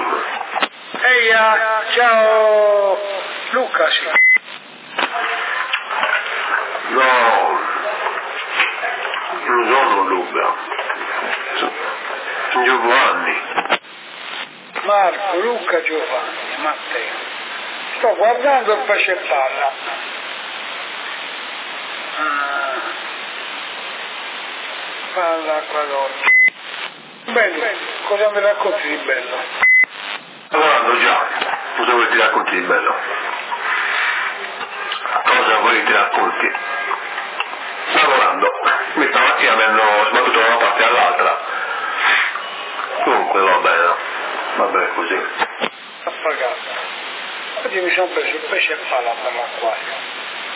Ehi, ciao Luca, sì. No, non sono Luca, sono Giovanni. Marco, Luca, Giovanni, Matteo. Sto guardando il pesce palla. Palla acqua dolce. Bello, cosa mi racconti di bello? Lavorando già, cosa vuoi ti racconti di bello? Cosa vuoi ti racconti? Lavorando, mi stamattina mi hanno sbattuto da una parte all'altra. Comunque va bene così. Appagato. Oggi mi sono preso il pesce palla per l'acquario.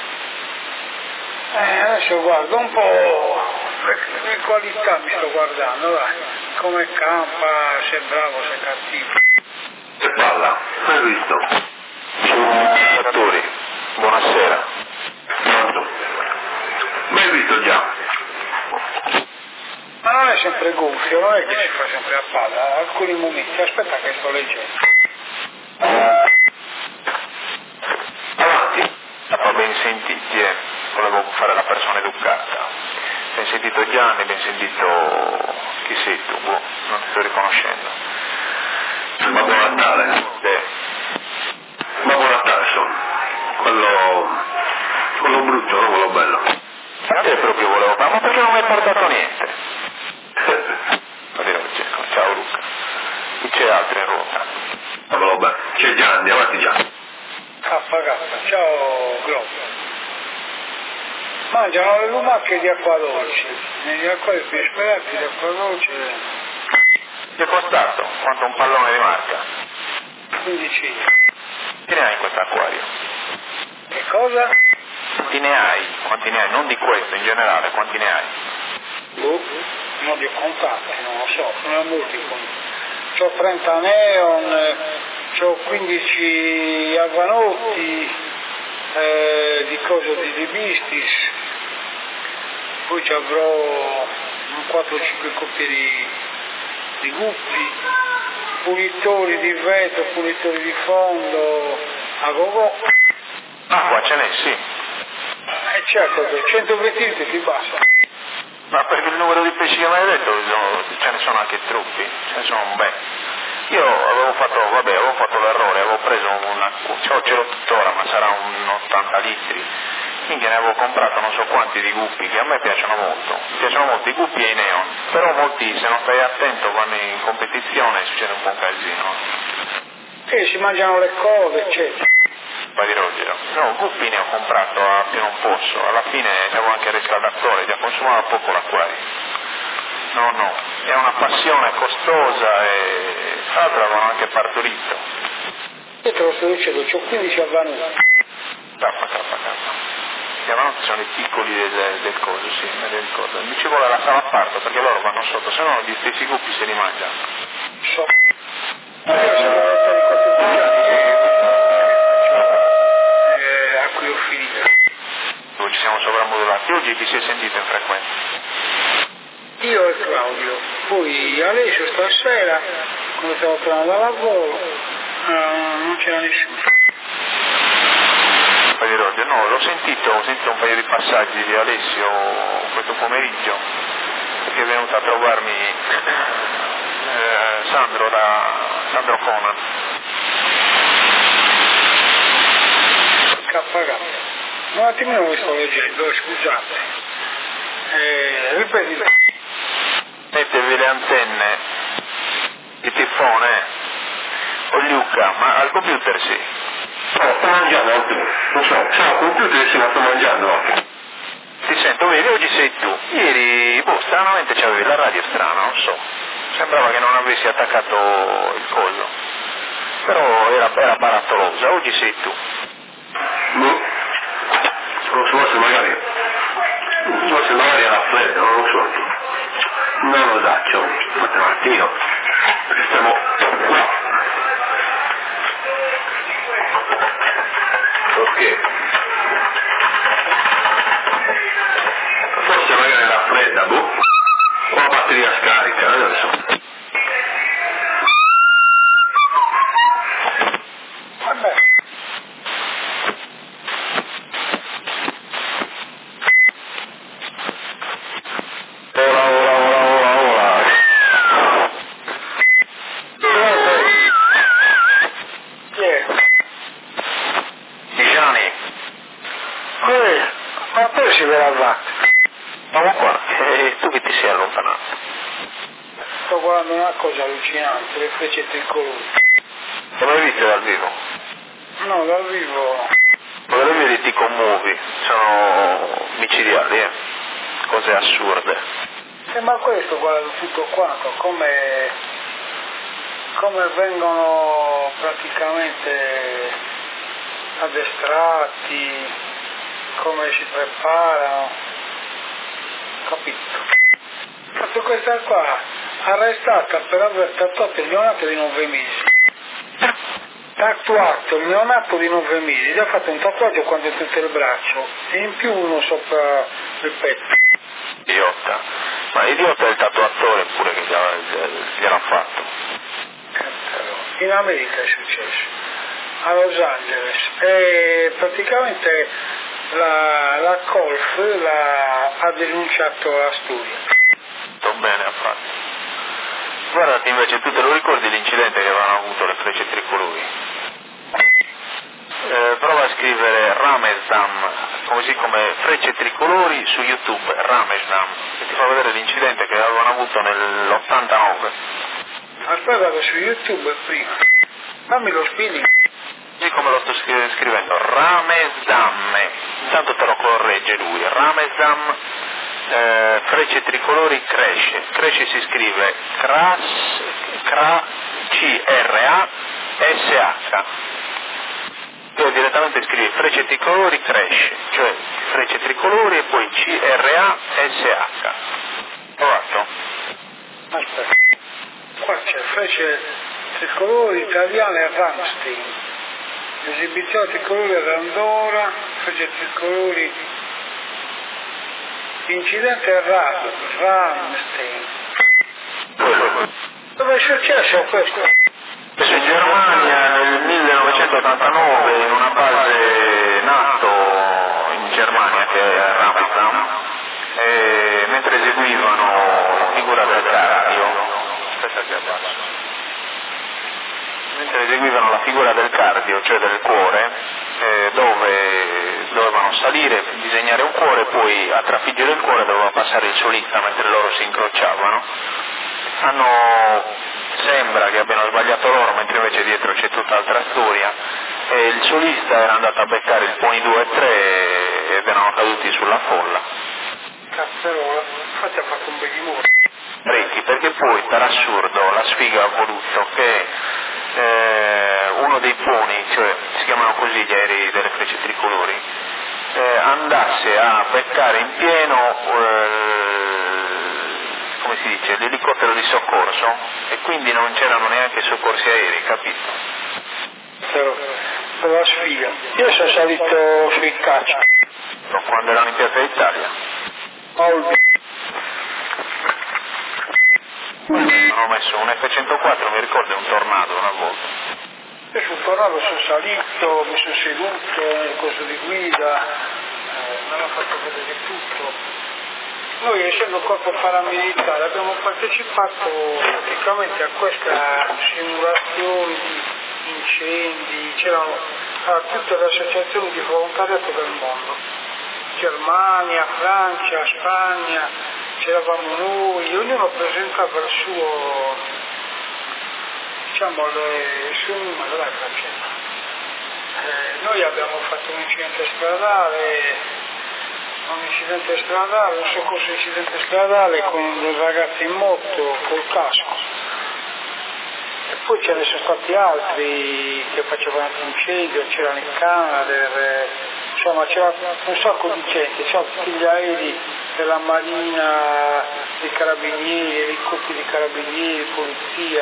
Adesso guardo un po' le qualità, mi sto guardando, dai. Come campa, se è bravo, se è cattivo. Che palla, hai visto? Attori, buonasera. Pronto? Ma hai visto già? Ma non è sempre gonfio, non è che si fa sempre a palla, alcuni momenti, aspetta che sto leggendo. Avanti. Va ben sentiti, volevo fare la persona educata. Ben sentito Gianni, ben sentito chi sei tu, non ti sto riconoscendo. Ma buon Natale. Ma buon Natale sono. Quello brutto, non quello bello. A te proprio volevo fare, ma perché non mi hai portato niente? Ciao Luca. Chi c'è altri in ruota? Vabbè, c'è Gianni, avanti Gianni. Ciao Globo. Mangiano le lumache di acqua dolce, negli acquari più esperti di acqua dolce. Ti è costato? Quanto un pallone di marca? 15 euro. Quanti ne hai in questo acquario? Che cosa? Quanti ne hai? Quanti ne hai? Non di questo, in generale, quanti ne hai? Non li ho contati, non lo so, sono molti. C'ho 30 neon, c'ho 15 avvanotti, di cosa di libistis, poi ci avrò un 4-5 coppie di guppi, pulitori di vetro, pulitori di fondo, a gogo. Ah, qua ce n'è, sì. Certo, 120 litri ti basta. Ma perché il numero di pesci che mi hai detto, ce ne sono anche troppi, ce ne sono un bel. Io avevo fatto l'errore, avevo preso ce l'ho tuttora, ma sarà un 80 litri. Quindi ne avevo comprato non so quanti di guppi, che a me piacciono molto. Mi piacciono molto i guppi e i neon, però molti, se non stai attento, vanno in competizione e succede un po' un casino. Si mangiano le cose, eccetera. Vai di Rogero. No, guppi ne ho comprato a più non posso, alla fine avevo anche il riscaldatore, già consumava poco l'acquario. No, è una passione costosa e tra l'altro avevano anche partorito. Io te lo sto dicendo, c'ho 15 avvanuti. Gli avvanuti sono i piccoli del coso, sì, me li ricordo. Mi ci vuole la sala a parto perché loro vanno sotto, se no gli stessi guppi se li mangiano. So. Io sono stati 14 anni a cui ho finito. Dove ci siamo sovrammodulati. Oggi chi si è sentito in frequenza? Io e Claudio, poi Alessio stasera, quando stavo tornando da lavoro, non c'era nessuno. No, ho sentito un paio di passaggi di Alessio questo pomeriggio, perché è venuto a trovarmi Sandro Conan. KH. Un attimino mi sto leggendo, scusate. Ripeti. Mettevi le antenne, il tifone, o Luca, ma al computer sì. No, sto mangiando anche. Non so, se al computer sì, ma sto mangiando anche. Ti sento, vedi, oggi sei tu. Ieri, stranamente c'avevi la radio strana, non so. Sembrava che non avessi attaccato il coso. Però era barattolosa, oggi sei tu. Forse magari era freddo, non lo so. Non lo saccio, un attimo, perché stiamo qua. Ok. Forse magari era fredda, boh. O la batteria scarica, adesso. cosa allucinante, le frecce tricolori. Le hai mai viste dal vivo? No, dal vivo. Quando le vedi ti commuovi, sono micidiali, cose assurde. Ma questo, guarda, tutto quanto, come vengono praticamente addestrati, come si preparano, capito? Fatto questa qua, arrestata per aver tatuato il neonato di 9 mesi. Tatuato il neonato di 9 mesi, gli ha fatto un tatuaggio quando è tutto il braccio e in più uno sopra il petto. Idiota. Ma idiota è il tatuatore pure che gliel'ha fatto. In America è successo, a Los Angeles, e praticamente la Colf ha denunciato la storia. Sto bene ha fatto. Guardati invece, tu te lo ricordi l'incidente che avevano avuto le frecce tricolori? Prova a scrivere Ramesdam, così come frecce tricolori su YouTube, Ramesdam, e ti fa vedere l'incidente che avevano avuto nell'89. Aspetta, vado su YouTube prima. Fammi lo spelling. Così come lo sto scrivendo, Ramesdam, intanto te lo corregge lui, Ramesdam, frecce tricolori cresce si scrive C-R-A-S-H. Tu direttamente scrivi frecce tricolori cresce, cioè frecce tricolori e poi C-R-A-S-H. Provato? Aspetta, qua c'è frecce tricolori italiane Ramstein, esibizione tricolori Randora, frecce tricolori, incidente Ramstein. Dove è successo questo? In Germania nel 1989 in una base NATO in Germania che è Ramstein, mentre eseguivano la figura del cardio, mentre eseguivano la figura del cardio, cioè del cuore, dove dovevano salire, disegnare un cuore, poi a trafiggere il cuore doveva passare il solista mentre loro si incrociavano. Sembra che abbiano sbagliato loro, mentre invece dietro c'è tutt'altra storia, e il solista era andato a beccare il pony 2 e 3 ed erano caduti sulla folla. Cazzarola, infatti ha fatto un bel dimoro. Parecchi, perché poi per assurdo la sfiga ha voluto che uno dei pony, cioè si chiamano così gli aerei delle frecce tricolori, andasse a beccare in pieno come si dice, l'elicottero di soccorso, e quindi non c'erano neanche soccorsi aerei, capito? Per la sfiga. Io sono salito sui caccia. Quando erano in Piazza d'Italia. Non ho messo un F-104, mi ricordo un tornado una volta. Io sul tornado sono salito, mi sono seduto nel corso di guida, mi hanno fatto vedere tutto. Noi, essendo corpo paramilitare, abbiamo partecipato praticamente a questa simulazione di incendi, c'erano tutte le associazioni di volontariato del mondo, Germania, Francia, Spagna, c'eravamo noi, ognuno presentava il suo, diciamo, il suo numero, dai Francesco. Noi abbiamo fatto un incidente stradale, un soccorso incidente stradale con dei ragazzi in moto col casco, e poi ce ne sono stati altri che facevano anche incendio, c'erano in Canadair, insomma c'era un sacco di gente, c'erano tutti gli aerei della Marina, dei Carabinieri, elicotteri di Carabinieri, polizia.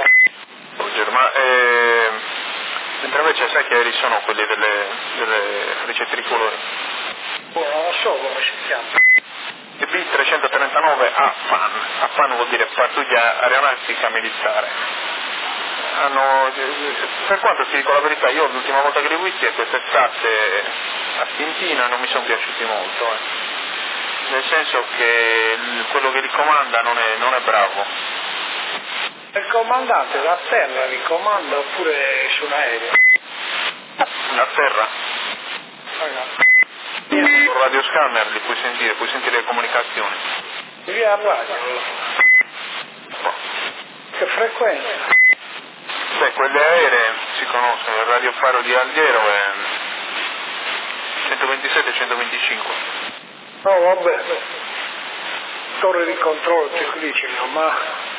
Mentre invece sai che aerei sono quelli delle frecce tricolori? Non lo so come si chiama. B-339 AFAN. AFAN vuol dire pattuglia aeronautica militare. Per quanto ti dico la verità, io l'ultima volta che li ho visti è quest'estate a Tintina e non mi sono piaciuti molto. Nel senso che quello che li comanda non è bravo. Il comandante da terra li comanda oppure su un aereo? Da terra? Con radioscanner li puoi sentire le comunicazioni. Via radio. Che frequenza? Beh, quelle aeree si conoscono, il radiofaro di Alghero è 127 e 125. No, vabbè, torre di controllo, te dice, ma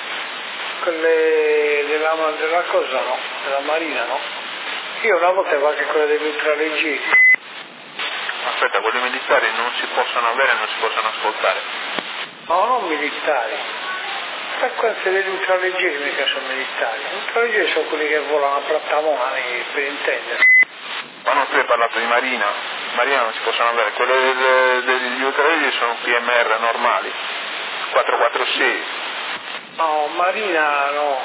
quelle della cosa no, della Marina no? Io una volta avevo anche quella degli ultraleggeri. Aspetta, quelle militari non si possono avere e non si possono ascoltare. No, non militari. Frequenze degli ultraleggeri mica sono militari. Gli ultraleggeri sono quelli che volano a plattamoni, per intendere. Ma non tu hai parlato di Marina. Marina non si possono avere. Quelle degli ultraleggeri sono PMR normali. 446. No, Marina no.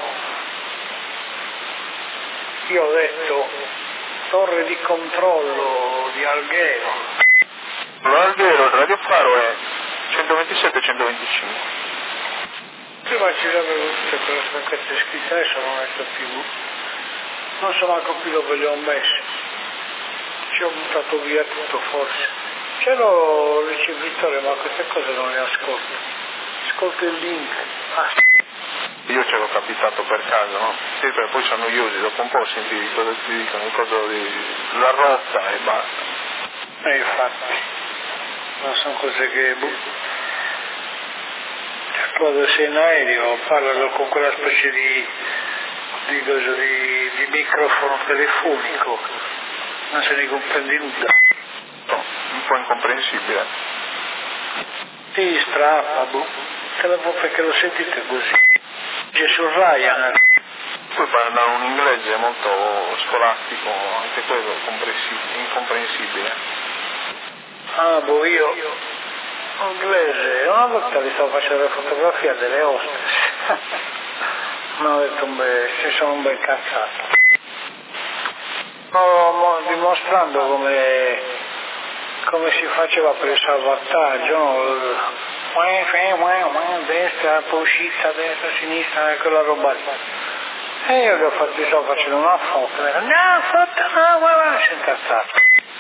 Io ho detto torre di controllo di Alghero. Alghero, il radiofaro è 127 e 125. Prima ci avevo tutte quelle frequenze scritte, adesso non ne so più. Non so manco più dove le ho messe. Ci ho buttato via tutto forse. C'ero il ricevitore, ma queste cose non le ascolto. Ascolto il link. Io ce l'ho capitato per caso, no? Sì, perché poi sono noiosi, dopo un po' senti cosa ti dicono, la rotta e basta. Infatti, non sono cose che... Quando sei in aereo parlano con quella specie di microfono telefonico, non se ne comprende nulla. No, un po' incomprensibile. Ti strappa, perché lo sentite così. C'è su Ryan. Poi parlano un inglese molto scolastico, anche quello incomprensibile. Ah, io inglese, una volta gli stavo facendo la fotografia delle hostess. Mi ho detto ci sono un bel cazzato. Dimostrando come si faceva per il salvataggio, no? Destra, poi uscita, destra, sinistra, quella roba lì. E io gli ho fatto, stavo facendo una foto, no, guarda, si è incazzato.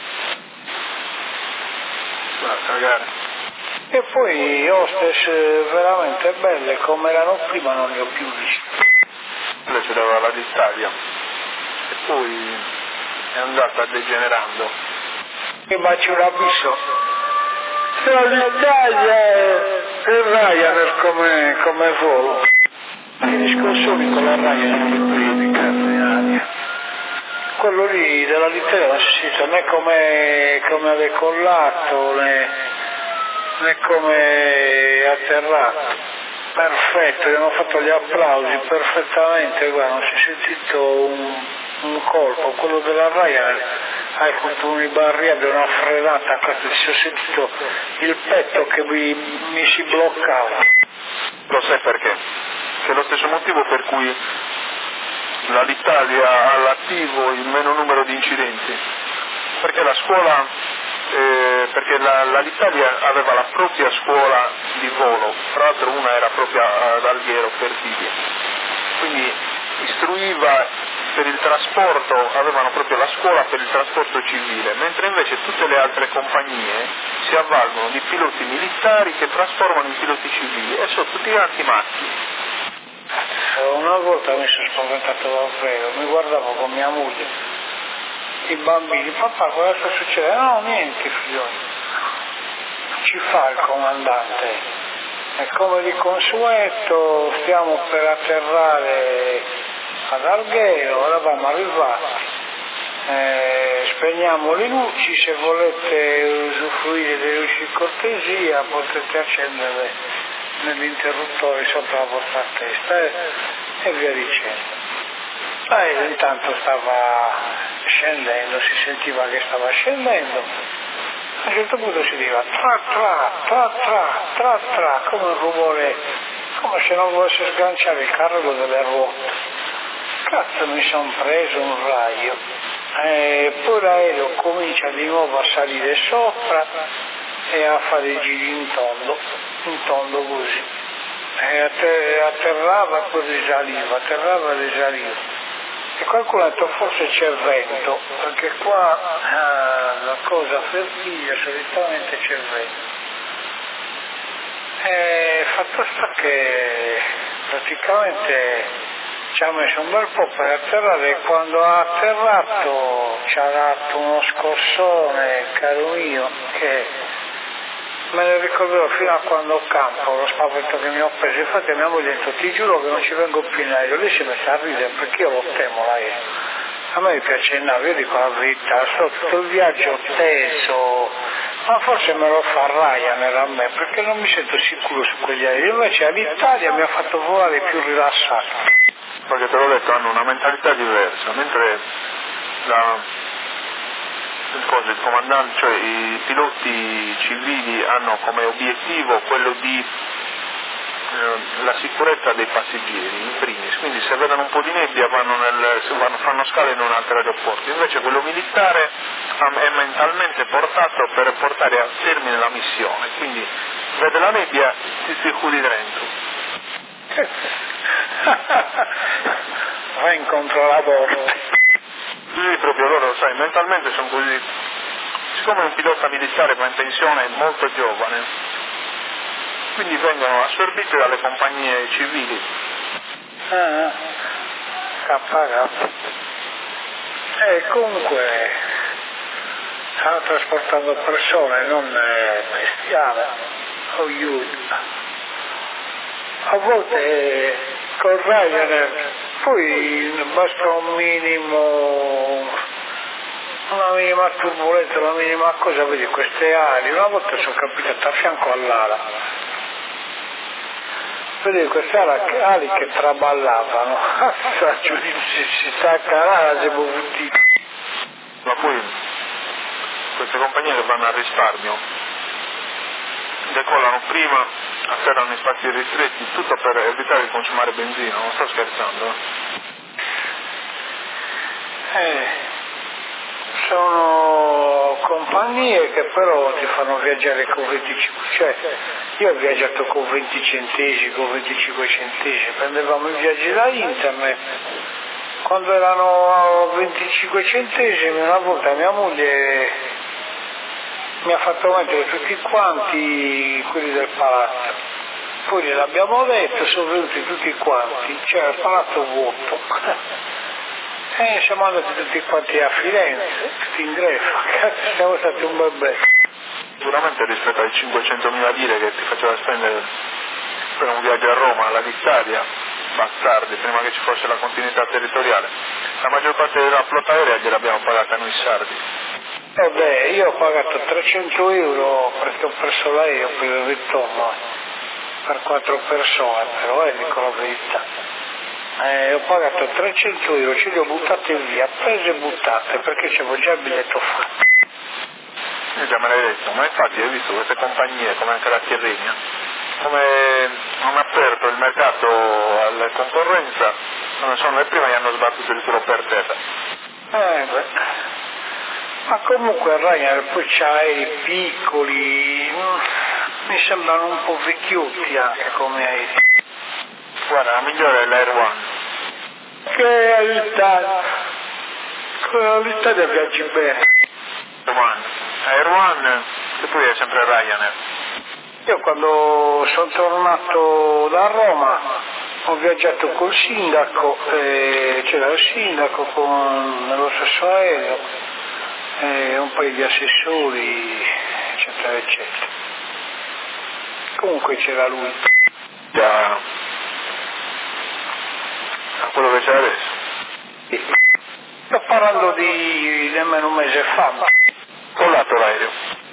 Cagare. E poi hostess veramente belle come erano prima non le ho più viste. Quello ce l'aveva la d'Italia e poi è andata degenerando. E baci un abisso. La d'Italia è Ryanair come volo. I discussioni con la Ryanair di cazzo. Quello lì della d'Italia non si sa né come ha decollato né come atterrato. Perfetto, gli hanno fatto gli applausi perfettamente, guarda, non si è sentito un colpo. Quello della Ryanair hai fatto un barriere, una frenata, si è sentito il petto che mi si bloccava. Lo sai perché? Che è lo stesso motivo per cui l'Italia ha all'attivo il meno numero di incidenti, perché la scuola perché l'Italia aveva la propria scuola di volo, tra l'altro una era proprio ad Alghero, Fertilia, quindi istruiva per il trasporto, avevano proprio la scuola per il trasporto civile, mentre invece tutte le altre compagnie si avvalgono di piloti militari che trasformano in piloti civili e sono tutti quanti maschi. Una volta mi sono spaventato davvero, mi guardavo con mia moglie, i bambini, papà cosa sta succedendo? No, niente figlioli, ci fa il comandante, e come di consueto stiamo per atterrare ad Alghero, eravamo arrivati, spegniamo le luci, se volete usufruire delle luci di cortesia potete accendere nell'interruttore sopra la vostra testa e via dicendo. Intanto stava scendendo, si sentiva che stava scendendo, a un certo punto si diceva tra, come un rumore, come se non volesse sganciare il carrello delle ruote. Cazzo, mi sono preso un raio, poi l'aereo comincia di nuovo a salire sopra e a fare i giri in tondo così, atterrava e poi risaliva. E qualcuno ha detto forse c'è vento, perché qua la cosa Fertiglia solitamente c'è vento. Fatto sta che praticamente ci ha messo un bel po' per atterrare e quando ha atterrato ci ha dato uno scossone, caro mio, che me ne ricorderò fino a quando campo, lo spavento che mi ho preso. Infatti mia moglie ha detto, ti giuro che non ci vengo più in aereo. Lei si è messa a ridere perché io lo temo l'aereo. A me piace il nave, io dico la verità, sto tutto il viaggio teso, ma forse me lo fa Ryanair a me, perché non mi sento sicuro su quegli aerei. Invece all'Italia mi ha fatto volare più rilassato. Perché te l'ho detto, hanno una mentalità diversa, mentre il comandante, cioè i piloti civili hanno come obiettivo quello di la sicurezza dei passeggeri in primis, quindi se vedono un po' di nebbia fanno scala in un altro aeroporto, invece quello militare è mentalmente portato per portare a termine la missione, quindi vede la nebbia, si chiude dentro. Va incontro la morte. Sì, proprio loro, sai, mentalmente sono così. Siccome un pilota militare va in pensione molto giovane, quindi vengono assorbiti dalle compagnie civili. Comunque stanno trasportando persone, non bestiame. A volte con Ryanair poi basta una minima turbolenza, una minima cosa, vedi queste ali. Una volta sono capitato a fianco all'ala, vedi queste ali che traballavano, si stacca l'ala, si può buttare. Ma poi queste compagnie che vanno al risparmio decollano prima, atterrano in spazi ristretti, tutto per evitare di consumare benzina, non sto scherzando. Sono compagnie che però ti fanno viaggiare con 25, cioè io ho viaggiato con 20 centesimi, con 25 centesimi, prendevamo i viaggi da internet, quando erano 25 centesimi una volta mia moglie mi ha fatto mettere tutti quanti quelli del palazzo, poi gliel'abbiamo detto, sono venuti tutti quanti, c'era il palazzo vuoto. Siamo andati tutti quanti a Firenze, tutti in greffa, siamo stati un bel bel. Sicuramente rispetto ai 500.000 lire che ti faceva spendere per un viaggio a Roma, all'Italia, bastardi, prima che ci fosse la continuità territoriale, la maggior parte della flotta aerea gliel'abbiamo pagata noi sardi. Vabbè, io ho pagato 300 euro perché ho perso l'aereo per il ritorno, per 4 persone, però dico la verità. Ho pagato 300 euro, ce li ho buttate via, prese e buttate, perché c'avevo già il biglietto fatto. Già me l'hai detto, ma infatti hai visto queste compagnie, come anche la Tirrenia, come hanno aperto il mercato alla concorrenza, non sono le prime che hanno sbattuto il culo per terra. Ma comunque Ryanair poi c'ha aerei piccoli, mi sembrano un po' vecchiotti anche come aerei. Guarda, la migliore è l'Air One. Che all'Italia viaggi bene. Air One, che poi è sempre Ryanair. Io quando sono tornato da Roma ho viaggiato col sindaco, c'era il sindaco nello stesso aereo, un paio di assessori, eccetera, eccetera. Comunque c'era lui. Già, quello che c'è adesso. Sto parlando di nemmeno un mese fa. Collato l'aereo.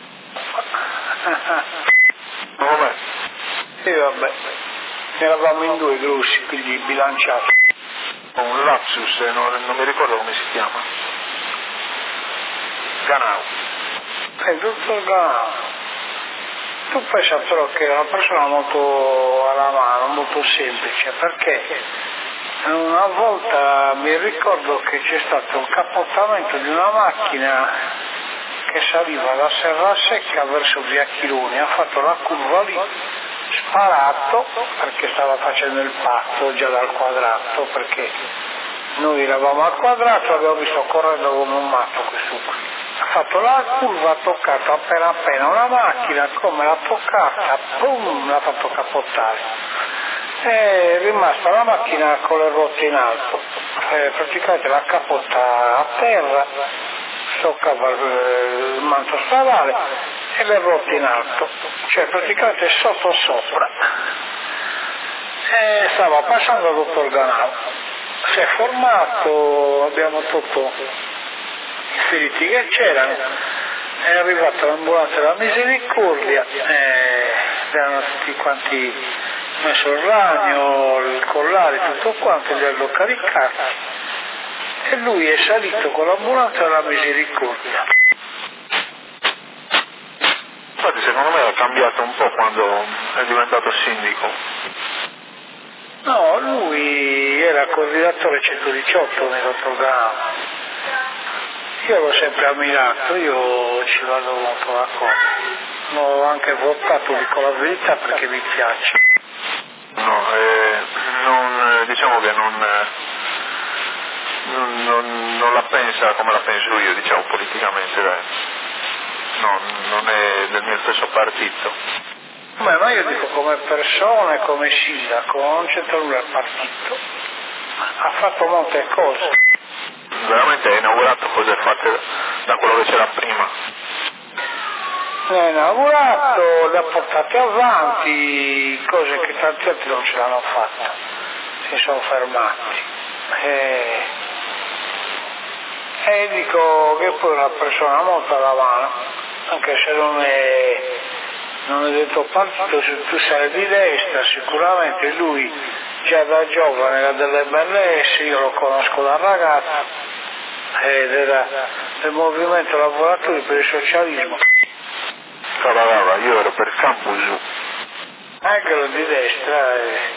Come? E vabbè, eravamo in due grossi, quindi bilanciati. Un lapsus, non mi ricordo come si chiama. Ganao. Dottor Ganao. Tu pensa però che è una persona molto alla mano, molto semplice, perché una volta mi ricordo che c'è stato un cappottamento di una macchina che saliva da Serrasecca verso via Chironi, ha fatto la curva lì, sparato perché stava facendo il patto già dal quadrato, perché noi eravamo al quadrato, abbiamo visto correndo come un matto questo qui. Ha fatto la curva, ha toccato appena una macchina, come l'ha toccata, boom, l'ha fatto cappottare. è rimasta la macchina con le ruote in alto, praticamente la capotta a terra, toccava il manto stradale e le ruote in alto, cioè praticamente sotto sopra. E stava passando il dottor Ganao, si è fermato, abbiamo tolto i feriti che c'erano, è arrivata l'ambulanza della Misericordia, erano tutti quanti messo il ragno, il collare, tutto quanto, li hanno caricati e lui è salito con l'ambulanza della Misericordia. Infatti secondo me è cambiato un po' quando è diventato sindaco. No, lui era coordinatore 118 nell'autogramma. Io l'ho sempre ammirato, io ci vado molto d'accordo. L'ho anche votato, dico la verità, perché mi piace. No, diciamo che non la pensa come la penso io, diciamo, politicamente, dai. No, non è del mio stesso partito. Beh, ma io dico come persona e come sindaco, non c'entra nulla il partito. Ha fatto molte cose. Veramente ha inaugurato cose fatte da quello che c'era prima. Ha inaugurato, le ha portate avanti, cose che tanti altri non ce l'hanno fatta, si sono fermati. E dico che poi è una persona molto alla mano, anche se non è detto partito, se tu sei di destra sicuramente lui già da giovane era dell'MLS, io lo conosco da ragazzo, ed era del movimento lavoratori per il socialismo. Brava, io ero per Campus. Anche lo di destra,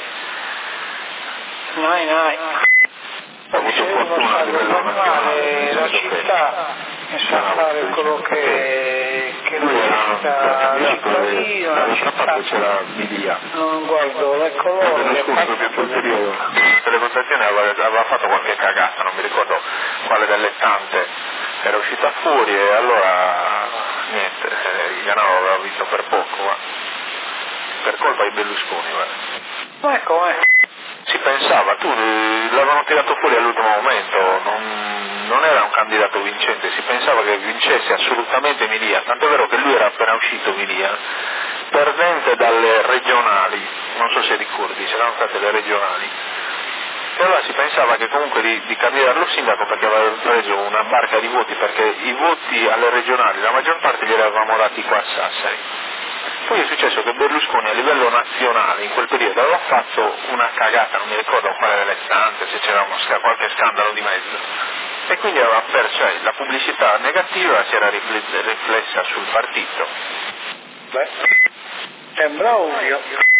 nai. Ho avuto fortuna a livello nazionale, la città e sa fare quello che necessita il cittadino, la città. C'era Milia. Non guardo le colore, L'anno scorso, proprio in quel periodo, le votazioni aveva fatto qualche cagata, non mi ricordo quale delle tante era uscita fuori e allora niente, Ganao aveva vinto per poco, per colpa di Berlusconi. Ma com'è? Si pensava, l'avevano tirato fuori all'ultimo momento, non era un candidato vincente, si pensava che vincesse assolutamente Milia, tant'è vero che lui era appena uscito Milia, perdente dalle regionali, non so se ricordi, c'erano state le regionali, e allora si pensava che comunque di candidarlo sindaco perché aveva preso una barca di voti, perché i voti alle regionali, la maggior parte li avevamo dati qua a Sassari. Poi è successo che Berlusconi a livello nazionale in quel periodo aveva fatto una cagata, non mi ricordo quale delle tante, se c'era qualche scandalo di mezzo, e quindi aveva perso, cioè la pubblicità negativa si era riflessa sul partito. Beh, sembra ovvio.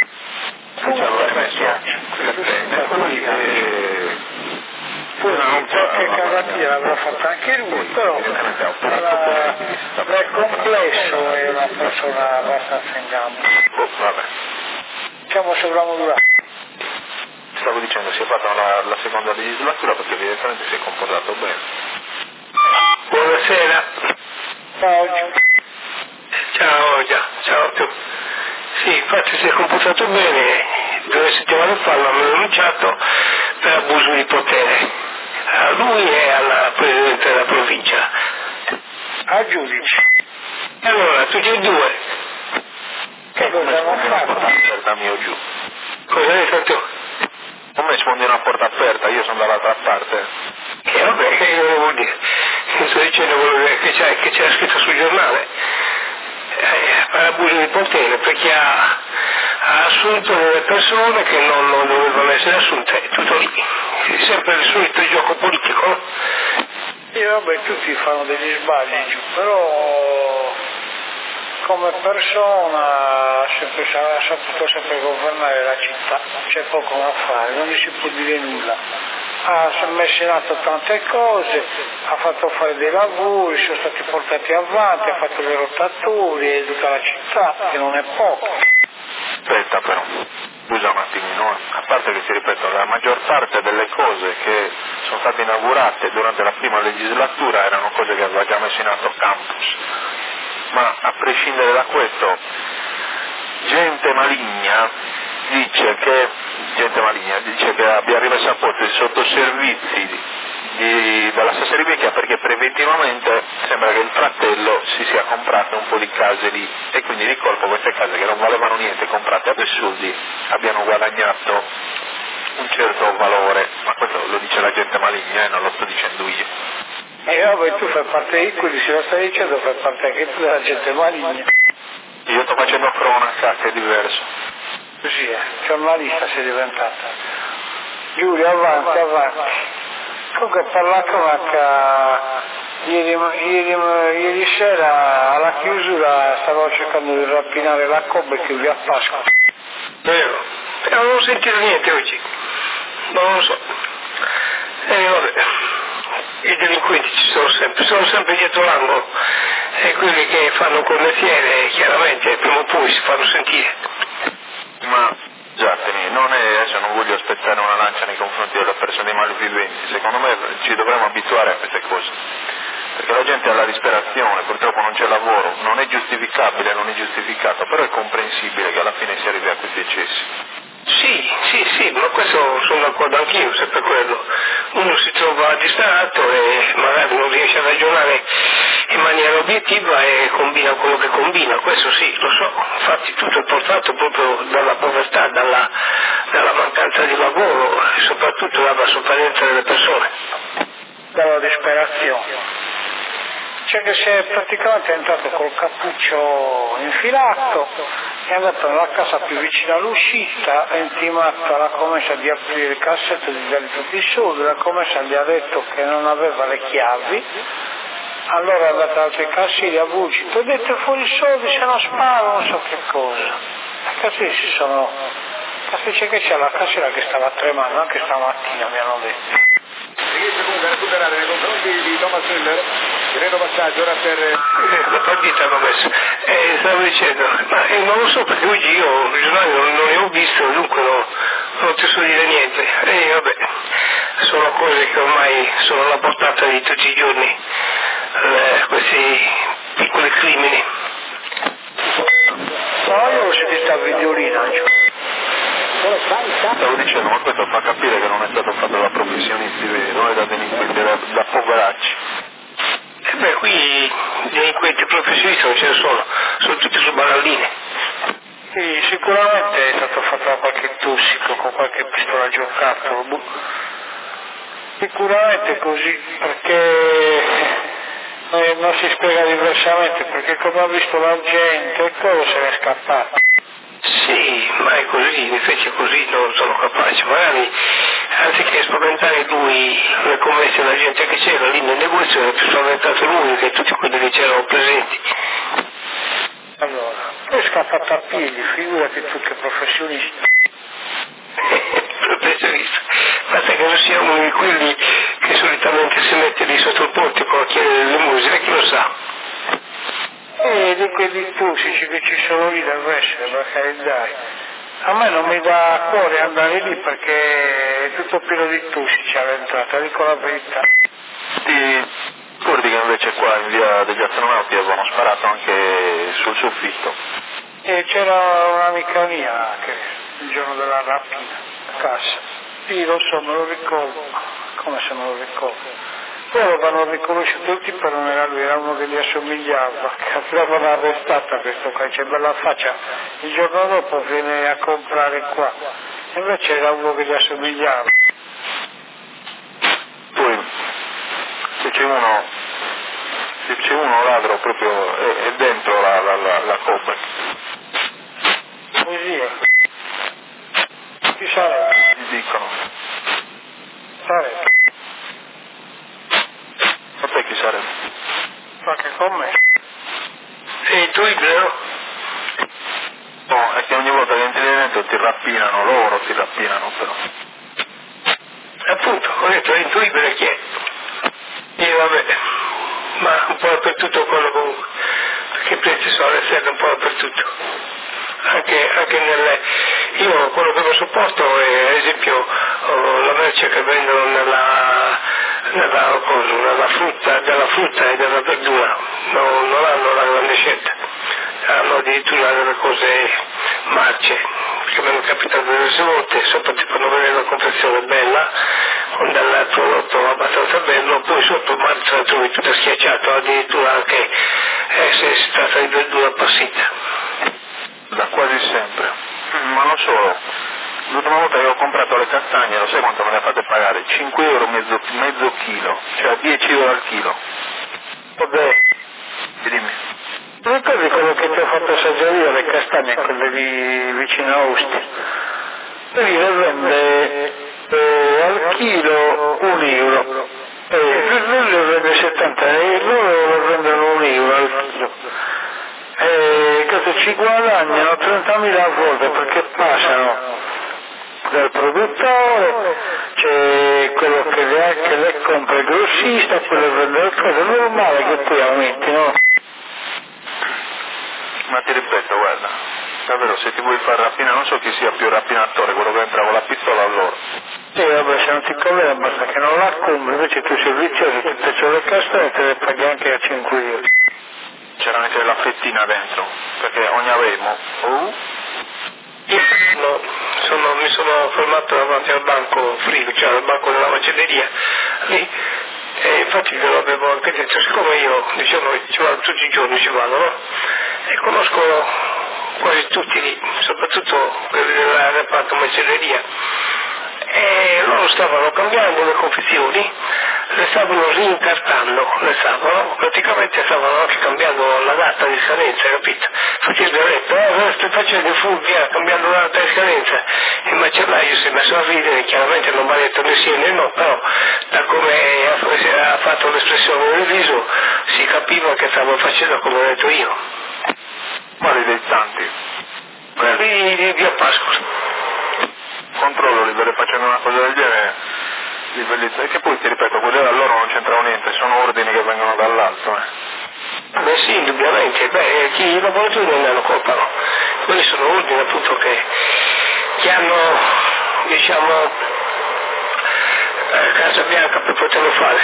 Poi qualche cagatina l'avrà fatta anche lui, però nel complesso è una persona abbastanza in gamba. Vabbè. Diciamo sovramo durato. Stavo dicendo, si è fatta la seconda legislatura perché evidentemente si è comportato bene. Buonasera. Ciao. Ciao a tutti. Sì, infatti si è comportato bene, 2 settimane fa l'hanno denunciato per abuso di potere a lui e alla Presidente della provincia. A giudice. E allora, tutti e due. Che cosa hanno fatto? Da mio giù. Cosa hai fatto? Non mi sfondi una porta aperta, io sono dall'altra parte. Che vabbè, che io devo dire? Sto dicendo quello che c'era scritto sul giornale. Per abuso di potere, perché ha assunto delle persone che non dovevano essere assunte, tutto lì. Sempre il solito gioco politico, no? E vabbè, tutti fanno degli sbagli giù, però come persona ha saputo sempre governare la città, c'è poco da fare, non gli si può dire nulla. Ha messo in atto tante cose, ha fatto fare dei lavori, sono stati portati avanti, ha fatto le rotatori e tutta la città, che non è poco. Aspetta però, scusa un attimino, a parte che ti ripeto, la maggior parte delle cose che sono state inaugurate durante la prima legislatura erano cose che aveva già messo in atto Campus, ma a prescindere da questo, gente maligna dice che gente maligna, dice che abbia rimesso a posto i sottoservizi dalla Sassari Vecchia perché preventivamente sembra che il fratello si sia comprato un po' di case lì e quindi di colpo queste case che non valevano niente comprate a dei soldi abbiano guadagnato un certo valore, ma questo lo dice la gente maligna e non lo sto dicendo io. E vabbè, tu fai parte di quelli, se lo stai dicendo fai parte anche tu della gente maligna. Io sto facendo cronaca che è diverso. Così giornalista sei diventata. Giulio, avanti. Comunque parla cronaca, ieri sera alla chiusura stavo cercando di rapinare la Cobbe che vi a Pasqua. Vero? Non ho sentito niente oggi, non lo so. Vabbè, i delinquenti ci sono sempre dietro l'angolo e quelli che fanno quel mestiere chiaramente prima o poi si fanno sentire. Ma scusatemi, adesso non voglio spezzare una lancia nei confronti delle persone malviventi, secondo me ci dovremmo abituare a queste cose, perché la gente ha la disperazione, purtroppo non c'è lavoro, non è giustificabile, non è giustificato, però è comprensibile che alla fine si arrivi a questi eccessi. Sì, ma questo sono d'accordo anch'io, sempre quello. Uno si trova distratto e magari non riesce a ragionare in maniera obiettiva e combina quello che combina, questo sì, lo so, infatti tutto è portato proprio dalla povertà, dalla mancanza di lavoro e soprattutto dalla sofferenza delle persone. Dalla disperazione. Cioè che si è praticamente entrato col cappuccio infilato, è andato nella casa più vicina all'uscita, ha intimato alla commessa di aprire il cassetto e di dargli tutti i soldi, la commessa gli ha detto che non aveva le chiavi, allora è andata ad altri cassieri a buci, ti ho detto fuori i soldi se no sparo, non so che cosa. I cassieri si sono... Caspita che c'è la cassiera che stava tremando, anche stamattina mi hanno detto. Riesce comunque a recuperare nei confronti di Thomas Müller, il vero passaggio ora per... La partita hanno messo, stavo dicendo, ma non lo so perché oggi io i giornali non li ho visto, dunque non ti so dire niente. Vabbè, sono cose che ormai sono alla portata di tutti i giorni, questi piccoli crimini. No, io ho sentito il videolino. Stavo dicendo, ma questo fa capire che non è stato fatto da professionisti veri, non è da delinquenti, da poveracci. Qui i delinquenti professionisti non ce ne sono tutti su baralline. Sì, sicuramente è stato fatto da qualche tossico con qualche pistola a giocattolo. Sicuramente così, perché non si spiega diversamente, perché come ha visto la gente, quello se n'è scappato. Sì, ma è così, in effetti è così, non sono capace, magari anziché spaventare lui le commesse della gente che c'era lì nel negozio, era più spaventato lui che tutti quelli che c'erano presenti. Allora, poi è scappato a piedi, figurati tu che professionista. Professionista, basta che non sia uno di quelli che solitamente si mette lì sotto il portico a chiedere le musiche, chi lo sa. E di quelli tossici che ci sono lì deve essere, per carità. A me non mi dà cuore andare lì perché è tutto pieno di tossici all'entrata, dico la verità. Ti ricordi che invece qua in via degli astronauti avevano sparato anche sul soffitto? E c'era un'amica mia che il giorno della rapina a casa. Sì, lo so, me lo ricordo. Come se me lo ricordo? Loro vanno riconosciuto il tipo, non era lui, era uno che gli assomigliava, che l'avevano arrestata questo qua, c'è bella faccia, il giorno dopo viene a comprare qua, invece era uno che gli assomigliava. Poi, se c'è uno ladro proprio, è dentro la Cobbe. Così è. Chi sarebbe? Gli dicono. Sarebbe. Ma te chi sarebbe? Qualche commesso. E tu Ibero? No, è che ogni volta che entri dentro ti rapinano, loro ti rapinano però. Appunto, ho detto intuibile chi è. E vabbè, ma un po' dappertutto quello comunque, perché i prezzi sono alle serre un po' dappertutto. Anche io quello che non sopporto è ad esempio la merce che vendono della frutta e della verdura, non hanno la grande scelta, hanno addirittura delle cose marce, perché mi hanno capitato diverse volte, soprattutto quando vedevo una confezione bella, con dal prodotto abbastanza bello, poi sotto marzo la trovi tutta schiacciata, addirittura anche se si tratta di verdura appassita. Da quasi sempre, ma non solo. L'ultima volta che ho comprato le castagne, lo sai quanto me le fate pagare? 5 euro mezzo chilo, cioè 10 euro al chilo. Vabbè, Dimmi. non ricordi quello che ti ho fatto assaggiare io, le castagne, quelle lì vicino a Ostia? Lì le vende al chilo 1 euro, lui le vende 70 e loro le vendono 1 euro al chilo. Questo ci guadagnano 30.000 volte perché passano dal produttore, c'è quello che le compra il grossista, quello che vende le cose, è normale che poi aumenti, no? Ma ti ripeto, guarda, davvero se ti vuoi far rapinare, non so chi sia più rapinatore, quello che entra con la pistola o loro. Sì, vabbè, se non ti conviene basta che non la compri, invece tu sei vizioso, ti piacciono le castagne e te le paghi anche a 5 euro. C'era anche la fettina dentro, perché ogni avevamo. Mi sono fermato davanti al banco frigo, cioè al banco della macelleria, lì, e infatti ve lo avevo anche detto, siccome io, diciamo, ci vado tutti i giorni, ci vado, no? E conosco quasi tutti lì, soprattutto quelli della reparto macelleria, e loro stavano cambiando le confezioni, le stavano rincartando, praticamente stavano anche cambiando la data di scadenza, capito? Infatti gli ho detto, stai facendo furbia, cambiando la data di scadenza, il macellaio si è messo a ridere, chiaramente non mi ha detto né sì né no, però da come ha fatto l'espressione nel viso si capiva che stavo facendo come ho detto io. Quali dei tanti? Quelli di via Pasqua. Controllo li vede facendo una cosa del genere, e che poi ti ripeto, quelli da loro non c'entrano niente, sono ordini che vengono dall'alto. Beh sì, indubbiamente, chi i lavoratori non ne hanno colpa, no? Quelli sono ordini appunto che hanno, diciamo, Casa Bianca per poterlo fare.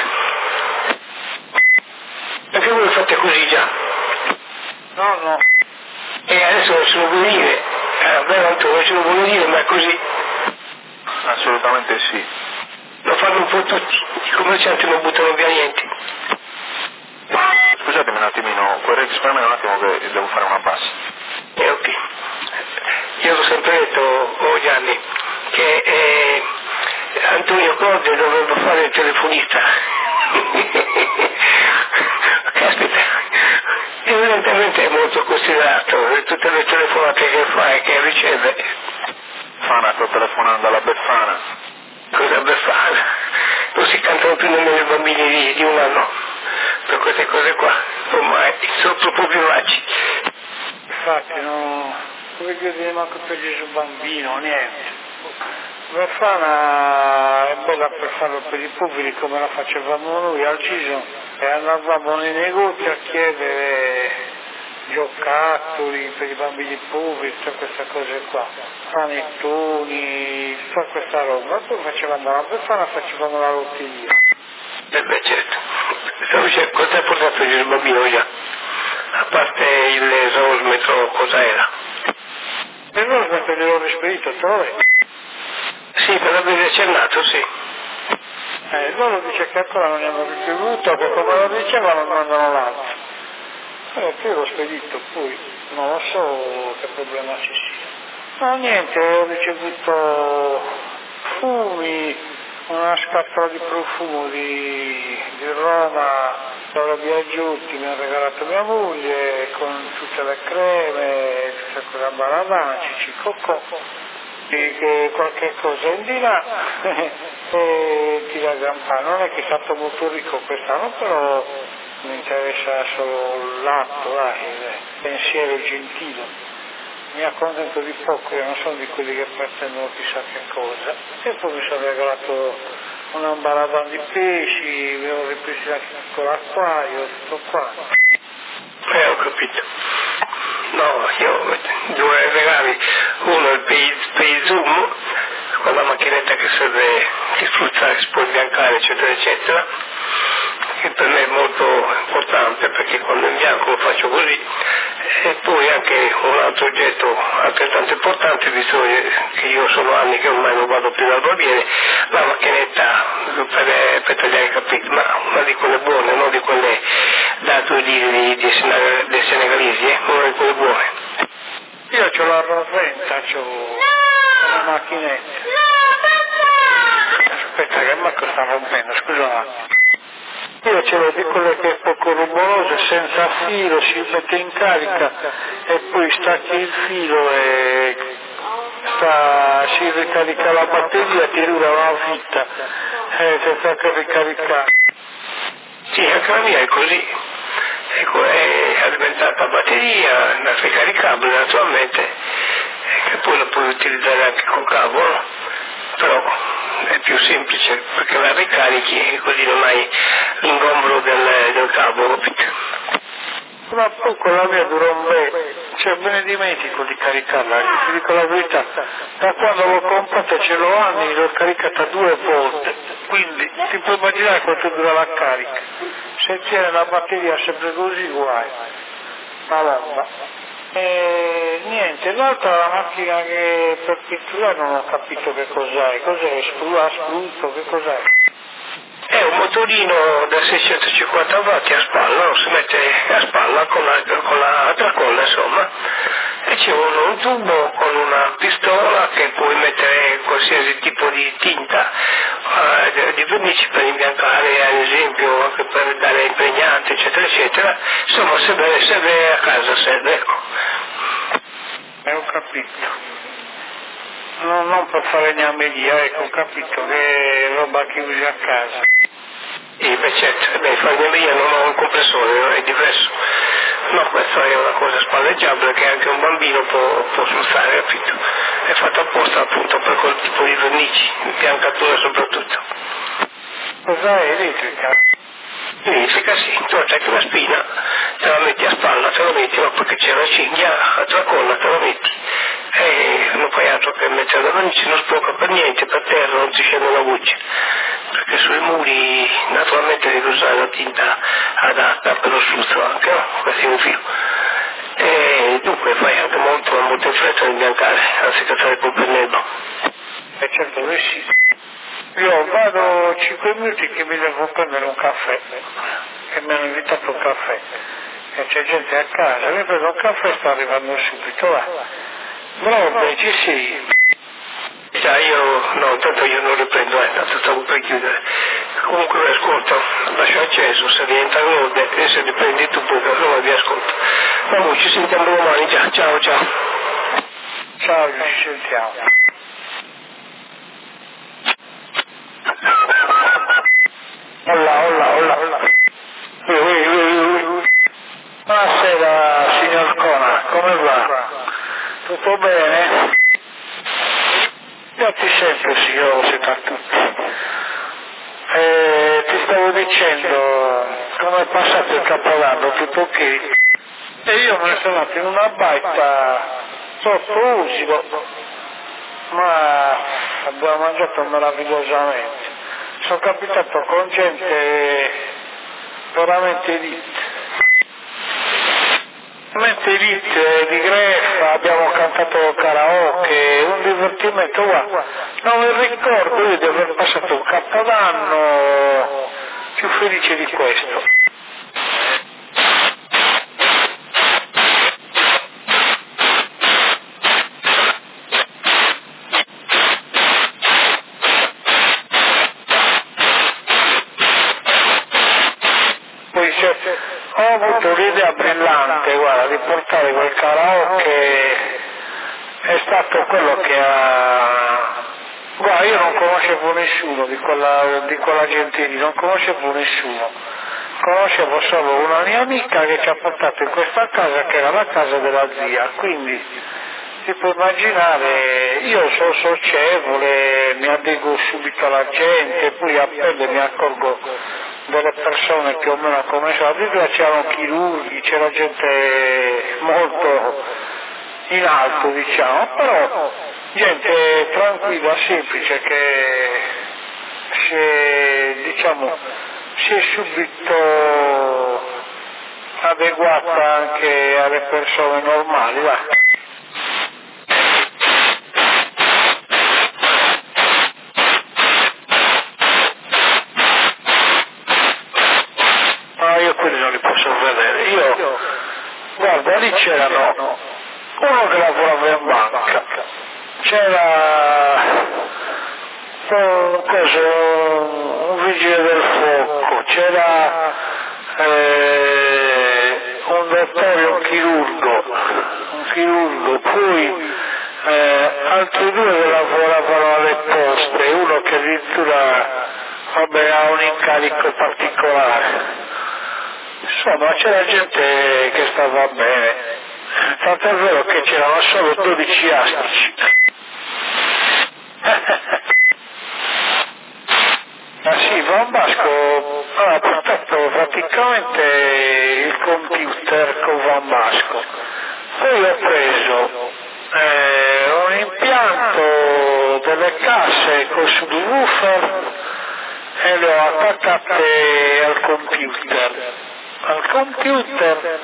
Anche voi fate così già? No. E adesso non se lo vuole dire, veramente non se lo vuole dire, ma è così. Assolutamente sì. Lo fanno un po' tutti, i commercianti non buttano via niente. Scusatemi un attimino, puoi risparmiare un attimo che devo fare una passa. Ok. Io ho sempre detto, Gianni, che Antonio Conte doveva fare il telefonista. Caspita, evidentemente è molto considerato, tutte le telefonate che fa e che riceve. Fana, sto telefonando alla Befana. Cosa Befana? Non si cantano più nemmeno i bambini di 1 anno per queste cose qua, ormai sono troppo vivaci. Infatti non voglio dire manco per Gesù bambino, niente. Befana è bella per farlo per i poveri come la facevamo noi al Cison e andavamo nei negozi a chiedere giocattoli per i bambini poveri, tutte queste cose qua, panettoni, tutta questa roba, poi facevamo la Befana, facevamo la lotteria. Beh certo, stavo dicendo cosa ha portato il bambino già, a parte il rosmetro cosa era? E loro mentre gliel'ho rispedito, te Sì, per aver accennato, sì. Loro dice che ancora non ne hanno ricevuto, che come lo dicevano mandano l'altro. Io l'ho spedito, poi non lo so che problema ci sia. No niente, ho ricevuto fumi, una scatola di profumo di Roma, da Biagiotti, mi ha regalato mia moglie, con tutte le creme, tutta quella baravana, cicicocco, e qualche cosa in di là, e tira campana. Non è che è stato molto ricco quest'anno, però mi interessa solo l'atto, il pensiero gentile. Mi accontento di poco, io non sono di quelli che pretendono chissà che cosa. E poi mi sono regalato una baravan di pesci, mi ho ripristinato tutto l'acquario, tutto qua. Ho capito. No, io 2 regali, uno il Pay Zoom, quella macchinetta che serve, che spruzza, che si può imbiancare, eccetera, eccetera, che per me è molto importante perché quando in bianco lo faccio così, E poi anche un altro oggetto altrettanto importante, visto che io sono anni che ormai non vado più dal barbiere, la macchinetta per tagliare i capelli, ma una di quelle buone, non di quelle da 2 lire dei senegalesi, una di quelle buone. Io ce l'ho a Roventa, c'ho una macchinetta. Aspetta che Marco sta rompendo, scusa un attimo. Io ce l'ho di quelle che è poco rumorosa, senza filo, si mette in carica e poi stacchi il filo e si ricarica la batteria, ti dura una vita e si sta a ricaricare. Sì, anche la mia è così. Ecco, è alimentata a batteria, ricaricabile naturalmente, che poi la puoi utilizzare anche col cavo, no? Però è più semplice perché la ricarichi e così non hai l'ingombro del cavo, capito? Ma poco la mia dura un bel, cioè me ne dimentico di caricarla, ti dico la verità, da quando l'ho comprata ce l'ho anni, l'ho caricata 2 volte, quindi ti puoi immaginare quanto dura la carica, se tiene la batteria sempre così guai, madonna. E niente, l'altra la macchina che per pitturare non ho capito che cos'è, spruzzo, che cos'è? È un motorino da 650 watt a spalla, no? Si mette a spalla con la tracolla, insomma, e c'è un tubo con una pistola che puoi mettere qualsiasi tipo di tinta, di vernice per imbiancare, ad esempio, anche per dare impregnante, eccetera, eccetera. Insomma, serve a casa, ecco. Ho capito. Non per fare gnameria, ecco, ho capito che è roba che usi a casa. Beh certo, fare gnameria non ho un compressore, è diverso. No, questa è una cosa spalleggiabile che anche un bambino può sfruttare, capito? È fatto apposta appunto per quel tipo di vernici, imbiancatura soprattutto. Cos'è elettrica? Elettrica sì, tu attacchi una spina, te la metti a spalla, te la metti, ma perché c'è una cinghia, a tracolla te la metti. E non fai altro che mettere la vernice, non sporca per niente, per terra non ti scende una voce. Perché sui muri naturalmente devi usare la tinta adatta per lo struzzo anche, no? Questo è un filo. E dunque fai anche molto in fretta di imbiancare, anziché stare col pennello. E certo che sì. Io vado 5 minuti che mi devo prendere un caffè, che mi hanno invitato un caffè. E c'è gente a casa, mi prendo un caffè e sto arrivando subito, va. Bravo, ci sei. Già tanto io non riprendo, tanto stavo per chiudere. Comunque vi ascolto, lascio acceso, se rientra in ordine e se riprendi tu poi allora vi ascolto. Vabbè, ci sentiamo domani, già, ciao. Ciao, ci sentiamo. Olla. Buonasera, signor Cona, come va? Tutto bene? Io ti sento, signor Setatutti. Ti stavo dicendo come è passato il Capodanno, tutto ok? E io me ne sono andato in una baita sotto Usilo, ma abbiamo mangiato meravigliosamente. Sono capitato con gente veramente elite. Veramente elite di greffa, abbiamo cantato karaoke, un divertimento, guarda. Non mi ricordo io di aver passato un Capodanno più felice di questo. Ho avuto l'idea brillante, guarda, di portare quel karaoke, è stato quello che ha... Guarda, io non conoscevo nessuno di quella gente lì, non conoscevo nessuno. Conoscevo solo una mia amica che ci ha portato in questa casa che era la casa della zia, quindi ti puoi immaginare, io sono socievole, mi adeguo subito alla gente, poi a pelle mi accorgo delle persone più o meno come sono, addirittura c'erano chirurghi, c'era gente molto in alto diciamo, però gente tranquilla, semplice che si è subito adeguata anche alle persone normali, va. Ma io quelli non li posso vedere, guarda, lì c'erano uno che lavorava in banca, c'era un vigile del fuoco, c'era un dottore, un chirurgo, poi altri due che lavoravano alle poste, uno che addirittura ha un incarico particolare. Insomma, c'era gente che stava bene, tanto è vero che c'erano solo 12 astici. Ma sì, Van Basco ha portato praticamente il computer con Van Basco. Poi ho preso un impianto delle casse con subwoofer e le ho attaccate al computer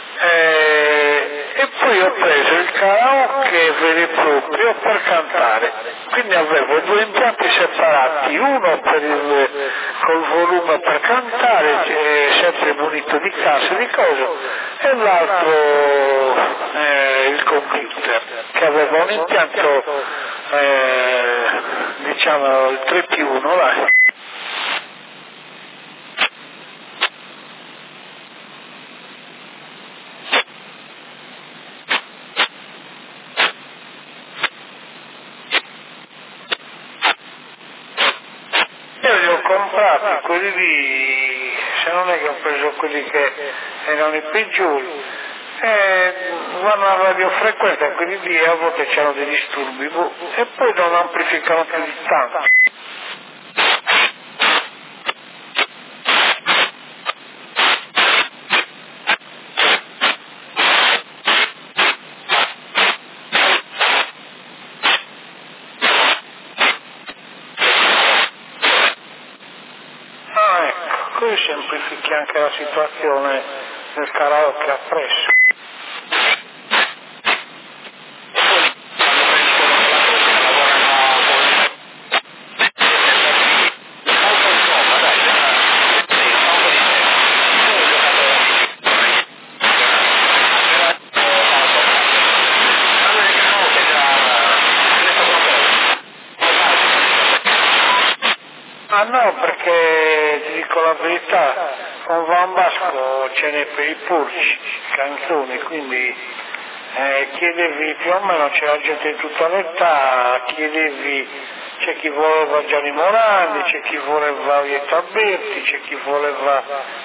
e poi ho preso il karaoke vero e proprio per cantare, quindi avevo due impianti separati, uno col volume per cantare, sempre munito di casse di cose, e l'altro il computer, che aveva un impianto diciamo il 3+1 là. Comprati quelli lì, se non è che ho preso quelli che erano i peggiori, vanno a radiofrequenza, quelli lì a volte c'hanno dei disturbi e poi non amplificano più di tanto. Così semplifichi anche la situazione del karaoke appresso. Ah no, perché ti dico la verità, con Van Basco ce n'è per i purci, canzoni, quindi chiedevi più o meno, c'era gente di tutta l'età, chiedevi, c'è chi voleva Gianni Morandi, c'è chi voleva Orietta Berti, c'è chi voleva,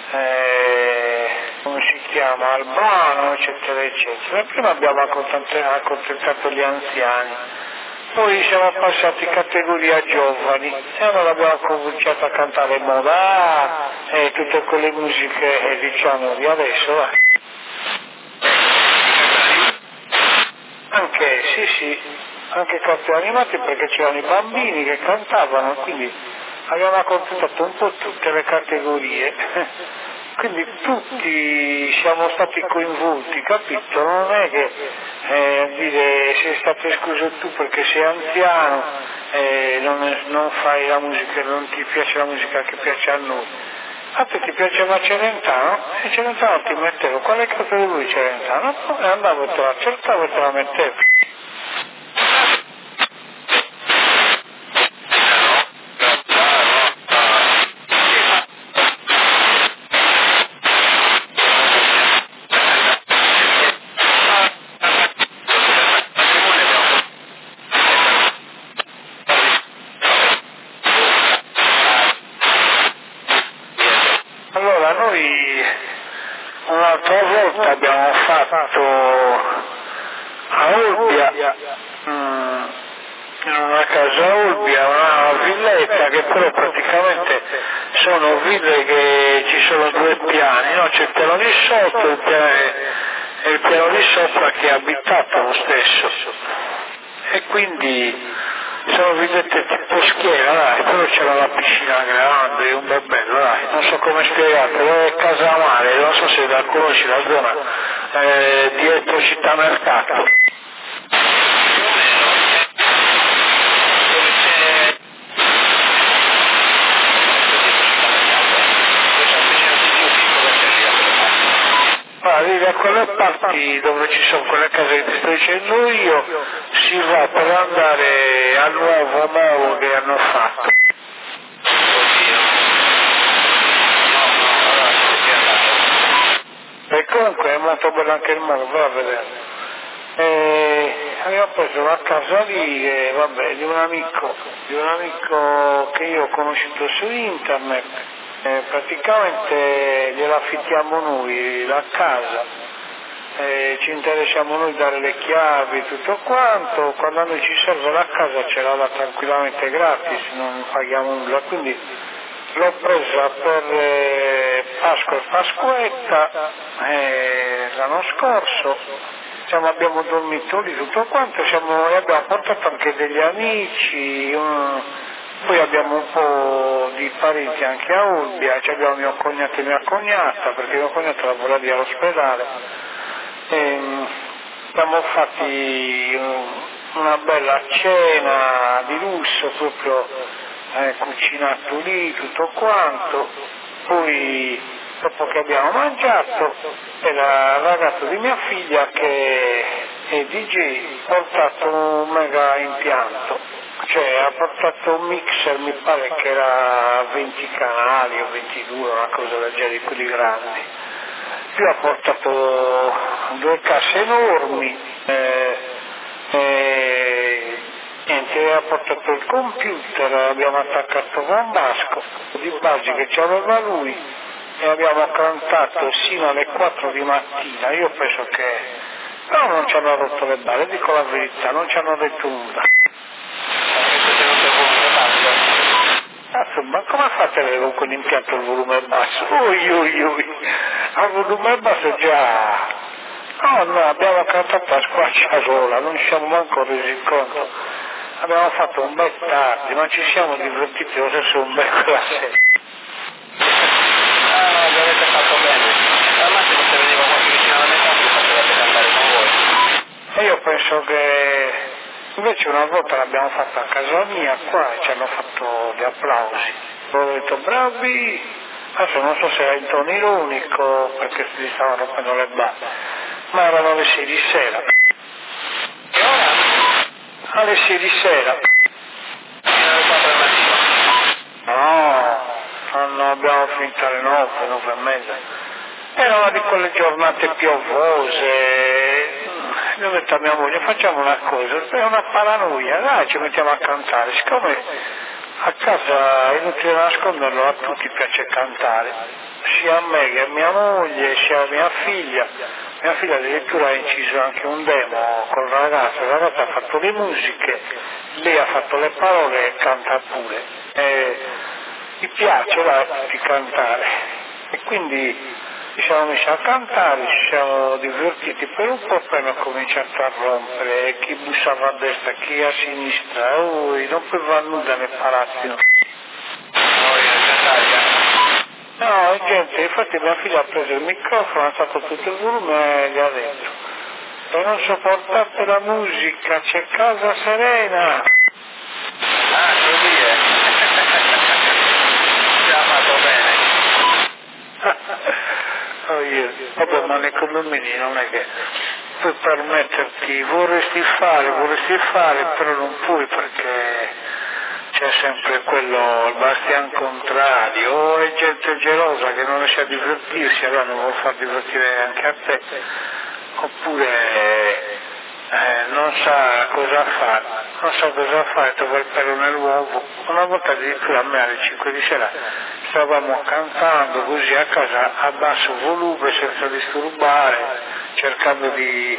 come si chiama, Albano, eccetera, eccetera. Prima abbiamo accontentato gli anziani. Poi siamo passati categoria giovani e allora abbiamo cominciato a cantare Modà e tutte quelle musiche diciamo di adesso. Anche, sì, anche cartoni animati perché c'erano i bambini che cantavano, quindi abbiamo accontentato un po' tutte le categorie. Quindi tutti siamo stati coinvolti, capito? Non è che dire sei stato escluso tu perché sei anziano e non fai la musica, non ti piace la musica che piace a noi. A te ti piaceva Celentano? E Celentano ti mettevo, quale canto di lui Celentano? E andavo e te la cercavo e te la mettevo. Allora, noi un'altra volta abbiamo fatto a Olbia, in una casa a Olbia, una villetta che però praticamente sono ville che ci sono due piani, no? C'è il piano di sotto e il piano di sopra che è abitato lo stesso. E quindi sono villette tipo schiera, dai, però c'era la piscina grande, un bel bello, dai, non so come spiegarlo, è casa mare, non so se da la conosci la zona, dietro Città Mercato. Lì da quelle parti dove ci sono quelle case che ti sto dicendo io, si va per andare al nuovo molo che hanno fatto. E comunque è molto bello anche il molo, vai a vedere. Abbiamo preso la casa lì, vabbè, di un amico che io ho conosciuto su internet. Praticamente gliela affittiamo noi la casa, ci interessiamo noi dare le chiavi, tutto quanto, quando a noi ci serve la casa ce la dà tranquillamente gratis, non paghiamo nulla, quindi l'ho presa per Pasqua e Pasquetta l'anno scorso, abbiamo dormito lì tutto quanto, e abbiamo portato anche degli amici, poi abbiamo un po' di parenti anche a Olbia, abbiamo mio cognato e mia cognata, perché mio cognato lavora lì all'ospedale. Siamo fatti una bella cena di lusso, proprio cucinato lì, tutto quanto. Poi, dopo che abbiamo mangiato, era il ragazzo di mia figlia che è DJ, ha portato un mega impianto. Ha portato un mixer, mi pare che era 20 canali o 22, una cosa del genere, di quelli grandi. Più ha portato 2 casse enormi, niente, ha portato il computer, abbiamo attaccato Van Basco, di base che ci aveva lui, e abbiamo cantato sino alle 4 di mattina. Io penso che... però non ci hanno rotto le balle, dico la verità, non ci hanno detto nulla. Ma come fate a avere con quell'impianto il volume basso? Al volume basso già... No, abbiamo cantato a squarciagola, non ci siamo manco resi conto. Abbiamo fatto un bel tardi, ma ci siamo divertiti lo stesso un bel quella sera. Avete fatto bene. Al massimo se veniva qualche vicino alla metà vi facevate cantare con voi. E io penso che... invece una volta l'abbiamo fatta a casa mia qua e ci hanno fatto gli applausi. Ho detto bravi, adesso non so se era in tono ironico perché si stavano rompendo le balle, ma erano le 6 di sera. E ora? Alle 6 di sera. Fino alle 4 del mattino? No, abbiamo finito alle 9 e mezza. Era una di quelle giornate piovose. Io ho detto a mia moglie, facciamo una cosa, è una paranoia, dai, ci mettiamo a cantare, siccome a casa è inutile nasconderlo, a tutti piace cantare, sia a me che a mia moglie, sia a mia figlia addirittura ha inciso anche un demo col ragazzo, il ragazzo ha fatto le musiche, lei ha fatto le parole e canta pure, gli piace a tutti cantare, e quindi ci siamo messi a cantare, ci siamo divertiti per un po', poi hanno cominciato a rompere, chi bussava a destra, chi a sinistra, non poteva nulla nei palazzi. No, gente, infatti mia figlia ha preso il microfono, ha alzato tutto il volume e gli ha detto, se non sopportate la musica c'è casa serena. Così è. Ci ha fatto bene. Vabbè, ma nei condomini non è che puoi permetterti, vorresti fare, però non puoi perché c'è sempre quello, il bastian contrario, o è gente gelosa che non riesce a divertirsi, allora non vuol far divertire anche a te, oppure non sa cosa fare, trova il pelo nell'uovo. Una volta addirittura a me alle 5 di sera stavamo cantando così a casa a basso volume senza disturbare, cercando di...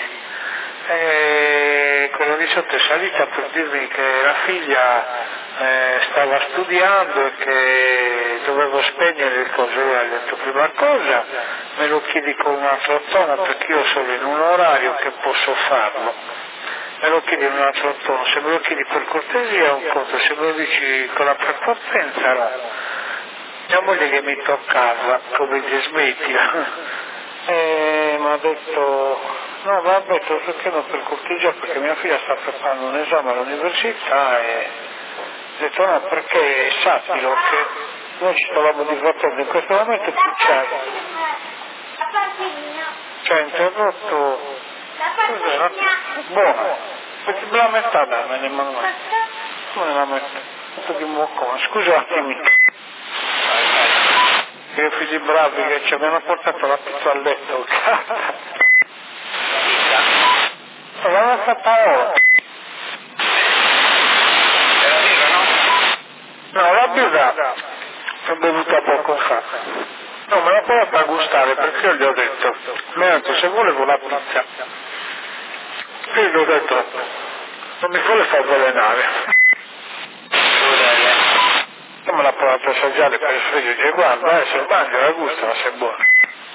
quello di sotto è salita per dirmi che la figlia stava studiando e che dovevo spegnere il coso. Allora ho detto, prima cosa me lo chiedi con un altro tono perché io sono in un orario che posso farlo, me lo chiedi in un altro tono, se me lo chiedi per cortesia è un conto, se me lo dici con la prepotenza no. Mia moglie che mi toccava, come dice smettila, e mi ha detto no vabbè, perché non per cortesia, perché mia figlia sta preparando un esame all'università e ho detto no, perché sappilo che noi ci stavamo divertendo in questo momento e tu c'hai interrotto cos'era? Buono, perché me la metà da me, Emanuele, come la metà? Tutto di moccone, scusatemi, che figli bravi che ci abbiano portato la pizza a letto, l'aveva fatta ora. No, la birra l'ho bevuta poco fa. No, me la puoi far gustare perché io gli ho detto, mi ha detto se volevo la pizza. Io gli ho detto, non mi vuole far avvelenare. Io me l'ha provato a assaggiare per il figlio, dice guarda, se mangia la gusta, ma sei buona.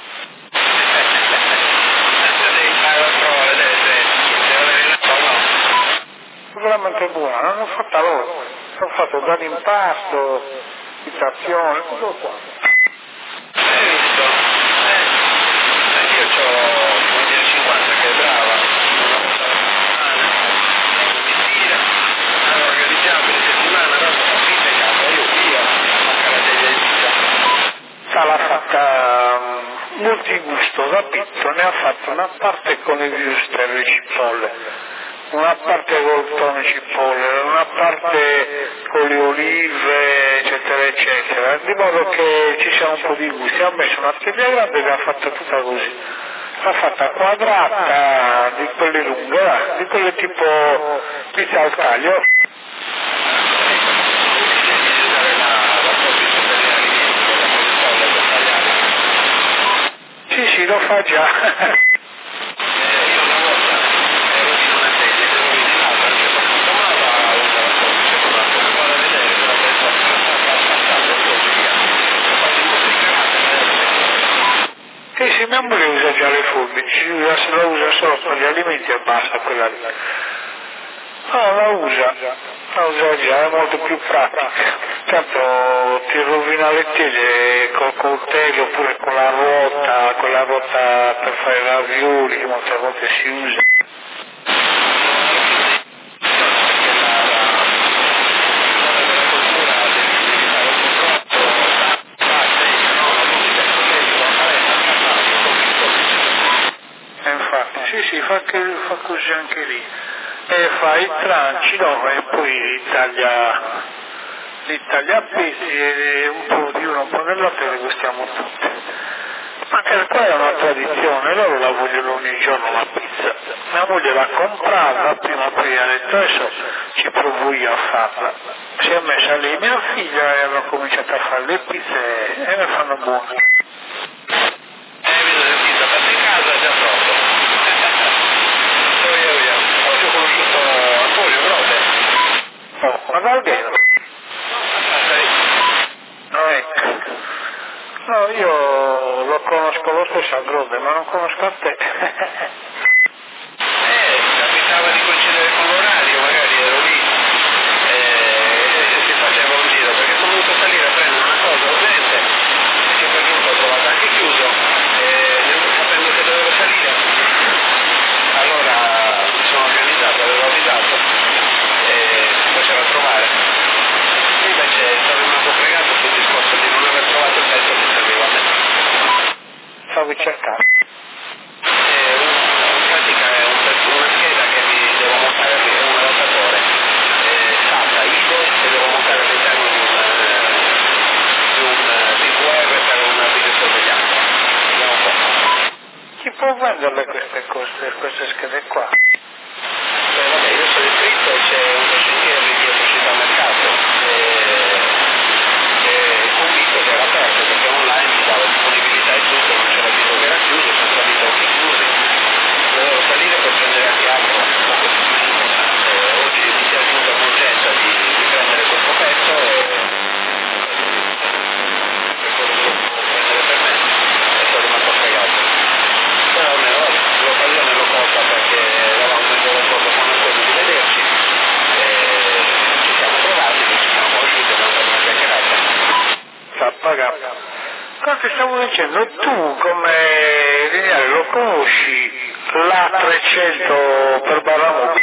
È veramente buona, non l'ho fatta loro. Ho fatto dall'impasto, citazione, tutto qua. Hai visto? Anch'io c'ho un 1050 che è brava, una volta alla settimana, mi tira, allora organizziamo per settimana, dopo la pizza in casa, io via, manca la teglia di pizza. L'ha fatta multigusto, capito? Ne ha fatto una parte con i wuster e cipolle, una parte col tonno e cipolle, una parte con le olive, eccetera, eccetera, di modo che ci sia un po' di gusti. Ha messo una teglia grande che l'ha fatta tutta così. L'ha fatta quadrata, di quelle lunghe, di quelle tipo pizza al taglio. Sì, lo fa già. Io una volta ero in una sede, ero visitato, a un certo punto ma va a usare la forbice, come vado a vedere, però adesso passato il via. Ho fatto un po' di carate, Sì, mia moglie usa già le forbici, se la usa solo con gli alimenti e basta quella lì. No, la usa già, è molto più pratica. Tanto ti rovina le teglie col coltello oppure con la ruota, quella ruota per fare i ravioli che molte volte si usa. Infatti, sì, fa così anche lì. E fa i tranci, no, e poi li taglia a pezzi e un po' di uno, un po' dell'altro e le gustiamo tutte. Ma anche qua è una tradizione, loro la vogliono ogni giorno la pizza. Mia moglie l'ha comprata, prima poi ha detto adesso ci provo io a farla. Si è messa lì mia figlia e hanno cominciato a fare le pizze e ne fanno buone. vedo le pizza fatte in casa è già pronto. Oggi ho conosciuto Antonio Grote. Oh, ma da Alghero? No, ecco. No, io lo conosco lo stesso a Grove, ma non conosco a te. Capitava di coincidere con l'orario, magari ero lì e si faceva un giro, perché sono dovuto salire a prendere una cosa urgente, che per giunta ho trovato anche chiuso, sapendo che dovevo salire, allora mi sono organizzato, avevo avvisato e si faceva trovare. Invece sono rimasto fregato sul discorso di non aver trovato il pezzo che serviva a me. Stavi cercando. In pratica è una scheda che mi devo montare, è un adattatore SATA ISO che devo montare all'interno di un PVR per una videosorveglianza. Vediamo un po'. Chi può venderle queste schede qua? Vabbè, io sono iscritto e c'è un sentiero di uscita al mercato e convinto che era aperto perché online mi dava disponibilità e tutto, non c'era detto che era chiuso, sono salito a chiusi. Dovevo salire per prendere anche altro, poco più importante. Oggi mi si è aggiunta l'urgenza di prendere questo pezzo e per quello che devo prendere per me e sono rimasto fregato. Però almeno l'occasione l'ho colta perché eravamo messo d'accordo con Antonio di vederci e ci siamo trovati, ci siamo conosciuti e abbiamo fatto una chiacchierata. Sta pagando. Cosa ti stavo dicendo? Tu come 300 per Barramuti.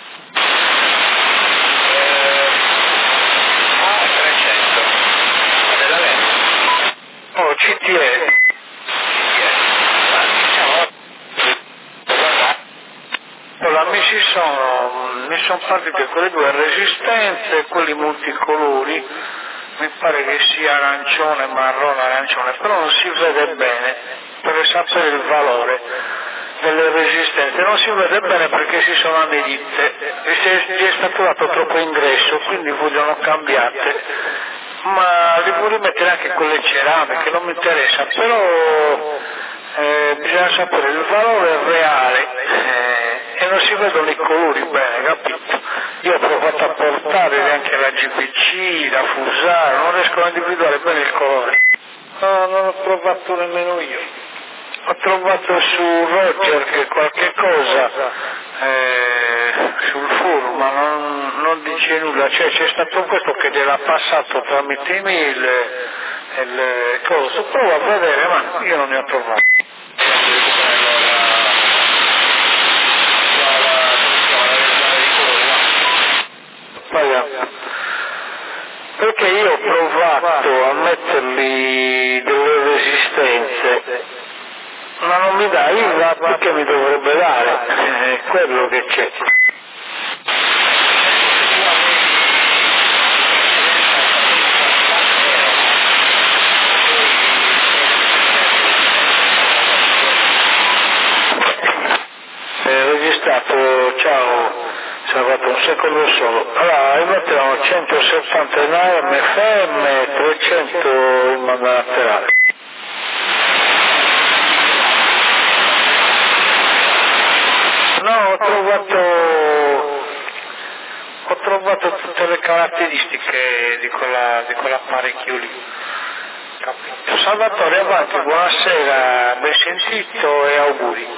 A300. Della Venezia. Oh, CTE. Allora, mi sono partite quelle due resistenze, quelli multicolori, mi pare che sia arancione, marrone, arancione, però non si vede bene, per sapere il valore delle resistenze, non si vede bene perché si sono anneghite e gli è stato dato troppo ingresso, quindi vogliono cambiate, ma li voglio mettere anche quelle ceramiche, non mi interessa, però bisogna sapere il valore reale e non si vedono i colori bene, capito? Io ho provato a portare anche la GPC, la Fusaro, non riesco a individuare bene il colore. No, non ho provato nemmeno io. Ho trovato su Roger che qualche cosa sul forum, ma non dice nulla, cioè c'è stato questo che gliel'ha passato tramite email il coso, provo a vedere, ma io non ne ho trovato. Perché io ho provato a mettergli delle resistenze, ma non mi dà il watt che mi dovrebbe dare, è quello che c'è. Registrato, ciao. Salvato un secondo solo. Allora, metterò 170 in AM, FM, 300 in banda laterale. No, ho trovato tutte le caratteristiche di quell'apparecchio lì. Capito? Salvatore, avanti, buonasera, ben sentito e auguri.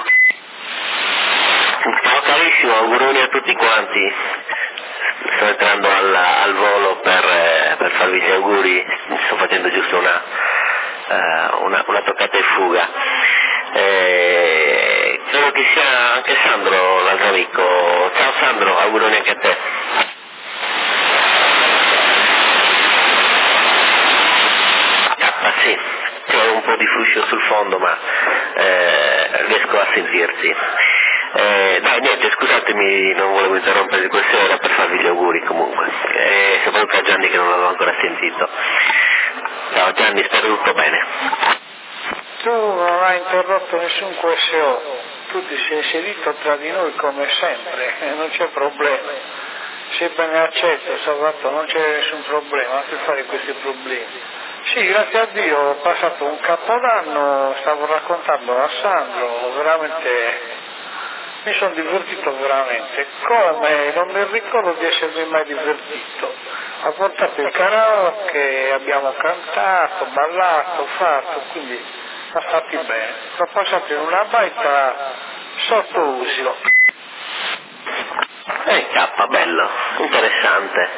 Ciao carissimo, auguroni a tutti quanti. Sto entrando al volo per farvi gli auguri, sto facendo giusto una toccata e fuga. Credo che sia anche Sandro, l'altro amico. Ciao Sandro, auguroni anche a te. Sì, c'è un po' di fruscio sul fondo, ma riesco a sentirti. Dai, niente, scusatemi, non volevo interrompere di questa ora per farvi gli auguri comunque, soprattutto a Gianni che non l'avevo ancora sentito. Ciao Gianni, spero tutto bene. Tu non hai interrotto nessun QSO, tu ti sei inserito tra di noi come sempre, non c'è problema. Sei ben accetto, Salvatore, non c'è nessun problema, per fare questi problemi. Sì, grazie a Dio, ho passato un capodanno, stavo raccontando a Sandro, veramente mi sono divertito veramente, come non mi ricordo di essermi mai divertito. Ho portato il karaoke, abbiamo cantato, ballato, fatto, quindi siamo stati bene. Sono passato in una baita sotto Usio. K, bello, interessante.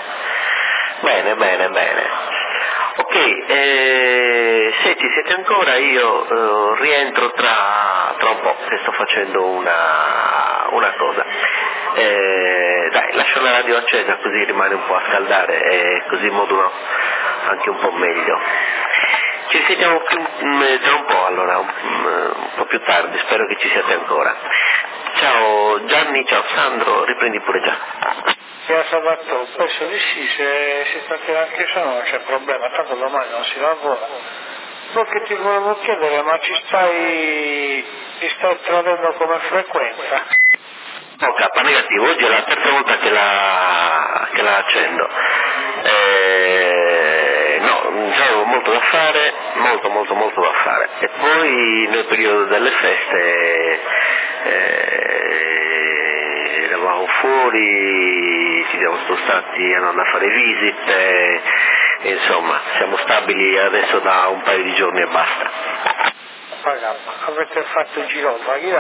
Bene. Ok, senti, siete ancora? Io rientro tra un po', che sto facendo una cosa. Dai, lascio la radio accesa così rimane un po' a scaldare e così modulo anche un po' meglio. Ci sentiamo tra un po' allora, un po' più tardi, spero che ci siate ancora. Ciao Gianni, ciao Sandro, riprendi pure già. Ciao Salvatore, penso di sì, se state anche se non c'è problema, tanto domani non si lavora. Poi che ti volevo chiedere, ma ti stai tradendo come frequenza? No, K negativo, oggi è la terza volta che la accendo. No, c'avevo molto da fare, molto da fare. E poi nel periodo delle feste eravamo fuori, ci siamo spostati andando a fare visite, insomma, siamo stabili adesso da un paio di giorni e basta. Avete fatto il giro,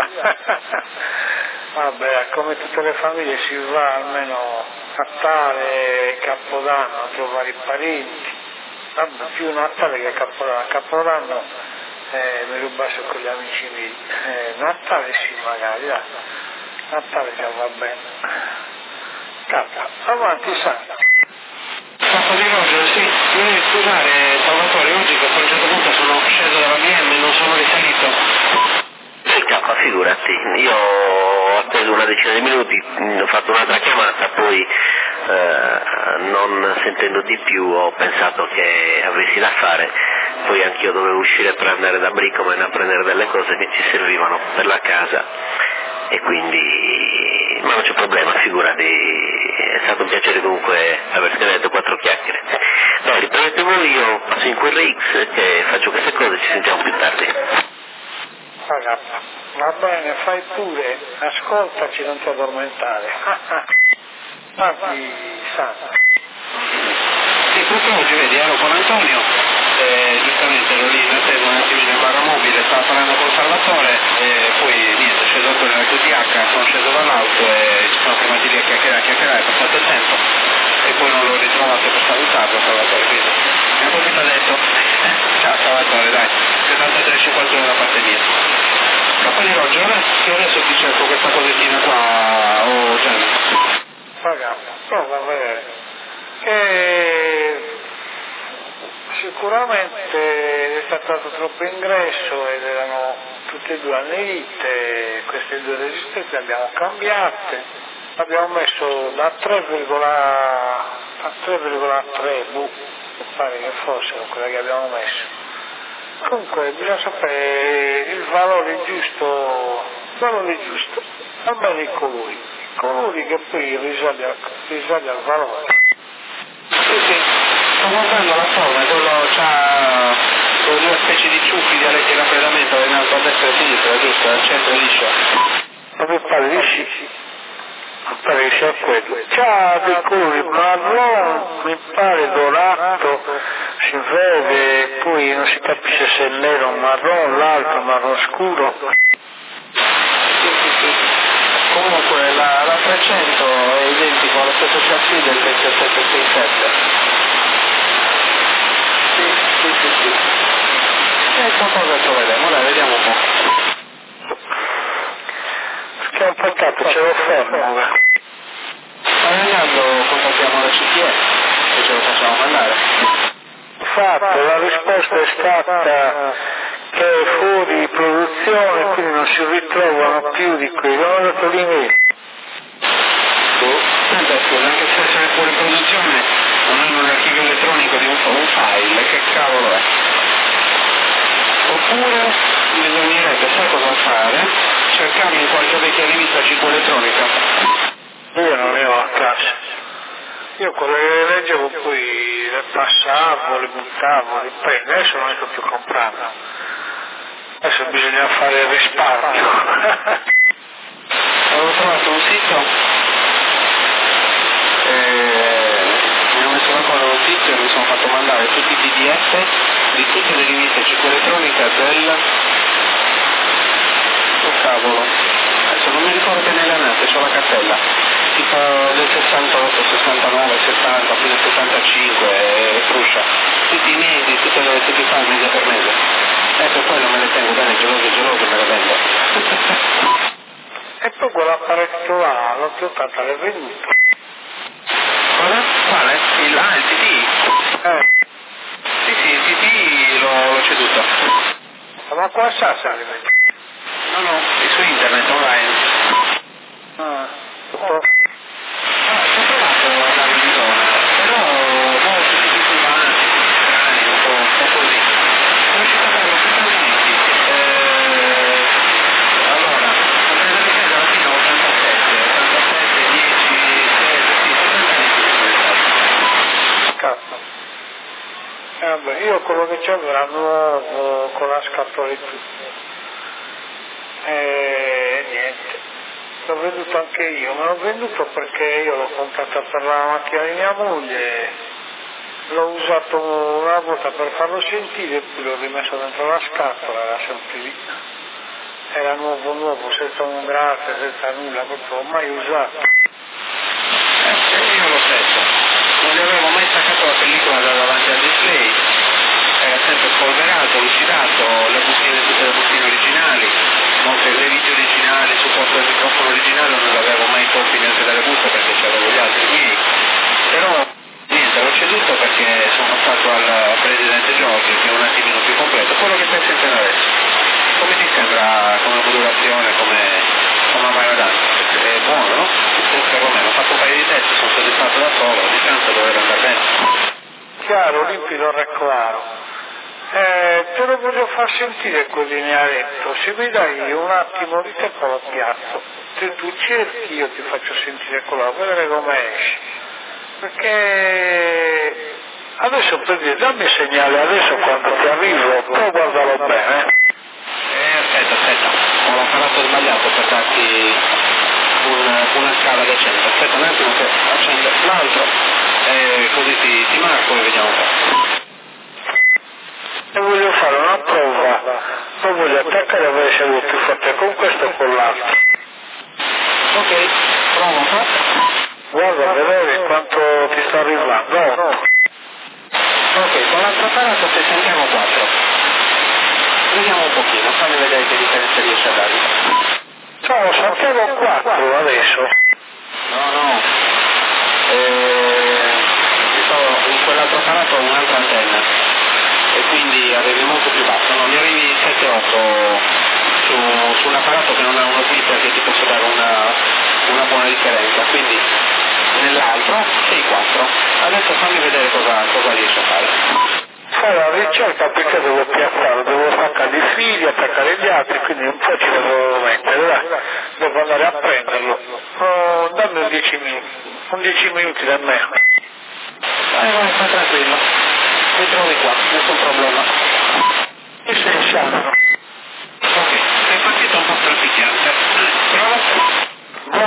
vabbè, come tutte le famiglie si va almeno Natale, Capodanno a trovare i parenti, vabbè, più Natale che Capodanno mi rubasso con gli amici miei, Natale sì magari, dai. Ma pare che va bene. Cappa, avanti Santa. Papa di Roger, sì, mi devi scusare Salvatore, oggi che a un certo punto sono sceso dalla BM e non sono risalito. K, figurati, io ho atteso una decina di minuti, ho fatto un'altra chiamata, poi non sentendo di più ho pensato che avessi da fare, poi anch'io dovevo uscire per andare da Bricoman a prendere delle cose che ci servivano per la casa e quindi, ma non c'è problema, figurati, è stato un piacere comunque aver scambiato 4 chiacchiere. No, riprendete voi, io passo in quel X che faccio queste cose, ci sentiamo più tardi. Ragazzi, va bene, fai pure, ascoltaci, non ti addormentare. Avanti Santa. Sì, proprio oggi vedi, ero con Antonio, giustamente ero lì in attesa un attimino in barra mobile, stavo parlando con Salvatore e poi niente, sceso nella QTH, sono sceso dall'auto e ci siamo fermati lì a chiacchierare, è passato il tempo e poi non l'ho ritrovato per salutarlo Salvatore, quindi mi ha proprio detto, ciao Salvatore dai, 73,51 da parte mia. Papa di Roger, ora che adesso ti cerco questa cosettina qua, Gianni. Ragazzi, prova a vedere. Sicuramente è stato troppo ingresso ed erano tutte e due annerite, queste due resistenze le abbiamo cambiate, abbiamo messo da 3,3, mi pare che fossero quelle che abbiamo messo. Comunque bisogna sapere il valore giusto, almeno i colori che poi risale al valore. Sì, sto guardando la forma, quello c'ha due specie di ciuffi di alette di raffreddamento in alto a destra e a sinistra, giusto? Al centro liscio. Ma mi pare che sia quello. C'ha dei colori marrone, mi pare dorato, si vede, poi non si capisce se è nero o marrone, l'altro marrone scuro. Sì. Comunque la 300 è identico allo stesso chassis del 2767. Sì. E qualcosa ci vedremo, dai, vediamo un po'. Che è un peccato, ce l'ho fermo. Andando contattiamo la CTE e ce lo facciamo mandare. Fatto, la risposta è stata che è fuori produzione, quindi non si ritrovano più di quelli. Ho dato l'email. Senta, scusa, anche se è fuori produzione non hanno un archivio elettronico di un file, che cavolo è? Oppure bisognerebbe, sai cosa fare? Cercare in qualche vecchia rivista ciclo elettronica. Io non ne ho a casa. Io quello che le leggevo poi le passavo, le buttavo, le prendo, adesso non riesco più a comprarle. Adesso bisogna fare il risparmio. Avevo trovato un sito mi ho messo d'accordo con il tizio e mi sono fatto mandare tutti i PDF di tutte le riviste cicloelettronica del... oh cavolo, adesso non mi ricordo bene le annate, c'ho la cartella, tipo del 68, 69, 70, fino al 75 e fruscia, tutti i mesi, tutti i file mese per mese, per quello me le tengo bene geloso me le vendo. E poi quell'apparecchio là, l'80 l'è venuto. Cosa? Quale? Il CD? Sì, il CD l'ho ceduto. Ma qua sa le vende? No, è su internet, online. Tutto? Ho provato a darlo in zona, però molti tutti curvanti, tutti strani, un po' così. Sono riuscito a darlo più elementi. Allora, completamente alla fine ho 87, 10, 7, sì, 70 Cazzo. Vabbè, io quello che c'è era nuovo, con la scatola e tutto. Niente. L'ho venduto anche io, ma l'ho venduto perché io l'ho comprato per la macchina di mia moglie, l'ho usato una volta per farlo sentire e poi l'ho rimesso dentro la scatola, era sempre lì. Era nuovo, senza un grazie, senza nulla, proprio l'ho mai usato. Io lo stesso. Non gli avevo mai staccato la pellicola da davanti al display, era sempre spolverato, lucidato, tutte le bustine originali, molte le viti originali, supporto del microfono originale. finale non avevo mai colpi neanche dalle buste perché c'avevo gli altri miei, però niente, l'ho ceduto perché sono stato al presidente Giorgio che è un attimino più completo. Quello che stai sentendo adesso, come ti sembra come modulazione, come vai avanti? È buono, no? Ho fatto un paio di test, sono soddisfatto da solo, a distanza dovrebbe andare bene. Chiaro, limpido, claro. Te lo voglio far sentire quel linearetto, se mi dai un attimo di tempo lo piazzo, se tu cerchi io ti faccio sentire quello, vedere come esce, perché adesso per dire, dammi segnale adesso quando ti arrivo, poi guardalo bene. Aspetta, ho l'apparato sbagliato per darti una scala decente, aspetta un attimo che accendo l'altro, così ti marco e vediamo un po'. E voglio fare una prova, poi voglio attaccare a vedere se è più forte con questo o con l'altro. Ok, prova un po'. Guarda a vedere quanto ti sta arrivando. Ok, con l'altro apparato se sentiamo 4. Vediamo un pochino, fammi vedere che differenza riesce a dargli. Sentiamo 4 adesso. No. In quell'altro apparato ho un'altra antenna. E quindi arrivi molto più basso, no? Ne arrivi 7-8 su un apparato che non ha uno splitter che ti possa dare una buona differenza, quindi nell'altro 6-4. Adesso fammi vedere cosa riesci a fare. Fai la ricerca perché devo piazzare, devo attaccare i fili, attaccare gli altri, quindi un po' ci devo mettere, dai, devo andare a prenderlo. Dammi 11 minuti da me. Vai, sta tranquillo. Mi trovi qua, nessun problema. Che sei sano? Ok, sei partito un po' strapicchiante. Prova?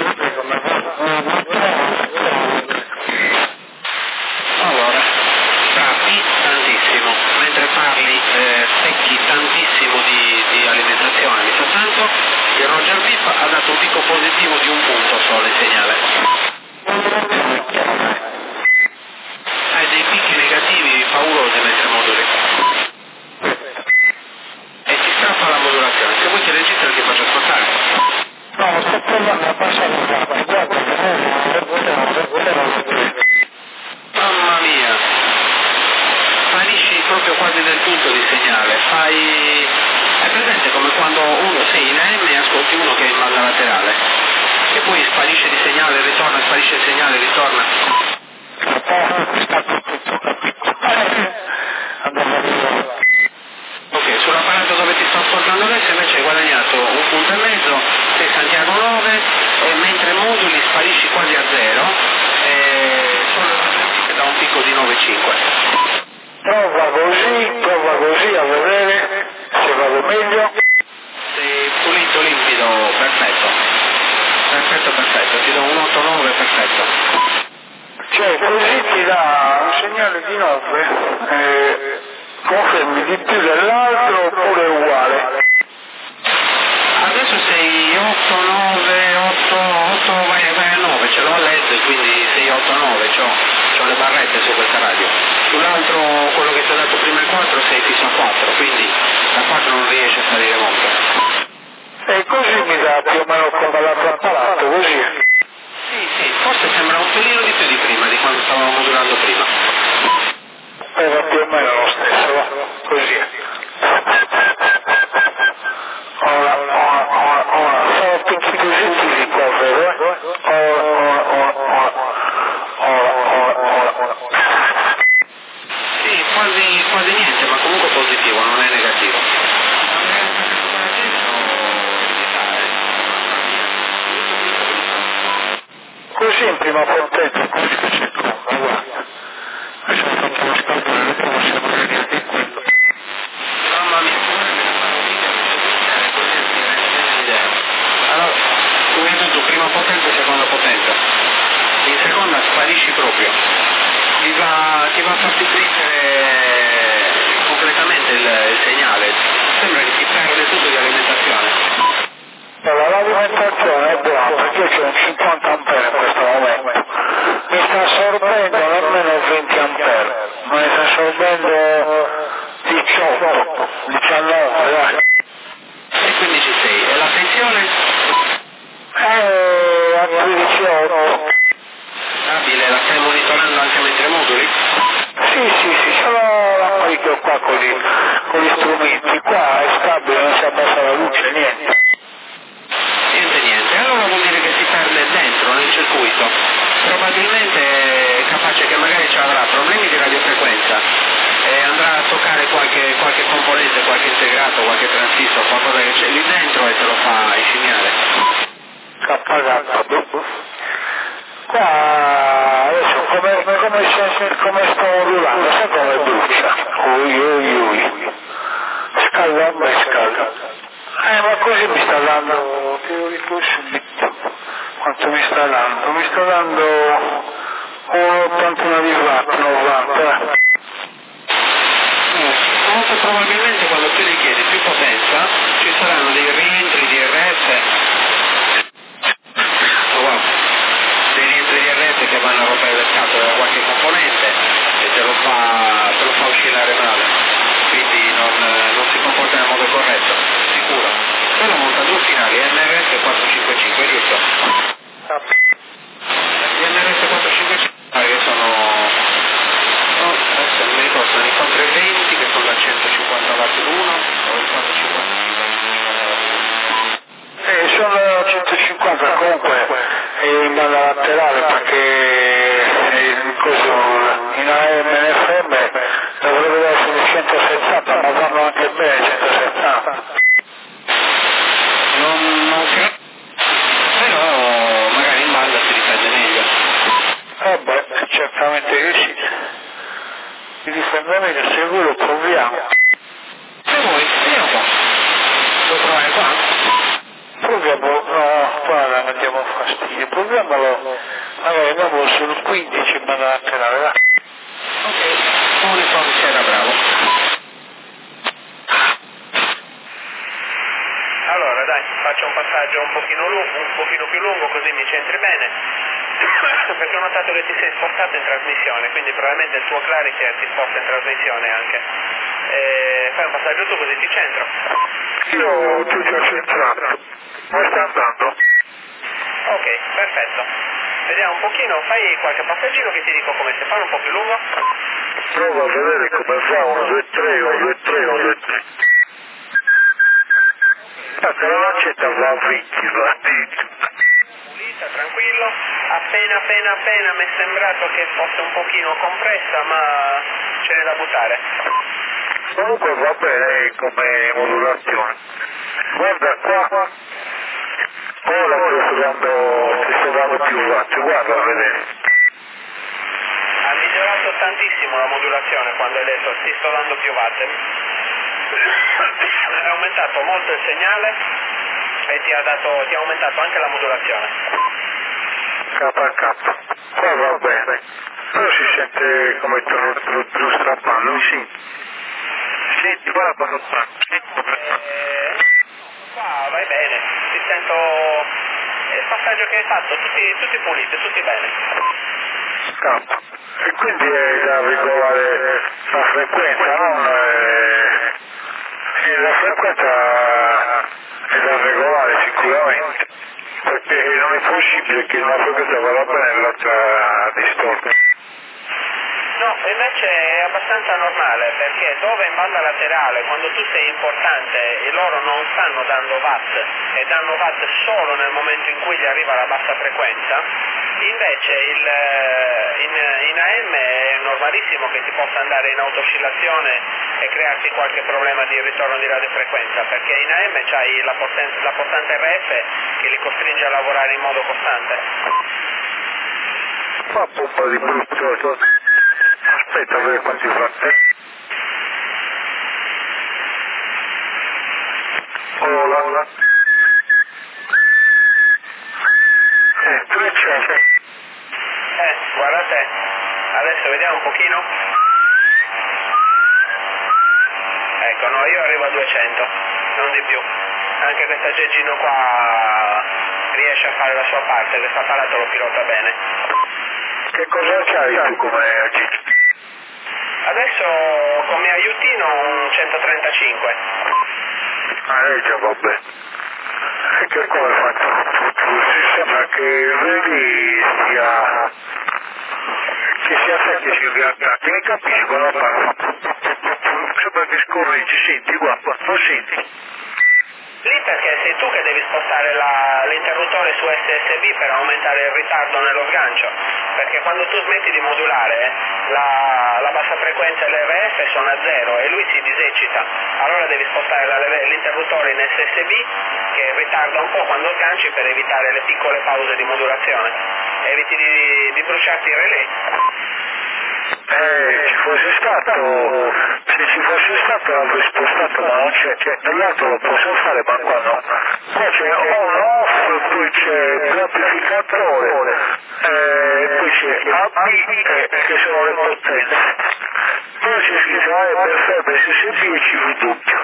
Allora, strappi tantissimo, mentre parli secchi tantissimo di alimentazione. Mi sa tanto, il Roger Vip ha dato un picco positivo di 1 punto solo in segnale. Hai dei picchi negativi paurosi mentre moduli e ti strappa la modulazione. Se vuoi ti registro e ti faccio ascoltare. No, sto provando a passare Mamma mia, sparisci proprio quasi del tutto di segnale. È presente come quando uno sei in AM e ascolti uno che è in banda laterale e poi sparisce di segnale, ritorna, sparisce il segnale, ritorna. Ok, sull'apparato dove ti sto ascoltando adesso invece hai guadagnato 1,5 punti, sei Santiago 9 e mentre moduli sparisci quasi a 0 e solo da un picco di 9,5. Prova così a vedere se vado meglio. Sei pulito, limpido, perfetto, ti do un 8,9 perfetto. Cioè così ti dà un segnale di 9, confermi di più dell'altro oppure è uguale? Adesso sei 8, 9, 8, vai a 9, ce l'ho a LED, quindi sei 8, 9, c'ho le barrette su questa radio. Sull'altro, quello che ti ho dato prima il 4, sei fisso a 4, quindi da 4 non riesce a salire molto. E così mi dà più o meno come l'altro apparato, così? Sì, forse sembra un pelino di più di prima, di quando stavamo modulando prima. Era più o meno lo stesso, va, così. Ora, sono tutti positivi qua, vero? Sì, quasi niente, ma comunque positivo, non è negativo. Così in prima potenza, così che si trova, guarda. Adesso ho fatto una scalpore, vediamo se non è niente in quello. Mamma mia, allora, tu hai detto prima potenza e seconda potenza. In seconda sparisci proprio. Ti va a farti crescere completamente il segnale. Sembra che ti perde tutto di alimentazione. L'alimentazione è buona perché io c'ho un 50 ampere in questo momento. Mi sta assorbendo almeno 20 ampere, ma mi sta assorbendo 18, 19, dai. E quindi ci sei. E la tensione? stabile, non si abbassa la luce, niente. Niente, allora vuol dire che si perde dentro nel circuito, probabilmente è capace che magari ci avrà problemi di radiofrequenza e andrà a toccare qualche componente, qualche integrato, qualche transistor, qualcosa che c'è lì dentro e te lo fa inscignare. Qua adesso come sto modulando, sai come brucia? Ui. Scalda. Ma così mi sta dando, te lo dico subito, quanto mi sta dando? Mi sta dando 81 di watt, 90. Molto probabilmente quando tu richiedi più potenza ci saranno dei rientri di RF, dei rientri di RF che vanno a rompere le scatole da qualche componente e te lo fa oscillare male, quindi non si comporta nel modo corretto, sicuro. Quello monta due finali, NRS 455, giusto? Gli NRS 455 che sono, adesso non mi ricordo, sono i 420 che sono da 150 watt l'uno o il 450? Sono da 150 comunque in banda laterale perché in AM e FM dovrebbe essere 170, ma vanno anche bene 170. Non credo, però magari in banda si difende meglio. Certamente che sì. Si difende meglio, sicuro, proviamo. Se vuoi, vediamo qua. Devo provare qua? Proviamo, no, guarda, non diamo fastidio, proviamolo, magari andiamo sul 15 in banda laterale, va? Ok, uniforme che era bravo. Allora dai, faccio un passaggio un pochino più lungo così mi centri bene, perché ho notato che ti sei spostato in trasmissione, quindi probabilmente il tuo Clariker ti sposta in trasmissione anche. Fai un passaggio tu così ti centro. Io ti ho centrato, come sta andando? Ok, perfetto. Vediamo un pochino, fai qualche passaggino che ti dico come se fai un po' più lungo. Prova a vedere come fa, 1, 2, 3, 1, 2, 3, 1, 2, 3. Che la lancetta va fritti, va Pulita, tranquillo. Appena mi è sembrato che fosse un pochino compressa, ma ce n'è da buttare. Comunque va bene come modulazione. Guarda qua, ora ti sto dando più watt, guarda a vedere. Ha migliorato tantissimo la modulazione quando hai detto ti sto dando più watt. È aumentato molto il segnale e ti ha aumentato anche la modulazione. K. Qua va bene. Però si sente come tu strappando, sì. Senti, guarda cosa fa. Qua vai bene, ti sento il passaggio che hai fatto, tutti puliti, tutti bene. K. E quindi è da regolare la frequenza, non la frequenza è da regolare sicuramente, perché non è possibile che una frequenza vada bene e l'altra distorta. No, invece è abbastanza normale, perché dove in banda laterale, quando tu sei importante e loro non stanno dando watt e danno watt solo nel momento in cui gli arriva la bassa frequenza, invece in AM è normalissimo che ti possa andare in autoscillazione e crearti qualche problema di ritorno di radiofrequenza, perché in AM c'hai la portante RF che li costringe a lavorare in modo costante. Fa un po' di brutto. Aspetta a vedere quanti fate. Hola. 300. Guarda te. Adesso vediamo un pochino. Ecco, no, io arrivo a 200, non di più. Anche questo aggeggino qua riesce a fare la sua parte, questo apparato lo pilota bene. Che cosa c'hai tu come aggeggio? Adesso come aiutino un 135. Già vabbè. E che come fatto? Sembra che vedi sia secchio sia grattati, mi capisci quando parlo? Sembra che correggi, senti, guarda, lo senti. Lì perché sei tu che devi spostare l'interruttore su SSB per aumentare il ritardo nello sgancio, perché quando tu smetti di modulare la bassa frequenza e l'RF sono a 0 e lui si disecita, allora devi spostare l'interruttore in SSB che ritarda un po' quando sganci per evitare le piccole pause di modulazione, eviti di bruciarti il relè. Ci fosse stato, se ci fosse stato l'avrei spostato, ma non c'è, tagliato lo posso fare, ma qua no. Qua c'è on-off, poi c'è l'amplificatore, poi c'è AB che sono le potenze. Poi c'è scritto per SSB e CV doppio.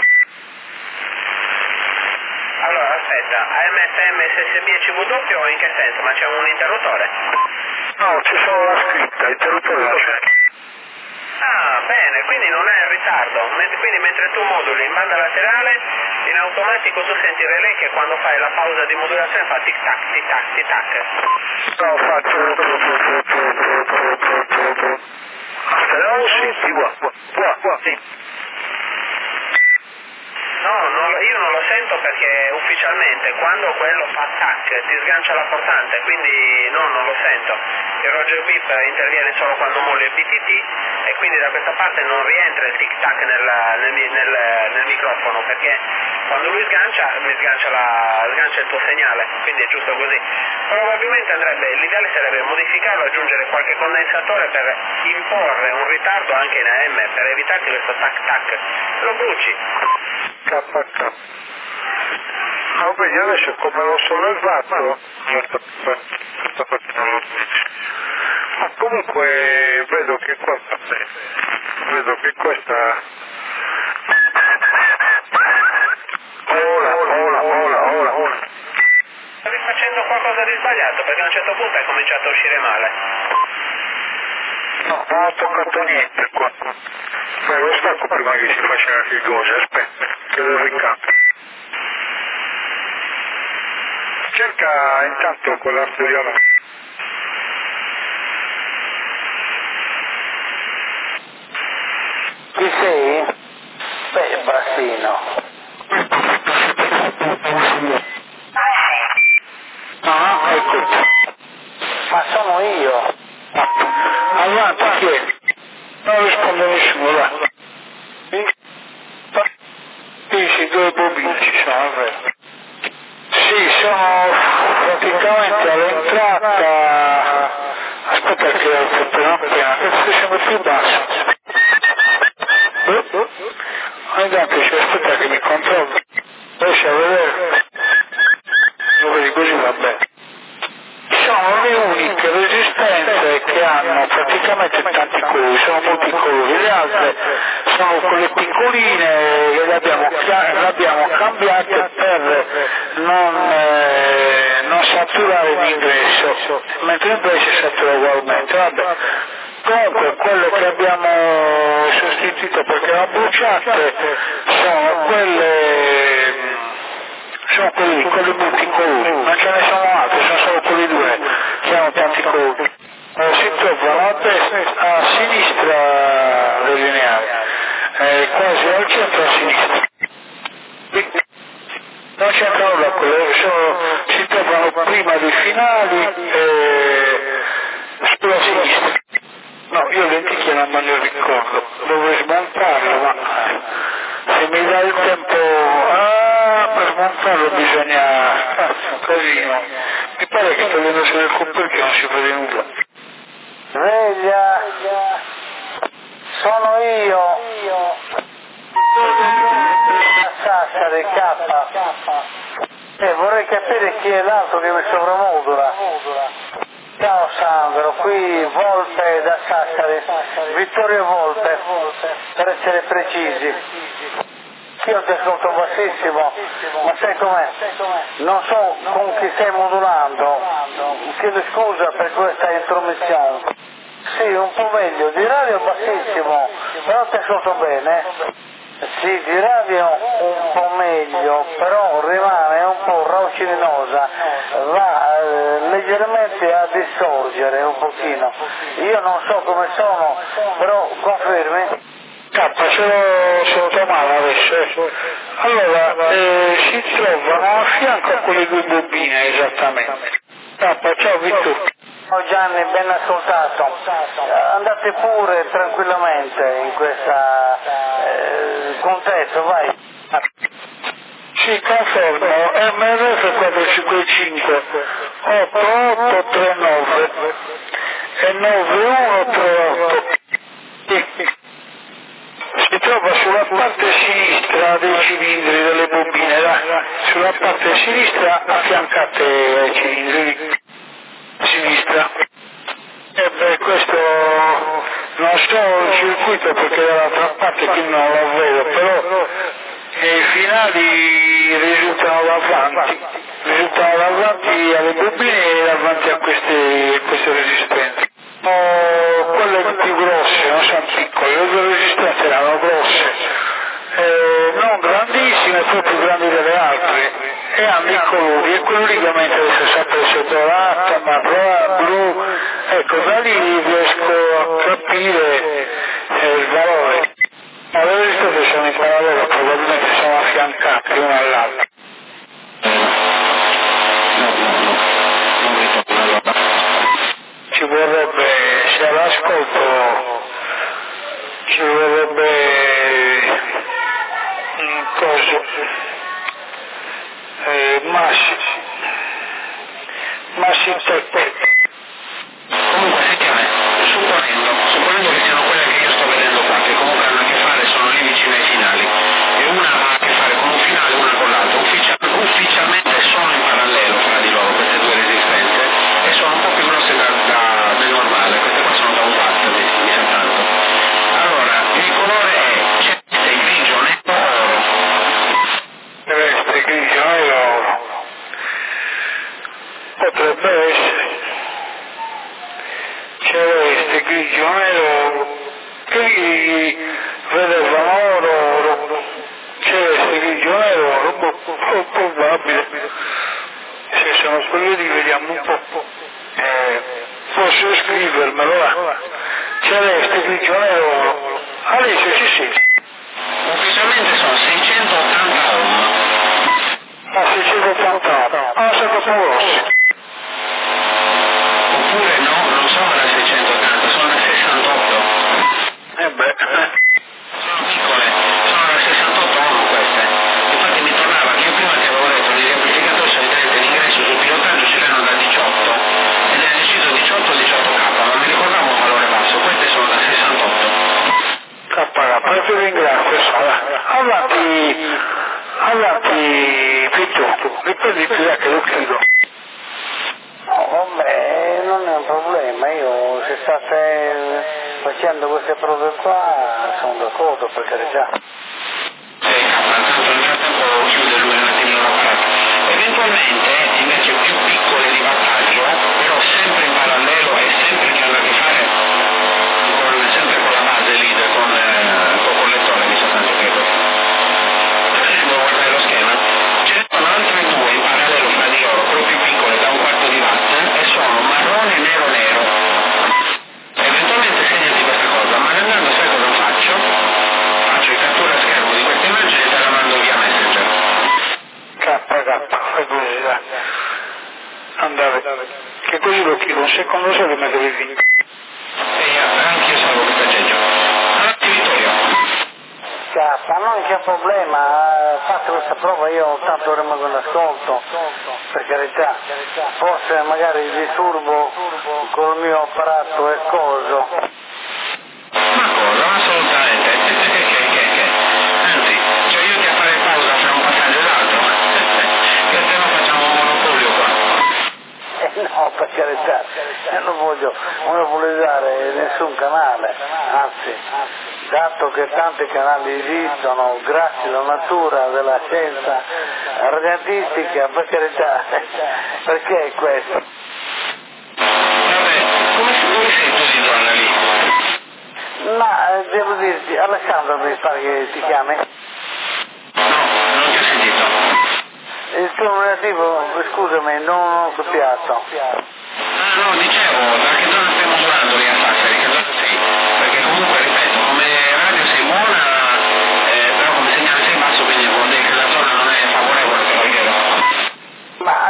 Allora aspetta, AMFM, SSB e CV o in che senso? Ma c'è un interruttore? No, c'è solo la scritta, interruttore non c'è. Ah, bene, quindi non è in ritardo, quindi mentre tu moduli in banda laterale, in automatico tu senti il relè che quando fai la pausa di modulazione fa tic tac, tic tac, tic tac. No, faccio... Aspetta, non lo senti, qua, sì. No, io non lo sento perché ufficialmente quando quello fa tac ti sgancia la portante, quindi no, non lo sento. Il Roger Beep interviene solo quando molli il BTT e quindi da questa parte non rientra il tic tac nel microfono perché quando lui sgancia il tuo segnale, quindi è giusto così. Probabilmente l'ideale sarebbe modificarlo, aggiungere qualche condensatore per imporre un ritardo anche in AM per evitarti questo tac tac. Lo bruci. KK. No, vedi, adesso come l'ho sollevato, ma comunque vedo che qua sta bene, vedo che questa... Ora. Stavi facendo qualcosa di sbagliato perché a un certo punto è cominciato a uscire male. No, non ho toccato niente qua. Lo stacco prima che si faccia le cose, aspetta, che lo ricambio. Cerca intanto quell'arteriale. Chi sei? Beh, Bassino. Ah, ecco. Ma sono io. Avanti, chi è? Non risponde nessuno, va. Dici due bobine ci sono, vero? Sì, sono praticamente all'entrata. Aspetta che alzo appena, questo sembra più basso. Intanto aspetta che mi controllo. Riesci a vedere? Lo vedi così va bene. Sono le uniche resistenze che hanno praticamente tanti colori, sono multicolori, le altre sono quelle piccoline che le abbiamo cambiate per non saturare l'ingresso, mentre invece satura ugualmente. Vabbè. Comunque quelle che abbiamo sostituito perché erano bruciate sono quelle multicolori, non ce ne sono altre, sono solo quelli due che hanno tanti colori. Si trovano a sinistra del lineare, quasi al centro a sinistra. Non c'entra nulla quello, si trovano prima dei finali sulla sinistra. No, io lenticchie non me ne ricordo, dovrei smontarlo, ma se mi dà il tempo per smontarlo bisogna casino. Mi pare che sto vedendo sul computer che non si vede nulla. Sveglia. Sono io. Sassari K. Vorrei capire chi è l'altro che mi sovramodula. Ciao Sandro, qui Volpe da Sassari, Vittorio Volpe, per essere precisi. Io ti ascolto bassissimo, ma sai com'è? Non so con chi stai modulando, chiedo scusa per questa intromissione. Sì, un po' meglio, di radio bassissimo, però ti ascolto bene. Sì, di radio un po' meglio, però rimane un po' raucinosa, va leggermente a distorcere un pochino. Io non so come sono, però confermi? Ce l'ho sotto mano adesso. Allora, si trovano a fianco a quelle due bobine esattamente. Ciao Vittorio. Ciao Gianni, ben ascoltato. Andate pure tranquillamente in questo contesto, vai. Sì, confermo, MRF 455 8839 e 9138. Si trova sulla parte sinistra dei cilindri delle bobine, sulla parte sinistra affiancate ai cilindri sinistra. E questo non so il circuito perché dall'altra parte qui non lo vedo, però i finali risultano davanti alle bobine e davanti a queste resistenze. Quelle più grosse non sono piccole, le due resistenze erano grosse, non grandissime, poi più grandi delle altre, e hanno i colori, e quello lì che mi interessa sapere se è dorato, marrone, blu, ecco, da lì riesco a capire il valore. Ma le resistenze sono in parallelo, probabilmente sono affiancate l'una all'altra. Ci vorrebbe, se all'ascolto, ci vorrebbe un coso, massi Tech. Comunque sentiamo, supponendo che siano quelle che io sto vedendo qua, che comunque hanno a che fare, sono lì vicine ai finali, e una ha a che fare con un finale e una con l'altra, ufficialmente sono in parallelo fra di loro queste due resistenze, e sono un po' più grosse del normale, queste qua sono da un watt, mi sa tanto. Allora, il colore è celeste, grigio, netto, oro. Celeste, grigio e oro. Potrebbe essere celeste, grigio e oro. Qui vedevano oro, celeste, grigio e oro, probabile. Se sono quelli vediamo un po'. Posso scrivermelo là. Celeste, grigio e oro. Adesso ci senti. Ufficialmente sono 680 ohm. 680. Sono troppo grossi. Oppure no, non sono da 680, sono da 68. Sono piccole, sono da 68 ohm queste. Infatti mi tornava che io prima ti avevo detto che gli amplificatori solitamente in ingresso sul pilotaggio ce l'hanno da 18 ed è deciso 18K, ma mi ricordavo un valore basso, queste sono da 68. K, ti ringrazio. Avanti, Pitto, riprendi più là che lo chiudo. No, vabbè, non è un problema, io se state facendo queste prove qua sono d'accordo, per carità. Tanto nel frattempo chiude lui un attimino l'apparato. Eventualmente invece più piccole di wattaggio, però sempre in parallelo e sempre che hanno a che fare sempre con la base lead, con il collettore, mi sa tanto che è questo. Devo guardare lo schema, ce ne sono altre due in parallelo fra di loro, però più piccole, da 1/4 di watt, e sono marrone nero nero. Eventualmente segnati questa cosa, ma andando sai cosa faccio? Faccio il cattura schermo di questa immagine e te la mando via Messenger. Fai così, dai. Andare. Che così lo chiedo un secondo solo e me devi finire. E anche io salvo questa aggeggio. Avanti Vittorio. Non c'è problema, fate questa prova, io tanto rimango in ascolto, per carità. Forse magari disturbo col mio apparato e coso. Ma cosa? Assolutamente. Anzi, cioè io ti a fare pausa fra un passaggio e l'altro. Che se no facciamo un monopolio qua. No, per carità, io non voglio monopolizzare nessun canale, anzi, dato che tanti canali esistono, grazie alla natura della scienza radiantistica, per carità, perché è questo? Vabbè, come sei tu di donna lì? Ma devo dirti, Alessandro mi pare che ti chiami? No, non ti ho sentito. Il tuo nominativo, scusami, non ho copiato. No, dicevo, da che zona stiamo usando lì a Sassari, che zona sei? Perché comunque, ripeto, come radio sei buono,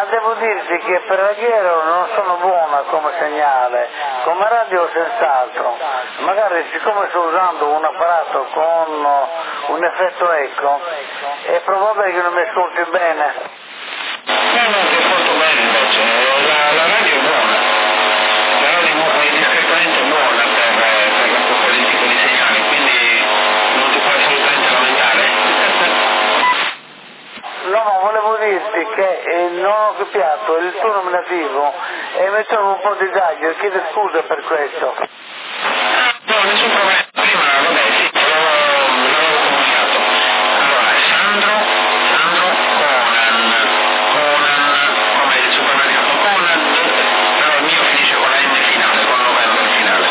devo dirti che per Alghero non sono buona come segnale, come radio senz'altro, magari siccome sto usando un apparato con un effetto eco, è probabile che non mi ascolti bene. No, ti ascolto bene invece, la radio è buona, la radio è discretamente buona per quel tipo di segnali, quindi non ti puoi assolutamente lamentare. No, ma volevo dirti che non ho capiato il tuo nominativo e mi trovo un po' di disagio e chiedo scusa per questo. No, nessun problema, prima vabbè sì, l'avevo comunicato. Allora, Sandro Conan, come il supermercato Conad, però il mio finisce con la M finale, con November finale.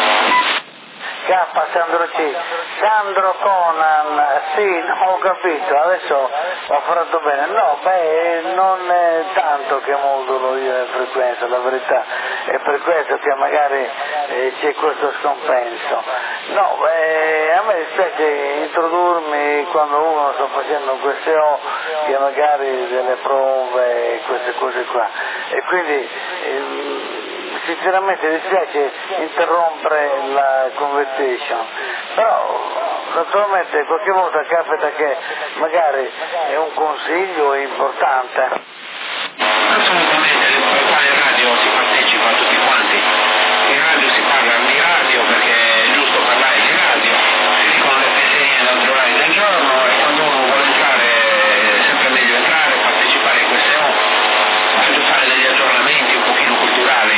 K Sandro C. Sandro Conan, sì, ho capito, adesso ho fatto bene. No, non è tanto che modulo io le frequenze, la verità, è per questo che magari c'è questo scompenso. No, a me dispiace introdurmi quando uno sta facendo queste che magari delle prove e queste cose qua. E quindi sinceramente dispiace interrompere la conversation, però naturalmente qualche volta capita che magari è un consiglio importante. Assolutamente, qua in radio si partecipa tutti quanti, in radio si parla di radio perché è giusto parlare di radio, si dicono le fesserie ad altri orari del giorno e quando uno vuole entrare è sempre meglio entrare, partecipare in queste anche fare degli aggiornamenti un pochino culturali.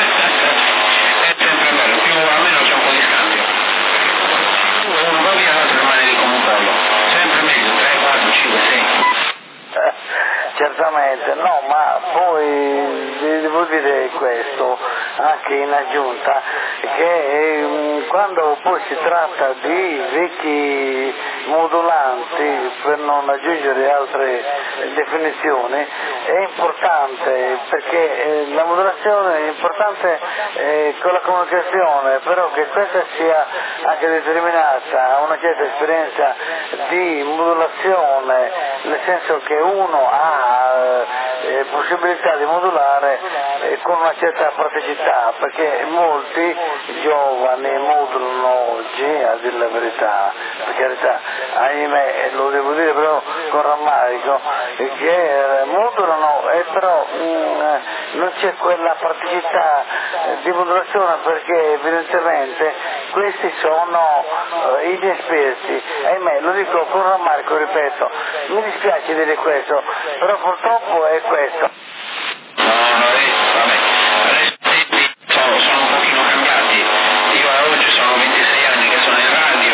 È sempre bello, più almeno c'è un po' di scambio. Uno va via, l'altro rimane lì come un pollo. Sempre meglio, 3, 4, 5, 6. Certamente, no, ma poi devo dire questo anche in aggiunta, che quando poi si tratta di vecchi modulanti, per non aggiungere altre definizioni, è importante perché la modulazione è importante con la comunicazione, però che questa sia anche determinata a una certa esperienza di modulazione, nel senso che uno ha possibilità di modulare con una certa praticità, perché molti giovani modulano oggi, a dire la verità, per carità, ahimè, lo devo dire però con rammarico, che modulano e però non c'è quella praticità di modulazione perché evidentemente questi sono inesperti, ahimè, lo dico con rammarico, ripeto, mi dispiace dire questo, però purtroppo è questo. No, vabbè, adesso sono un pochino cambiati. Io oggi sono 26 anni che sono in radio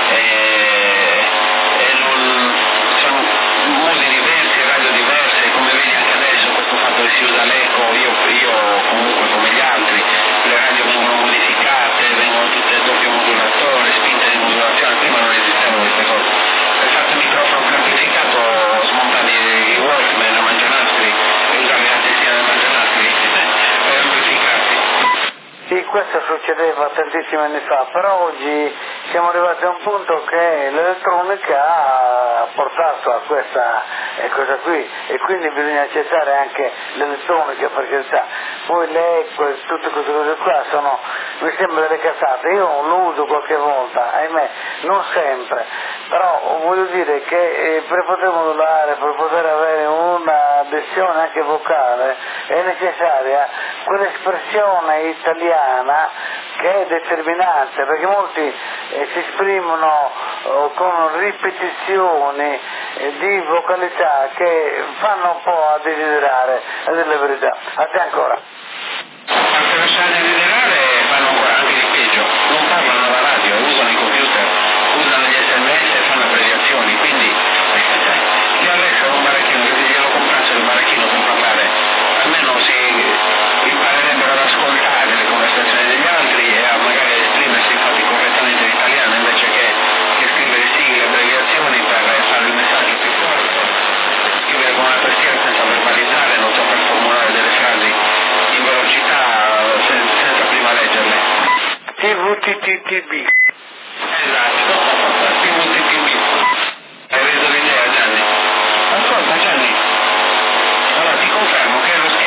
e non, sono modi diversi, radio diverse, come vedi anche adesso questo fatto che si usa l'eco, io comunque come gli altri, le radio vengono modificate, vengono tutte a doppio modulatore, spinte di modulazione, prima non esistevano queste cose. Per fatto il microfono amplificato smontavi i Walkman a mangianastri e usavi la testina del mangianastri per amplificarti. Sì, questo succedeva tantissimi anni fa, però oggi siamo arrivati a un punto che l'elettronica ha portato a questa cosa qui e quindi bisogna accettare anche l'elettronica per carità. Poi l'eco e tutte queste cose qua sono, mi sembra delle cazzate, io lo uso qualche volta, ahimè, non sempre, però voglio dire che per poter modulare, per poter avere una adesione anche vocale è necessaria quell'espressione italiana che è determinante, perché molti si esprimono con ripetizioni di vocalità che fanno un po' a desiderare, a dire la verità. A te ancora. Quante lasciare desiderare fanno ancora anche di peggio, non parlano alla radio, usano i computer, usano gli SMS e fanno abbreviazioni, quindi io adesso ho un baracchino, che glielo comprasse il baracchino per parlare, almeno si imparerebbero ad ascoltare le conversazioni degli altri e a magari esprimersi infatti correttamente in italiano invece che scrivere sigle e abbreviazioni per fare il messaggio più corto, scrivere con una tastiera senza verbalizzare, non saper formulare delle frasi in velocità senza prima leggerle. TVTTB. Esatto, TVTTB. Hai reso l'idea, Gianni? Ascolta Gianni, allora ti confermo che lo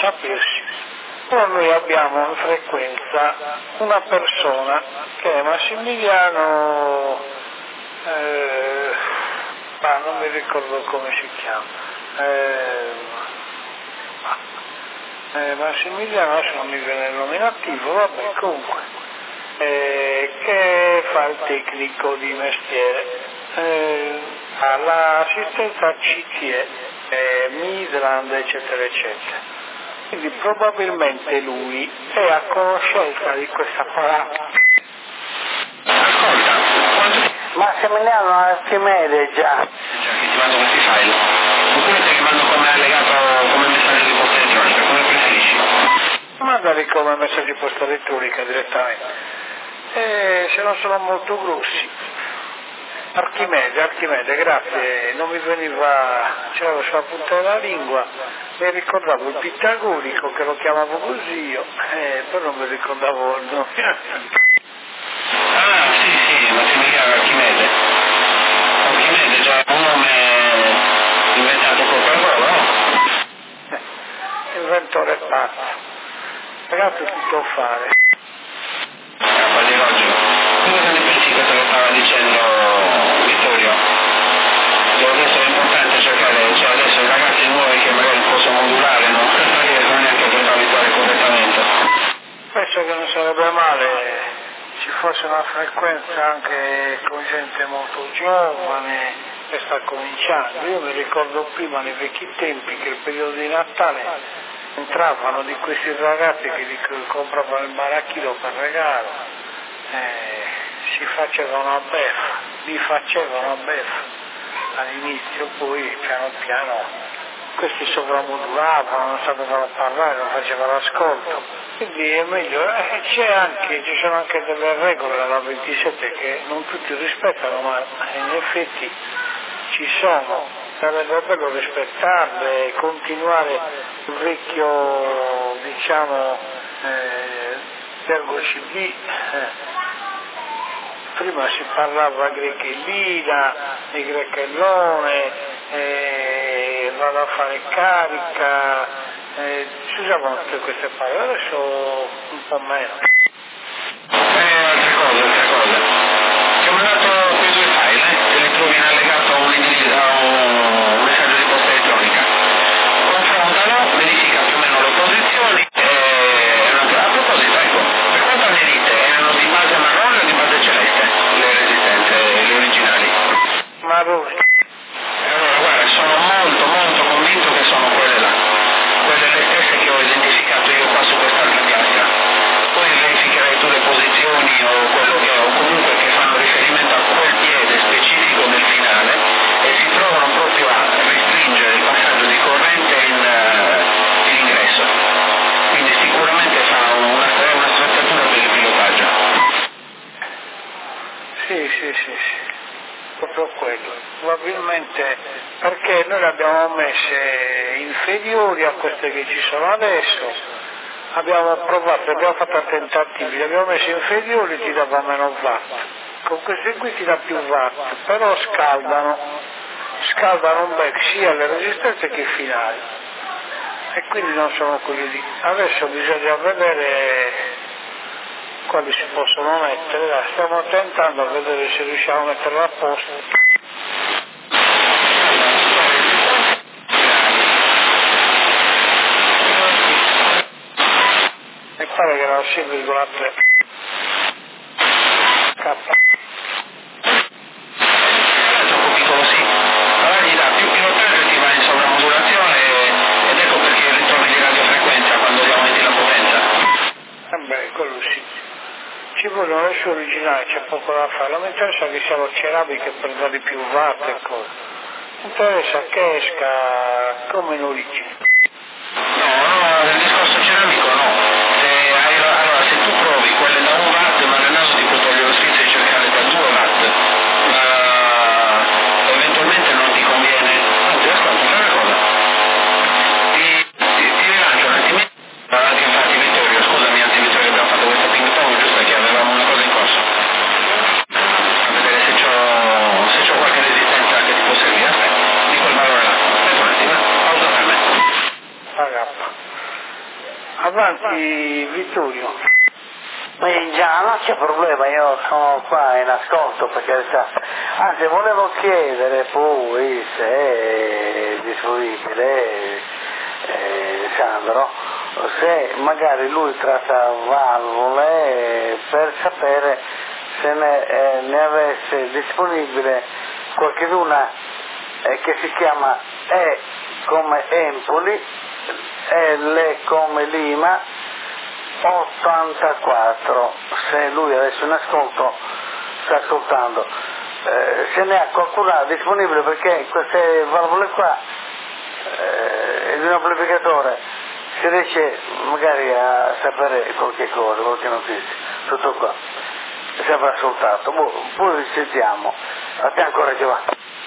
sapersi. Però noi abbiamo in frequenza una persona che è Massimiliano, ma non mi ricordo come si chiama, Massimiliano, adesso non mi viene il nominativo, vabbè, comunque, che fa il tecnico di mestiere, ha l'assistenza CTE, Midland, eccetera, eccetera. Quindi probabilmente lui è a conoscenza di questa parola. Ascolta, Massimiliano Archimede già. che ti mando questi file, oppure te li mando come allegato, come messaggio di posta elettronica, come preferisci? Magari come messaggio di posta elettronica direttamente, se non sono molto grossi. Archimede, grazie, non mi veniva, c'era sulla punta della lingua, mi ricordavo il pitagorico che lo chiamavo così io, però non mi ricordavo il nome. Ah, sì, Massimiliano Archimede. Archimede già è un nome inventato Coca-Cola, no? Inventore pazzo, ragazzi tutto fare. Di logico. Cosa ne pensi di questo che stava dicendo Vittorio? Che adesso è importante cercare, cioè adesso i ragazzi nuovi che magari possono modulare non riescono neanche a totalizzare correttamente. Penso che non sarebbe male ci fosse una frequenza anche con gente molto giovane che sta cominciando. Io mi ricordo prima nei vecchi tempi che il periodo di Natale entravano di questi ragazzi che li compravano il marachino per regalo, si facevano a beffa, li facevano a beffa all'inizio, poi piano piano questi sovramodulavano, non sapevano parlare, non facevano ascolto, quindi è meglio, ci sono anche delle regole alla 27 che non tutti rispettano, ma in effetti ci sono, sarebbe bello rispettarle e continuare il vecchio, diciamo, Ergo CD. Prima si parlava grecellina, di grecellone, vado a fare carica, si usavano tutte queste parole, adesso un po' meno. Altre cose. Ti ho mandato quei due file, te li trovi in allegato a un messaggio di posta elettronica. Confrontalo, verifica più o meno le posizioni a proposito, ecco, per quanto aderite, erano di base marrone o di base celeste le resistenze, le originali? Marrone. Allora guarda, sono molto convinto che sono quelle là, quelle le stesse che ho identificato io qua su quest'altra piastra. Poi verificherai tu le posizioni o quello che o comunque che fanno riferimento a quel piede specifico del finale e si trovano proprio a restringere il passaggio di corrente in ingresso. Quindi sicuramente fa una strezzatura per il pilotaggio. Sì. Proprio quello, probabilmente perché noi le abbiamo messe inferiori a queste che ci sono adesso, abbiamo provato, abbiamo fatto tentativi, le abbiamo messe inferiori, ti dava meno watt, con queste qui ti dà più watt, però scaldano un bel sia le resistenze che i finali e quindi non sono quelli lì. Adesso bisogna vedere quali si possono mettere, stiamo tentando a vedere se riusciamo a metterla a posto. Mi pare che era 6,3 K. Troppo piccolo sì, allora gli dà più pilotaggio e ti va in sovramodulazione ed ecco perché ritrovi di radiofrequenza quando gli aumenti la potenza. Beh, quello sì. Ci vogliono le sue originali, c'è poco da fare, non mi interessa che siano ceramiche per dare più watt e cose. Mi interessa che esca come in origine. No, nel discorso ceramico no. Allora se tu provi quelle da 1 watt, ma nel naso ti puoi togliere lo sfizio e cercare da 2 watt, ma eventualmente non ti conviene. Anzi, ascolta, fai una cosa. Ti rilancio un attimino. Anche infatti Vittorio, scusami, abbiamo fatto questo ping pong giusto che avevamo una cosa in corso. A vedere se c'ho qualche resistenza che ti può servire. Aspetta, di quel valore là. Aspetta un attimo, pausa per me. Ragazzi. Senti Vittorio. Già, non c'è problema, io sono qua in ascolto per carità. Anzi, volevo chiedere poi se è disponibile Sandro, se magari lui tratta valvole per sapere se ne avesse disponibile qualcheduna che si chiama E come Empoli, L come Lima 84, se lui adesso in ascolto sta ascoltando, se ne ha qualcuna disponibile, perché queste valvole qua di un amplificatore si riesce magari a sapere qualche cosa, qualche notizia, tutto qua, sempre ascoltato, poi sentiamo, a te ancora che va.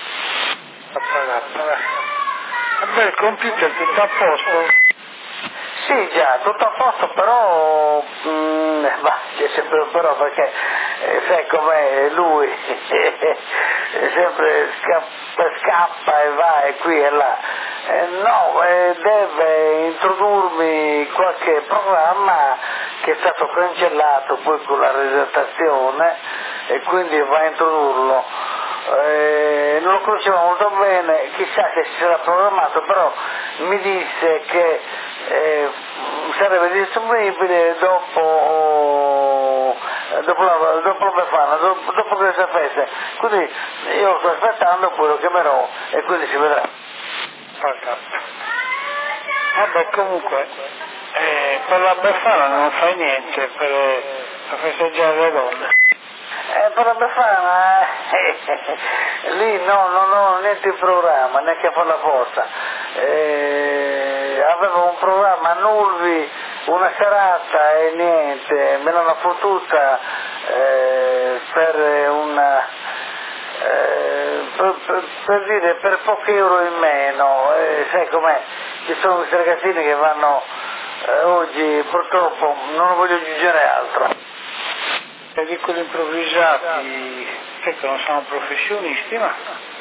Vabbè, il computer tutto a posto? Sì, già, tutto a posto, però c'è sempre un però, perché sai com'è lui, sempre scappa e va e qui e là. No, deve introdurmi qualche programma che è stato cancellato poi con la resettazione e quindi va a introdurlo. Non lo conoscevo molto bene, chissà che si sarà programmato, però mi disse che sarebbe disponibile dopo Befana, dopo questa festa, quindi io sto aspettando, poi lo chiamerò e quindi si vedrà. Vabbè, comunque per la Befana non fai niente per festeggiare le donne. Per la Befana lì non ho niente in programma, neanche per la forza. Avevo un programma a Nulvi, una serata e niente, me l'hanno fottuta per dire per pochi euro in meno, sai com'è, ci sono questi ragazzini che vanno oggi, purtroppo non voglio aggiungere altro. I piccoli improvvisati che non sono professionisti, ma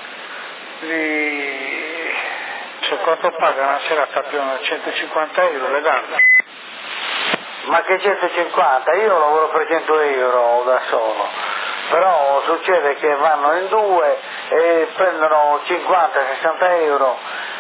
se quanto paga una serata più o 150 euro le danno. Ma che 150? Io lavoro per 100 euro da solo, però succede che vanno in due e prendono 50-60 euro,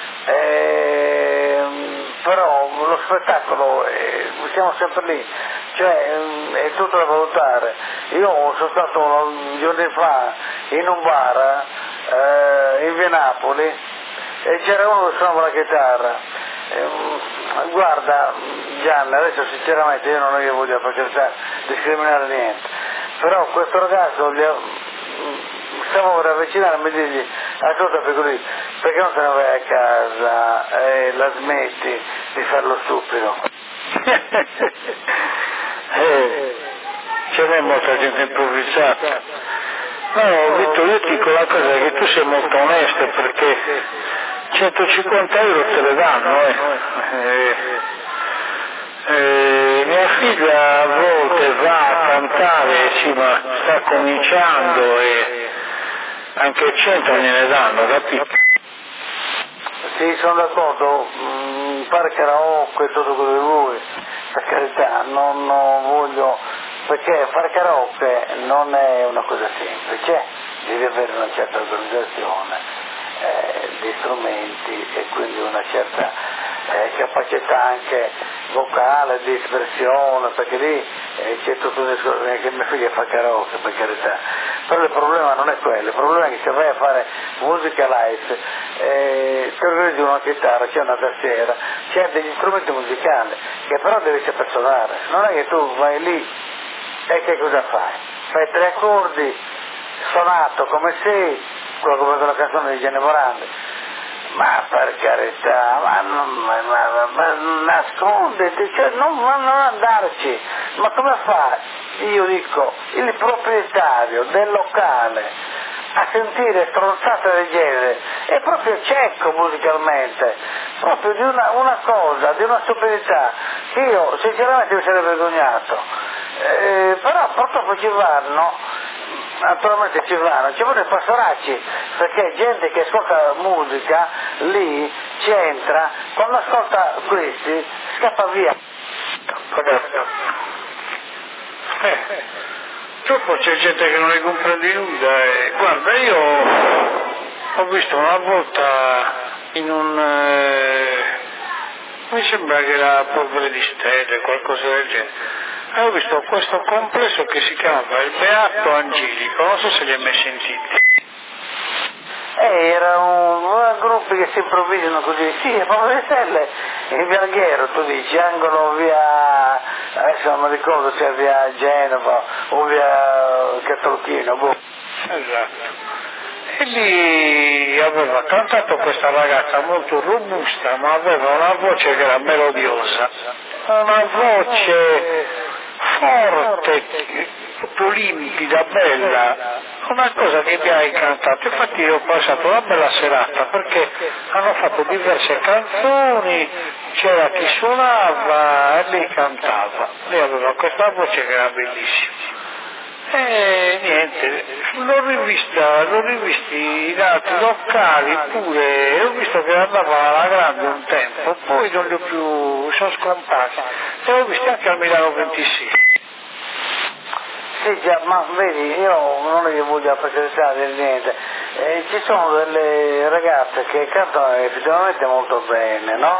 però lo spettacolo siamo sempre lì, cioè è tutto da valutare. Io sono stato giorni fa in un bar in via Napoli e c'era uno che suonava la chitarra. Guarda Gianni, adesso sinceramente io non voglio per discriminare niente, però questo ragazzo stavo per avvicinarmi e dirgli ascolta Piccolino, perché non te ne vai a casa e la smetti di fare lo stupido? Ce n'è molta gente improvvisata. No, Vittorio, io ti dico la cosa che tu sei molto onesto, perché 150 euro te le danno, mia figlia a volte va a cantare, sì, ma sta cominciando e anche 100 gliene danno, capito? Sì, sono d'accordo, fare karaoke e tutto quello che vuoi, per carità, non voglio, perché fare karaoke non è una cosa semplice, devi avere una certa organizzazione di strumenti e quindi una certa capacità anche vocale, di espressione, perché lì c'è tutto un discorso che mia figlia fa karaoke, per carità, però il problema non è quello, il problema è che se vai a fare musica live ti organizzi una chitarra, c'è una tastiera, c'è degli strumenti musicali che però devi saper suonare, non è che tu vai lì e che cosa fai? Fai 3 accordi, suonato come sei, quello come quella canzone di Gianni Morandi, ma per carità, ma nasconditi, cioè non andarci, ma come fa? Io dico, il proprietario del locale a sentire stronzate del genere è proprio cieco musicalmente, proprio di una cosa, di una stupidità che io sinceramente mi sarei vergognato, però purtroppo ci vanno. Naturalmente ci vanno i pastoracci, perché gente che ascolta musica lì ci entra, quando ascolta questi scappa via. Dopo c'è gente che non ne comprende nulla. Guarda, io ho visto una volta in mi sembra che era Polvere di Stelle, qualcosa del genere. Ho visto questo complesso che si chiamava il Beato Angelico, non so se li hai mai sentiti. Era un gruppo che si improvvisano così, sì, è Polvere di Stelle, in via Alghero, tu dici, angolo via, adesso non mi ricordo se è via Genova o via Cattolchino, boh. Esatto. E lì aveva cantato questa ragazza molto robusta, ma aveva una voce che era melodiosa, una voce forte, proprio limpida, bella, una cosa che mi ha incantato. Infatti io ho passato una bella serata perché hanno fatto diverse canzoni, c'era chi suonava e lei cantava, lei aveva questa voce che era bellissima. E niente, l'ho rivisti in altri locali pure, ho visto che andavano alla grande un tempo, poi non li ho più, sono scomparsi, e l'ho visti anche al Milano 26. Sì, già, ma vedi, io non è che voglio apprezzare niente, ci sono delle ragazze che cantano effettivamente molto bene, no?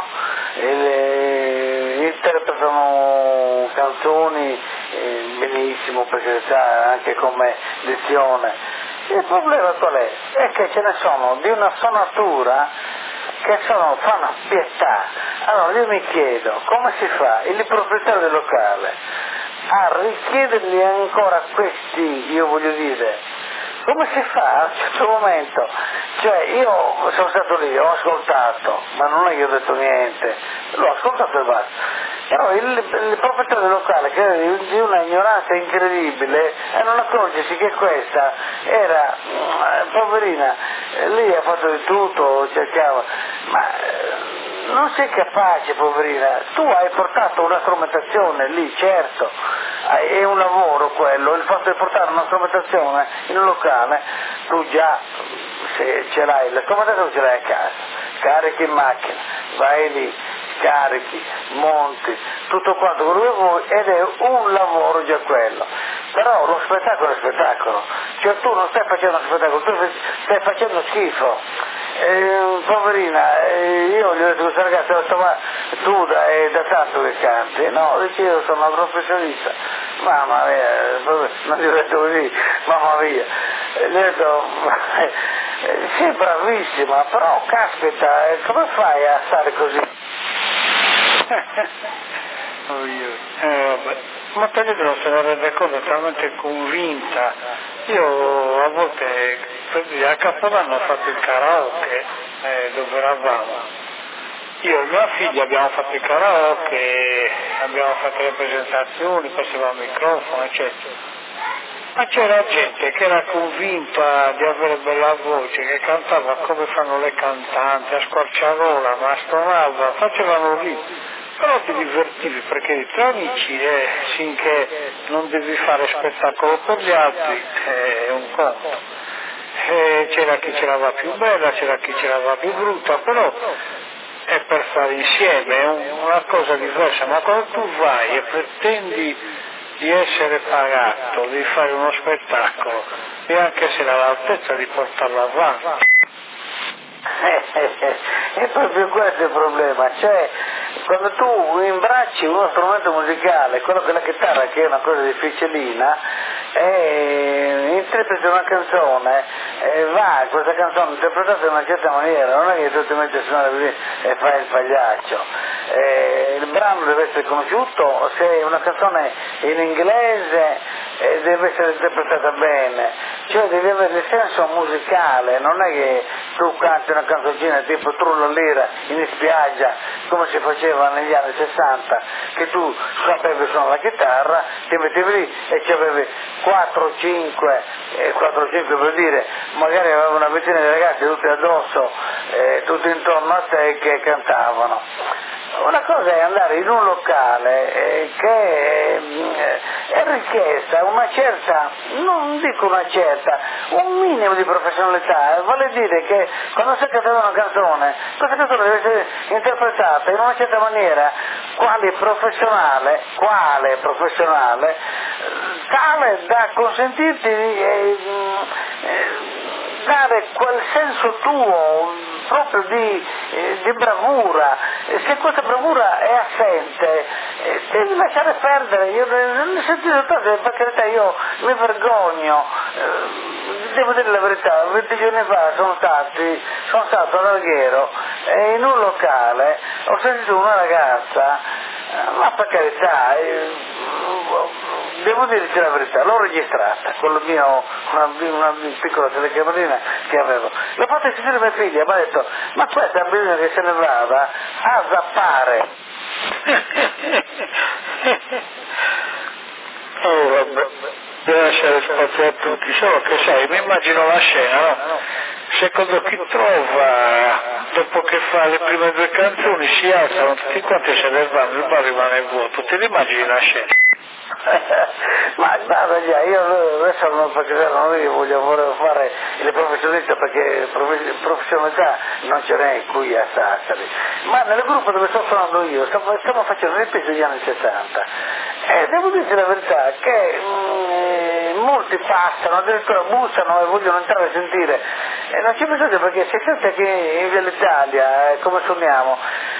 Interpretano canzoni benissimo, perché anche come lezione. Il problema qual è? È che ce ne sono di una suonatura che fanno pietà. Allora io mi chiedo, come si fa il proprietario del locale a richiedergli ancora questi, io voglio dire, come si fa a un certo momento? Cioè io sono stato lì, ho ascoltato, ma non è che ho detto niente, l'ho ascoltato e basta. Però il proprietario del locale, che era di una ignoranza incredibile, e non accorgersi che questa era, poverina, lì ha fatto di tutto, cercava, ma non sei capace, poverina, tu hai portato una strumentazione lì, certo, è un lavoro quello, il fatto di portare una strumentazione in un locale, tu già, se ce l'hai, la strumentazione ce l'hai a casa, carichi in macchina, vai lì, carichi, monti, tutto quanto quello che vuoi, ed è un lavoro già quello. Però lo spettacolo è spettacolo, cioè tu non stai facendo spettacolo, tu stai facendo schifo. Poverina, io gli ho detto a questa ragazza, ho detto, ma tu è da tanto che canti, no? Dice, io sono una professionista, mamma mia, non gli ho detto così, mamma mia, gli ho detto, sì, bravissima, però caspita, come fai a stare così? Vabbè. Ma Pellegrini non se ne rende conto, è talmente convinta. Io a volte, per dire, a Capodanno ho fatto il karaoke dove eravamo. Io e mia figlia abbiamo fatto il karaoke, abbiamo fatto le presentazioni, passavamo il microfono, eccetera. Ma c'era gente che era convinta di avere bella voce, che cantava come fanno le cantanti, a squarciagola, ma stonava, facevano ridere. Però ti divertivi perché tra amici finché non devi fare spettacolo per gli altri è un conto. C'era chi ce l'aveva più bella, c'era chi ce l'aveva più brutta, però è per stare insieme, è una cosa diversa. Ma quando tu vai e pretendi di essere pagato, di fare uno spettacolo, e anche se all'altezza di portarlo avanti. È proprio questo il problema, cioè quando tu imbracci uno strumento musicale, quello che è la chitarra, che è una cosa difficilina, interpreti una canzone, va questa canzone interpretata in una certa maniera, non è che tu ti metti a suonare così e fai il pagliaccio. Il brano deve essere conosciuto, se una canzone in inglese deve essere interpretata bene, cioè devi avere il senso musicale, non è che tu canti una canzoncina tipo Trullo Lira in spiaggia come si faceva negli anni 60, che tu sapevi suonare la chitarra, ti mettevi lì e ci avevi 4-5 per dire, magari aveva una ventina di ragazzi tutti addosso, tutti intorno a te che cantavano. una cosa è andare in un locale che è richiesta una certa, non dico una certa, un minimo di professionalità, vale dire che quando si è cantata una canzone, questa canzone deve essere interpretata in una certa maniera, quale professionale, tale da consentirti dare quel senso tuo proprio di bravura. Se questa bravura è assente devi lasciare perdere. Io nel sentito per carità io mi vergogno, devo dire la verità, 20 giorni fa sono stato all'Alghero e in un locale ho sentito una ragazza, ma per carità, devo dirti la verità, l'ho registrata con il mio, una piccola telecamerina che avevo, l'ho fatta sentire mia figlia, mi ha detto, ma questa ha bisogno che se ne vada a zappare. Oh vabbè, deve lasciare spazio a tutti, solo che sai, mi immagino la scena, no? Secondo chi trova, dopo che fa le prime 2 canzoni si alzano tutti quanti e se ne vanno, il bar rimane vuoto, te l'immagini la scena? Ma guarda già, io adesso non voglio fare le professionalità perché professionalità non ce n'è qui a Sassari, ma nel gruppo dove sto suonando io stiamo facendo il peso degli anni 60 e devo dirti la verità che molti passano, addirittura bussano e vogliono entrare a sentire e non c'è bisogno perché si sente che in Via l'Italia come suoniamo.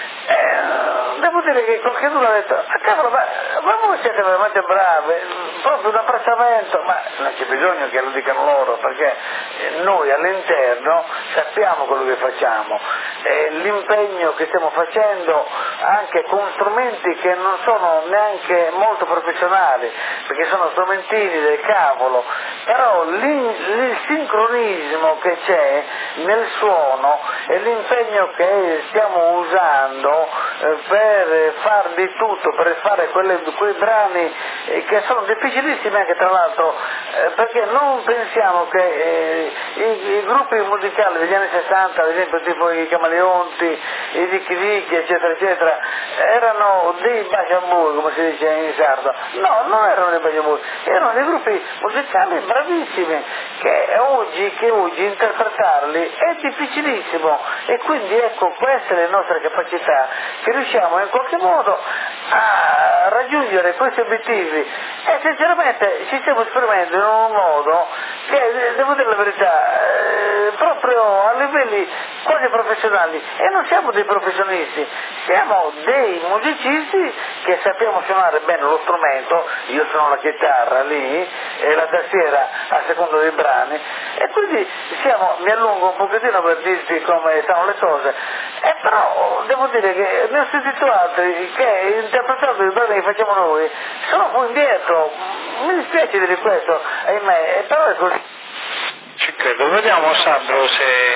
Devo dire che qualcuno ha detto, cavolo, ma voi siete veramente bravi, proprio un apprezzamento, ma non c'è bisogno che lo dicano loro, perché noi all'interno sappiamo quello che facciamo, l'impegno che stiamo facendo anche con strumenti che non sono neanche molto professionali, perché sono strumentini del cavolo, però il sincronismo che c'è nel suono e l'impegno che stiamo usando per far di tutto, per fare quei brani che sono difficilissimi anche tra l'altro, perché non pensiamo che i gruppi musicali degli anni 60, ad esempio tipo i Camaleonti, i Vicky Vicky eccetera eccetera, erano dei baciamburi come si dice in sardo. No, non erano dei baciamburi, erano dei gruppi musicali bravissimi che oggi interpretarli è difficilissimo e quindi ecco queste le nostre capacità che riusciamo in qualche modo a raggiungere questi obiettivi e sinceramente ci stiamo esprimendo in un modo che, devo dire la verità, proprio a livelli quasi professionali e non siamo dei professionisti, siamo dei musicisti che sappiamo suonare bene lo strumento, io suono la chitarra lì e la tastiera a seconda dei brani e quindi mi allungo un pochettino per dirti come stanno le cose però devo dire che ne ho sentito altri che interpretando i brani che facciamo noi sono un po' indietro, mi dispiace dire questo, ahimè, però è così. Ci credo, vediamo Sandro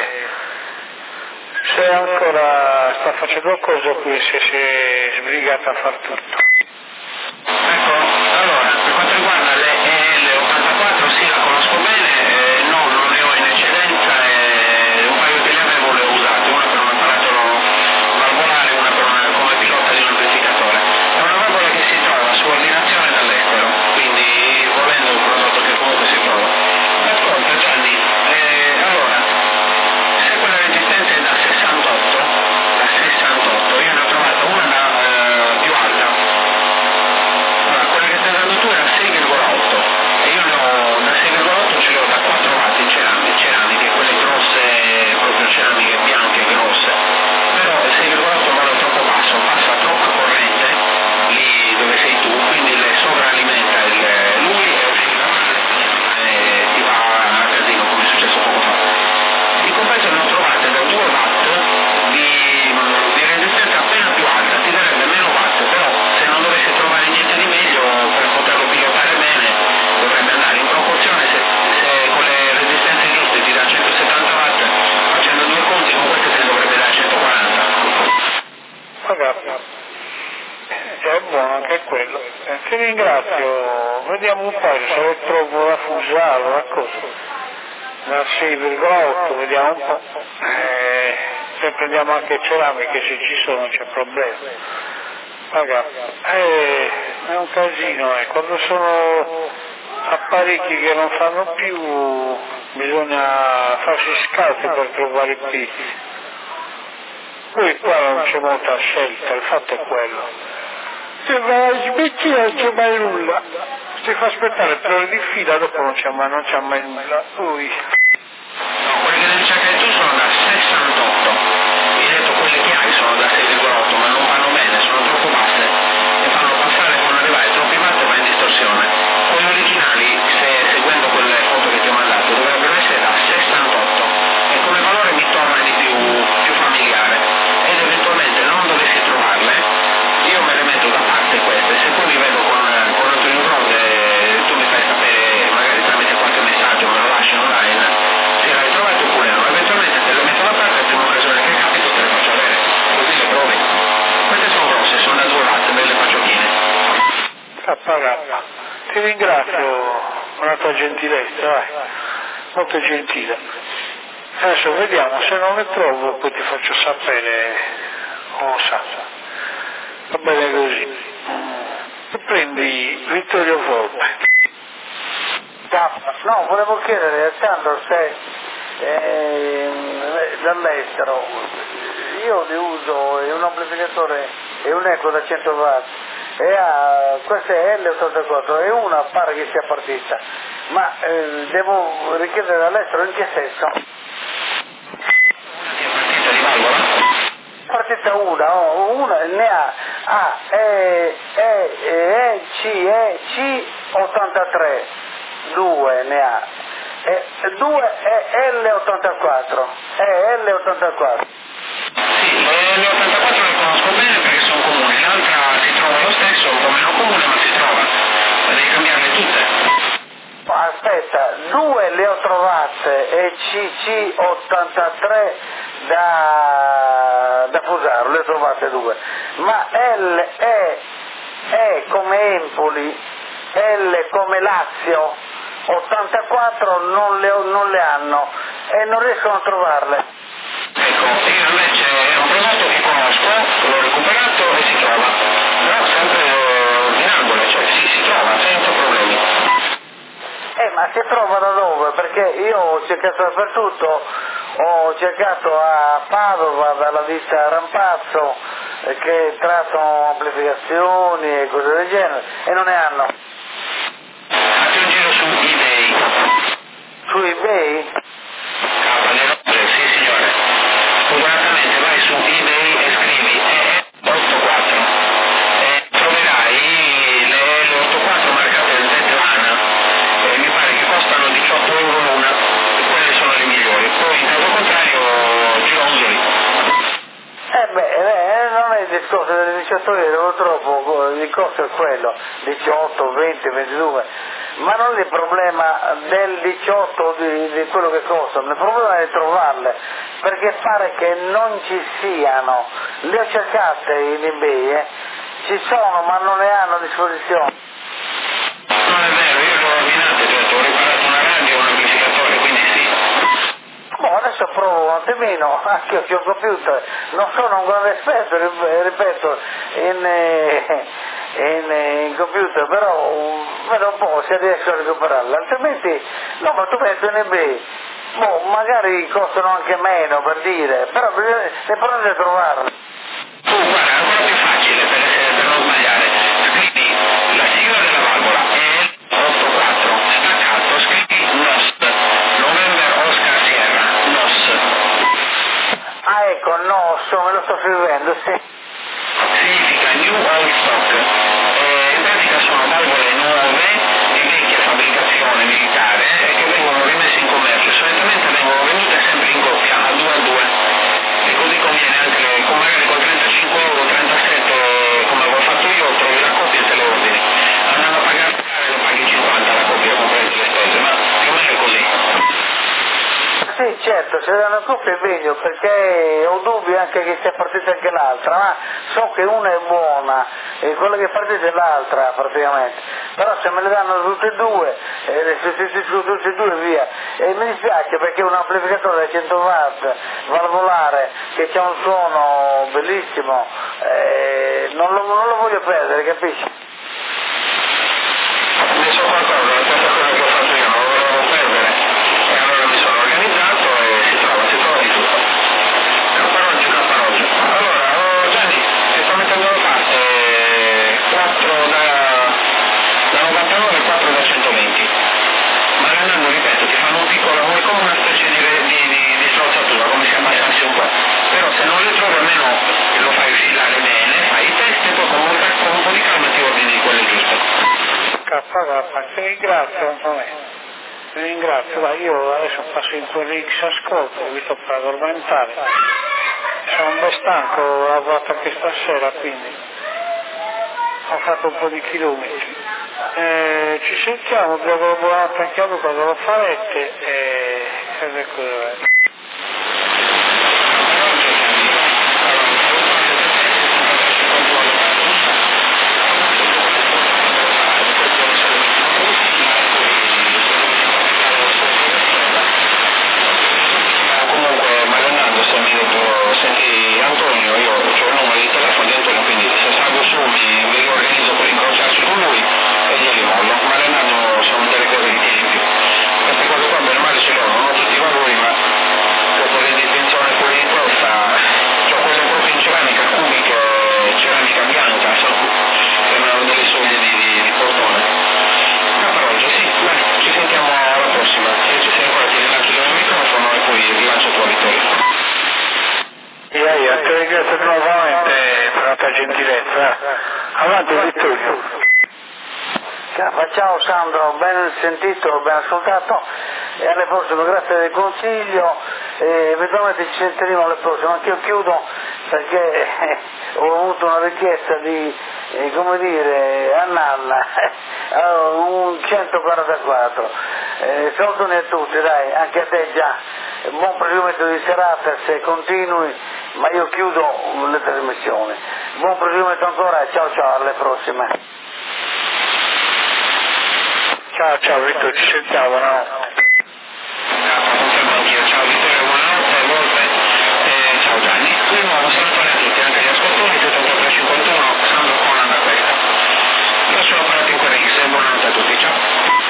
se ancora sta facendo qualcosa qui, se si è sbrigata a far tutto. Ecco, allora, per quanto riguarda le 84 sì la conosco bene, no, non ne ho in eccedenza e un paio che le avevo le ho usate, una per un apparato valvolare, una come pilota di un amplificatore. È una valvola che si trova su ordinazione dall'estero, quindi volendo un prodotto che comunque si trova. Ascolta Gianni, allora, se quella resistenza è da 68, io ne ho trovata una più alta. Allora, quella che stai dando tu era 6,8 e io ne ho da 6,8 ce l'ho da 4 watt in ceramiche, quelle grosse, proprio ceramiche bianche grosse, però il 6,8 vale troppo basso, passa troppa corrente lì dove sei tu, quindi le sovralimenta lui e uscirà male e ti va a casino come è successo poco fa. In compenso ne ho trovate da 2 watt di resistenza appena più alta, ti darebbe meno watt, però se non dovessi trovare niente di meglio per poterlo pilotare bene dovrebbe andare in proporzione, se con le resistenze giuste ti dà 170 watt, facendo 2 conti con queste ti dovrebbe dare 140. Guarda, è buono anche quello. Ti ringrazio, vediamo un po' se lo trovo da Fusaro, da cosa. Da 6,8, vediamo un po'. se prendiamo anche ceramiche, se ci sono c'è problema. Raga, è un casino, quando sono apparecchi che non fanno più bisogna farsi scalzi per trovare il pizzo. Poi qua non c'è molta scelta, il fatto è quello. Se va a smetti non c'è mai nulla, si fa aspettare 3 ore di fila, dopo non c'è mai nulla. Poi... No, quelle che devi cercare tu sono da 68, mi hai detto quelle che hai sono da 6,8, ma non vanno bene, sono troppo basse e fanno passare con arrivare troppi watt e va in distorsione. Quelle originali, seguendo quelle foto che ti ho mandato, dovrebbero essere da 68 e come valore mi torna di più familiare ed eventualmente non dovessi trovarle, io me le metto da parte queste, se poi mi vedo con Antonio Grode tu mi fai sapere magari tramite qualche messaggio, me lo lasci online, se le hai trovate oppure no, eventualmente te le metto da parte e prima occasione che capito te le faccio avere, così le provi. Queste sono grosse, sono da 2 watt, me le faccio piene. Ti ringrazio per la tua gentilezza, vai. Molto gentile. Adesso vediamo, se non le trovo poi ti faccio sapere cosa. Va bene così. Prendi Vittorio Volpe. No, volevo chiedere a Sandro se dall'estero io ne uso un amplificatore e un eco da 100 watt e questa è L84 e una pare che sia partita, ma devo richiedere dall'estero in che senso? Partita di valvola? Partita una ne ha C83, 2 ne ha, 2 è L84, Sì, le 84 le conosco bene perché sono comuni, l'altra si trova lo stesso, un po' meno comune ma si trova, ma devi cambiarle tutte. Aspetta, 2 le ho trovate e CC83 da Fusaro, le ho trovate 2, ma L è come Empoli, L come Lazio, 84 non le hanno e non riescono a trovarle. Ecco, io invece è un prodotto che conosco, l'ho recuperato e si trova, però sempre ordinandole, cioè sì, si trova senza problemi. Ma si trova da dove? Perché io ho cercato dappertutto, ho cercato a Padova dalla ditta Rampazzo che trattano amplificazioni e cose del genere e non ne hanno. Fatti un giro su eBay. Su eBay? Sì signore, sfortunatamente vai su eBay e scrivi E84 e troverai le L84 marcate Z-Lana e mi pare che costano 18 euro l'una e quelle sono le migliori, poi in caso contrario girondoli. Non è il discorso delle 18 euro, purtroppo il costo è quello, 18, 20, 22, ma non è il problema del 18 di quello che costano, il problema è trovarle, perché pare che non ci siano, le ho cercate in eBay, ci sono ma non le hanno a disposizione. Non è vero, io l'ho ordinato, ho riparato una radio e un amplificatore, quindi sì. Adesso provo un attimino, anche io sul computer, non sono un grande esperto, ripeto, in computer, però vedo un po' se riesco a recuperarla, altrimenti, no, ma tu metti in eBay, magari costano anche meno per dire, però l'importante è trovarla. Guarda, ancora più facile per non sbagliare, scrivi la sigla della valvola E84 staccato, scrivi NOS, November Oscar Sierra, NOS. Ah ecco, me lo sto scrivendo, sì. Significa New Oil Stock, in pratica sono valvole nuove di vecchia fabbricazione militare che vengono rimesse in commercio, solitamente vengono vendute sempre in coppia a 2 a 2 e così conviene anche magari con 35 euro, 37 come avevo fatto io, trovi la coppia e te le ordini, andando a pagare lo paghi 50 la coppia compresi le spese, ma più o meno è così. Sì, certo, se danno coppia è meglio, perché ho dubbi anche che sia partita anche l'altra, ma so che una è buona e quella che è partita è l'altra praticamente, però se me le danno tutte e due, tutte e due via, e mi dispiace perché è un amplificatore da 100 watt, valvolare, che c'ha un suono bellissimo, non lo voglio perdere, capisci? Ne so qualcosa, la stessa cosa che ho fatto io, non lo volevo perdere, e allora mi sono organizzato e si trova di tutto. Capparogio. Allora, Gianni, ti sto mettendo da parte 4 da 99 e 4 da 120. Ma Leonardo, ripeto, ti fanno un piccolo, come una specie di strozzatura, come se abbassassi un po'. Però se non le trovi almeno lo fai oscillare bene, fai i test e poi con un po' di calma ti ordini quelle giuste. Ti ringrazio, ma io adesso passo in quell'X ascolto, vi sto per addormentare. Sono un po' stanco, ho lavorato anche stasera, quindi ho fatto un po' di chilometri. Ci sentiamo, buonanotte anche a voi quando lo farete e ecco. Senti Antonio, io ho il numero di telefono di Antonio, quindi se salgo su mi riorganizzo per incrociarci con lui e glieli mollo, ma Leonardo sono delle cose che tieni più. Queste cose qua bene o male ce l'ho, non ho tutti i valori, ma dopo le distinzioni fuori di testa, c'ho quelle proprio in ceramica, cubiche, ceramica bianca, sembrano delle soglie di portone. Capparogio, sì, beh, ci sentiamo alla prossima, se ci sei ancora ti rilancio il microfono e poi rilancio tua vittoria. Ti ringrazio nuovamente per la tua gentilezza. Avanti Vittorio. Ciao Sandro, ben sentito, ben ascoltato e alle prossime, grazie del consiglio e eventualmente ci sentiremo alle prossime. Anche io chiudo perché ho avuto una richiesta di, come dire, a Nanna, un 144. Salutoni a tutti, dai, anche a te già, buon proseguimento di serata se continui, ma io chiudo le trasmissioni. Buon proseguimento ancora, ciao, alle prossime. Ciao Vittorio, ci sentiamo, no? Ciao Vittorio, buonanotte, a volte, ciao Gianni. Di nuovo salutare a tutti, anche gli ascoltatori, 7351, Sandro Conan a questa. Prossimo apparato in X, buonanotte a tutti, ciao.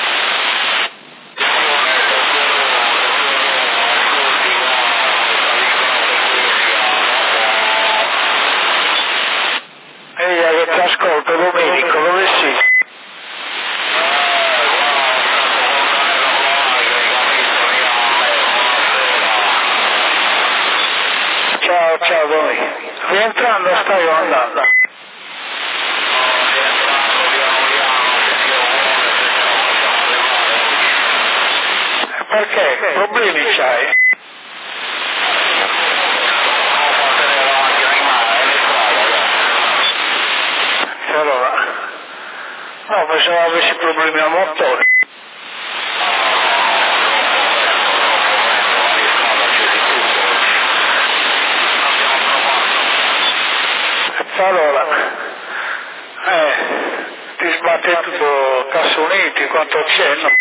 Ehi, che ti ascolto, Domenico, dove sei? Ciao Domenico. Rientrando stai o andando? Perché? Problemi c'hai? Allora, no, pensavo avessi problemi al motore. Allora, ti sbatte tutto Cassa Uniti, quanto c'è, no?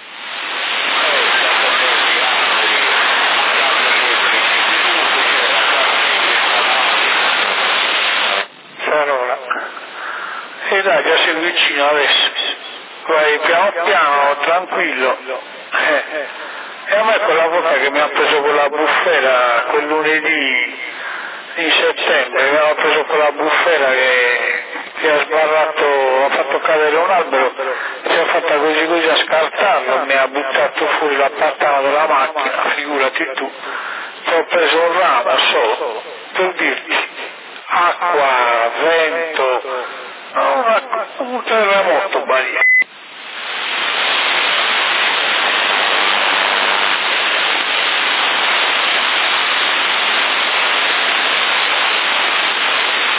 Allora, e dai, già sei vicino adesso, vai piano piano, tranquillo. E a me quella volta che mi ha preso quella bufera, quel lunedì in settembre, mi hanno preso quella bufera che ha sbarrato, ha fatto cadere un albero, si è fatta così a scartarlo, mi ha buttato fuori la pattana della macchina, figurati tu, ti ho preso un ramo solo, per dirti, acqua, vento, un terremoto Balia.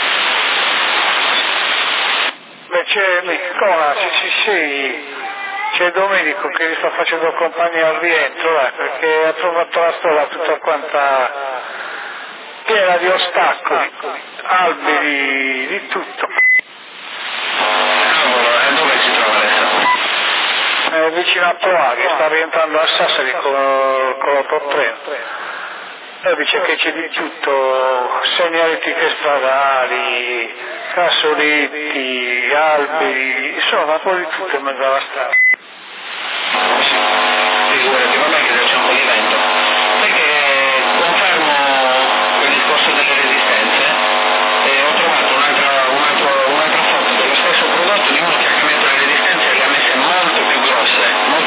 Sì, c'è Domenico che gli sta facendo compagnia al rientro, perché ha trovato la strada tutta quanta piena di ostacoli, alberi, di tutto. Dove si trova adesso? Vicino a Poaghe, sta rientrando a Sassari con l'autotreno. E dice che c'è di tutto, segnaletiche stradali, cassonetti, alberi, insomma un po' di tutto in mezzo alla strada. Figurati, vabbè che c'è un po' di vento. Perché confermo il discorso delle resistenze e ho trovato un'altra foto dello stesso prodotto di uno che ha cambiato le resistenze e le ha messe molto più grosse.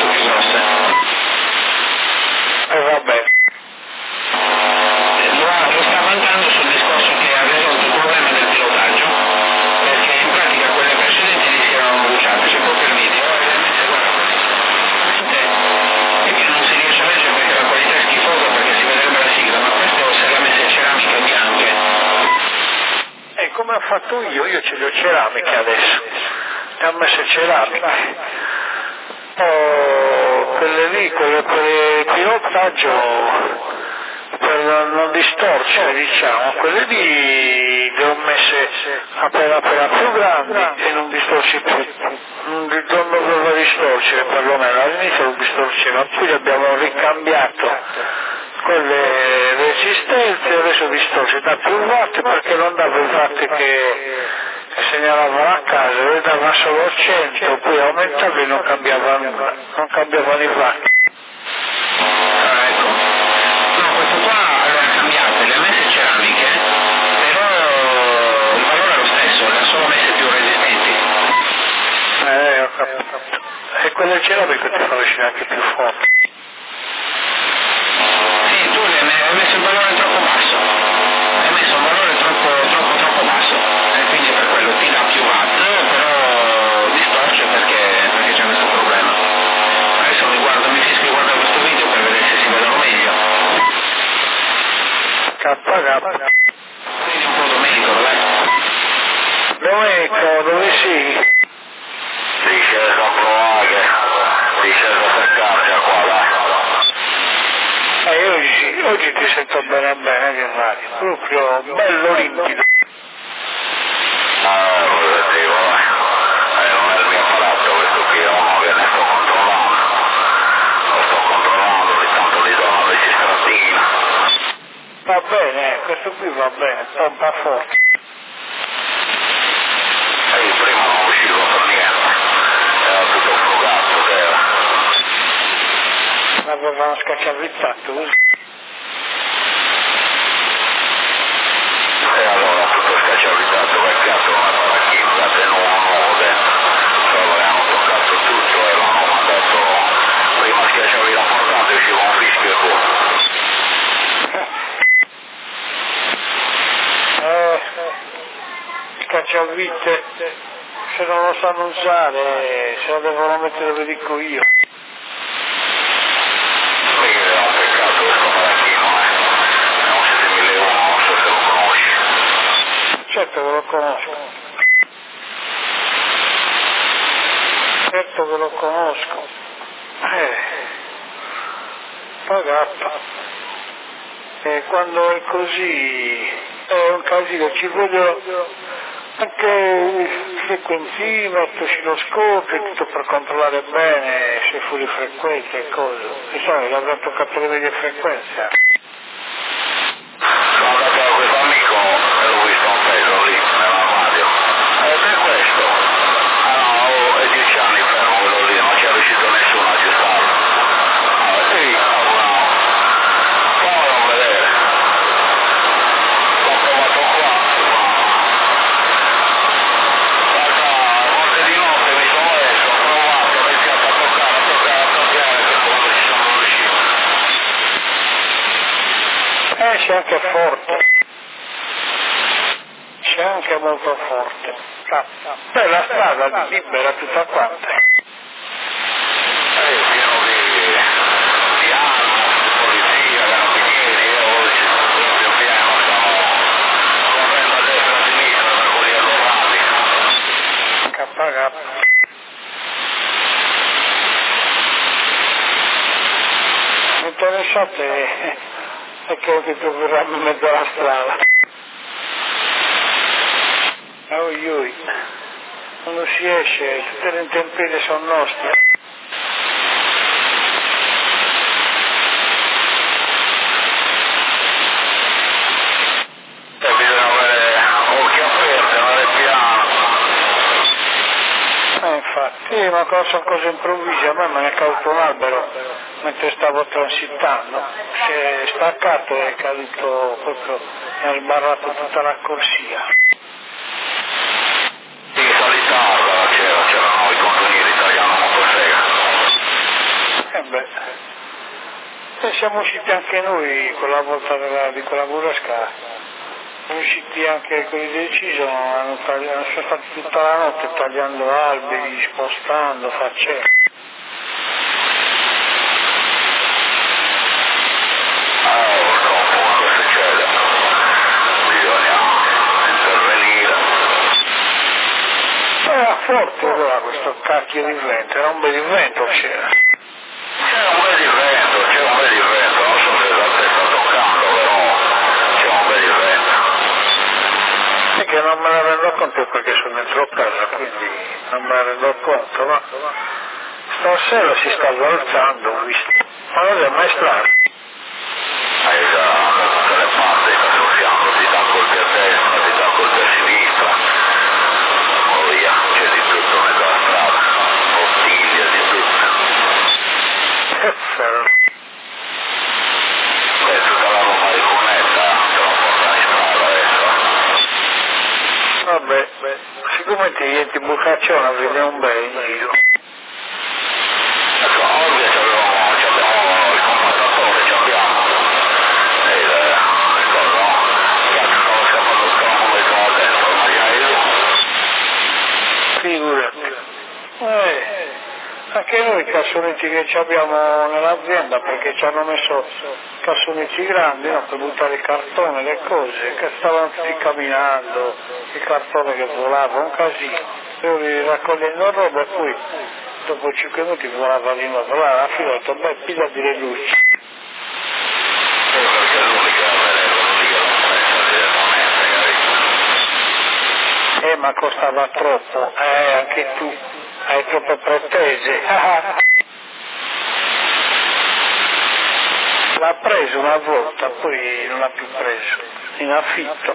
E vabbè. Lo sta vantando sul discorso che ha risolto il problema del pilotaggio, perché in pratica quelle precedenti gli si erano bruciate, c'è proprio il video, e le messe guarda e che non si riesce a leggere perché la qualità è schifosa, perché si vedrebbe la sigla, ma questo se l'ha messa in ceramica bianche. E come ho fatto io ce le ho ceramiche adesso, ne ho messe ceramiche. Quelle lì, quelle per il pilotaggio, per non distorcere, diciamo, quelle lì le ho messe appena più grandi e non distorce più, non doveva distorcere perlomeno, all'inizio lo distorceva, poi le abbiamo ricambiato quelle resistenze e adesso distorce da più watt perché non dava i watt che segnalava la casa, le dava solo 100, poi aumentava e non cambiava nulla, non cambiavano i watt. Ecco. No, questo qua allora cambiate, le ha messe ceramiche, però il valore è lo stesso, le ha solo messe più resistenti. Ho capito. E quelle ceramiche ti fanno uscire anche più forte. Sì, tu le hai messo il valore troppo basso, hai messo un valore troppo basso, e quindi per quello ti dà più watt, però distorce perché c'è questo problema. Adesso mi fischio di guardare questo video per vedere se si vedono meglio. Vedi un po' Domenico, dov'è? Domenico, dove sei? Discesa a Poaghe, discesa a Seccarcia qua là. Oggi ti sento bene che radio, proprio bello limpido. Positivo, non è il mio palazzo questo qui, è uno che ne sto controllando. Lo sto controllando, ogni tanto gli do una registratina. Va bene, questo qui va bene, pompa forte. E io prima non uscivo per niente, era tutto frugato che era. Avevano scacciavizzato così. E allora tutto scacciavizzato per cazzo una paracchina e nuovo dentro. Solo che hanno toccato tutto e l'hanno mandato, prima schiacciavi la portata e usciva un fischio e buono. Scacciavite, se non lo sanno usare, se lo devono mettere dove dico io. È un peccato questo paracchino, è un 7001, non so se lo conosci. Certo che lo conosco. Certo che lo conosco. Pagappa. E quando è così è un casino, ci voglio anche il frequenzimetro, oscilloscopio, tutto per controllare bene se fuori frequenza e cose. Insomma, l'avrà toccato le medie frequenze. Sono andato da questo amico e l'ho visto appeso lì nell'armadio. E per questo, no, è 10 anni fermo quello lì, non c'è riuscito nessuno a aggiustarlo. Sì, proviamo a vedere. L'ho provato qua, guarda, molte di notte mi sono messo, ho provato, ho iniziato a toccare, che quando ci sono riuscito. C'è anche forte. C'è anche molto forte. Poi la strada libera tutta quanta. Pieno di armi, polizia, carabinieri, e oggi proprio pieno, stiamo correndo a destra e a sinistra per quelli allorati. KK. interessante è che ti troveranno in mezzo alla strada. Oi, quando si esce, tutte le intemperie sono nostre. Bisogna avere occhi aperti, andare piano. Infatti, ma cosa sono cose improvvise, a me me ne è caduto un albero mentre stavo transitando, si è staccato e è caduto proprio, mi ha sbarrato tutta la corsia. Sì, Salitarda c'erano i condugneri italiani motosega. E siamo usciti anche noi quella volta di quella burrasca, siamo usciti anche quelli del CISO, sono stati tutta la notte tagliando alberi, spostando, facendo. Purtroppo quando succede bisogna intervenire. Era forte allora questo cacchio di vento, era un bel vento c'era. C'è un bel vento, non so se esatto sta toccando, però c'è un bel vento. È che non me ne rendo conto perché sono dentro casa, quindi non me ne rendo conto, ma stasera si sta alzando, ho visto. Ma non è mai strano. Da tutte le parti sta soffiando, ti dà colpi a destra, ti dà colpi a sinistra, oh via, c'è di tutto in mezzo alla strada, bottiglie, di tutto. Tutta la roba di cunetta, te lo portano in strada adesso. Vabbè, siccome ti vieni in Bucacciona, vediamo un bel in giro. Ecco, oggi abbiamo il compattatore, abbiamo il coso, stavo scappando il cronometro là dentro, magari io. Figurati. Anche noi i cassonetti che abbiamo nell'azienda, perché ci hanno messo cassonetti grandi, no, per buttare il cartone, le cose, che stavano tutti camminando, il cartone che volava, un casino. Io li raccogliendo roba e poi dopo 5 minuti volava di nuovo. Allora alla fine ho detto, beh, piglia le luci. Perché è l'unica l'impresa direttamente, capito? Ma costava troppo, anche tu hai troppe pretese. L'ha preso una volta, poi non l'ha più preso, in affitto.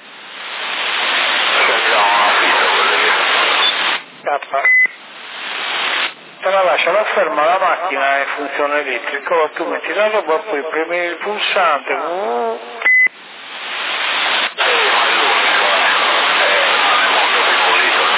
Sentiamo un affitto quelli lì. Cappa. Te la lascia, la ferma la macchina e funziona elettrico, tu metti la roba, poi premi il pulsante. Ma è l'unico, non è molto più pulito che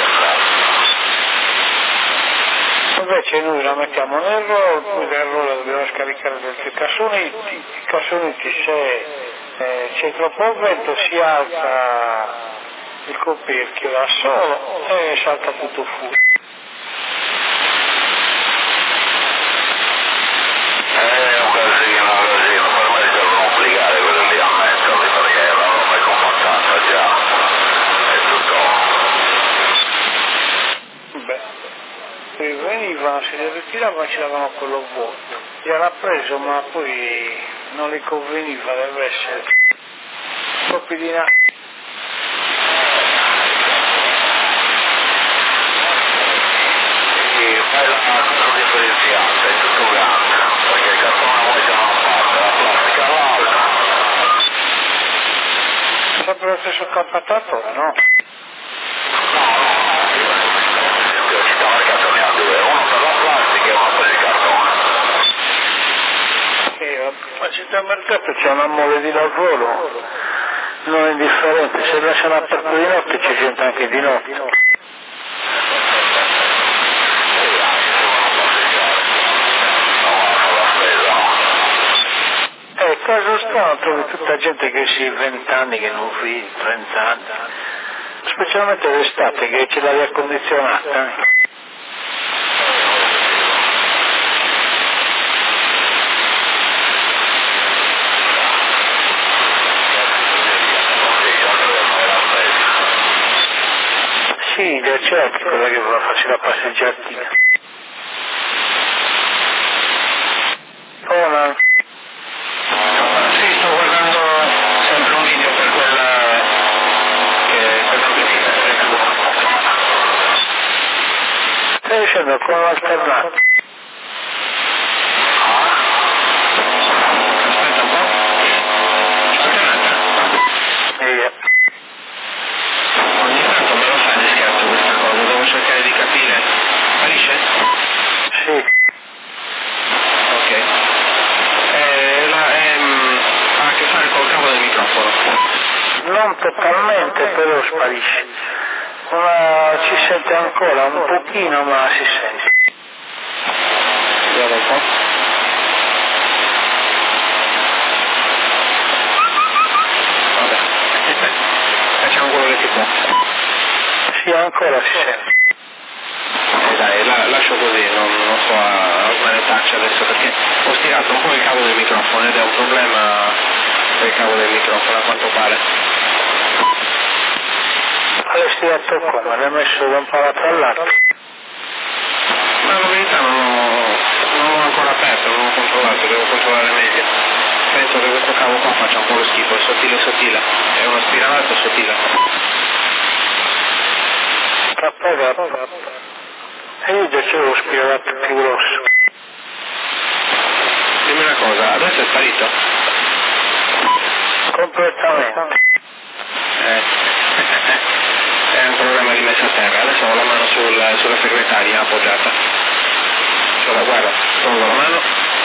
Invece noi la mettiamo nel roll, poi nel roll dobbiamo scaricare dentro i cassonetti, se c'è troppo vento si alza il coperchio da solo e salta tutto fuori. un casino, per me devono obbligare quelli lì a metterli perché la roba è compattata già, è tutto. Poi venivano, se li ritiravano e ci davano quello vuoto. Gli era preso ma poi non gli conveniva, deve essere proprio di là. Quindi tutto differenziato, è tutto grande, perché il cartone vuoi da una parte, la plastica all'altra. Sempre lo stesso cappattatore, no? Ci sta marcato ne ha due, uno per la plastica e uno per il cartone. Ma città mercato c'è una mole di lavoro non indifferente, se lasciano aperto di notte c'è gente anche di notte. Caso strano, trovi tutta gente che si 20 anni che non vedi, 30 anni, specialmente l'estate che c'è l'aria condizionata. Sì, certo, quella che voleva farsi la passeggiatina. scendo con l'alternato. Aspetta un po'. Alternata? Ogni tanto me lo fai di scherzo questa cosa, devo cercare di capire. Sparisce? Sì. Ok. Ha a che fare col cavo del microfono. Non totalmente, però sparisce. Ci sente ancora un pochino, ma si sente. Vediamo un po'. Vabbè. Facciamo quello che si può. Sì, ancora si sente. Dai, lascio così, non sto a smanettarci adesso perché ho stirato un po' il cavo del microfono ed è un problema del cavo del microfono a quanto pare. L'hai stirato come? L'hai messo da un palato all'altro? Ma la verità non l'ho ancora aperto, non l'ho controllato, devo controllare meglio. Penso che questo cavo qua faccia un po' lo schifo, è sottile, è uno spiralato sottile. E io già c'avevo spiralato più grosso. Dimmi una cosa, adesso è sparito? Completamente. È un problema di messa a terra, adesso ho la mano sulla segretaria appoggiata. Allora, guarda, tolgo la mano.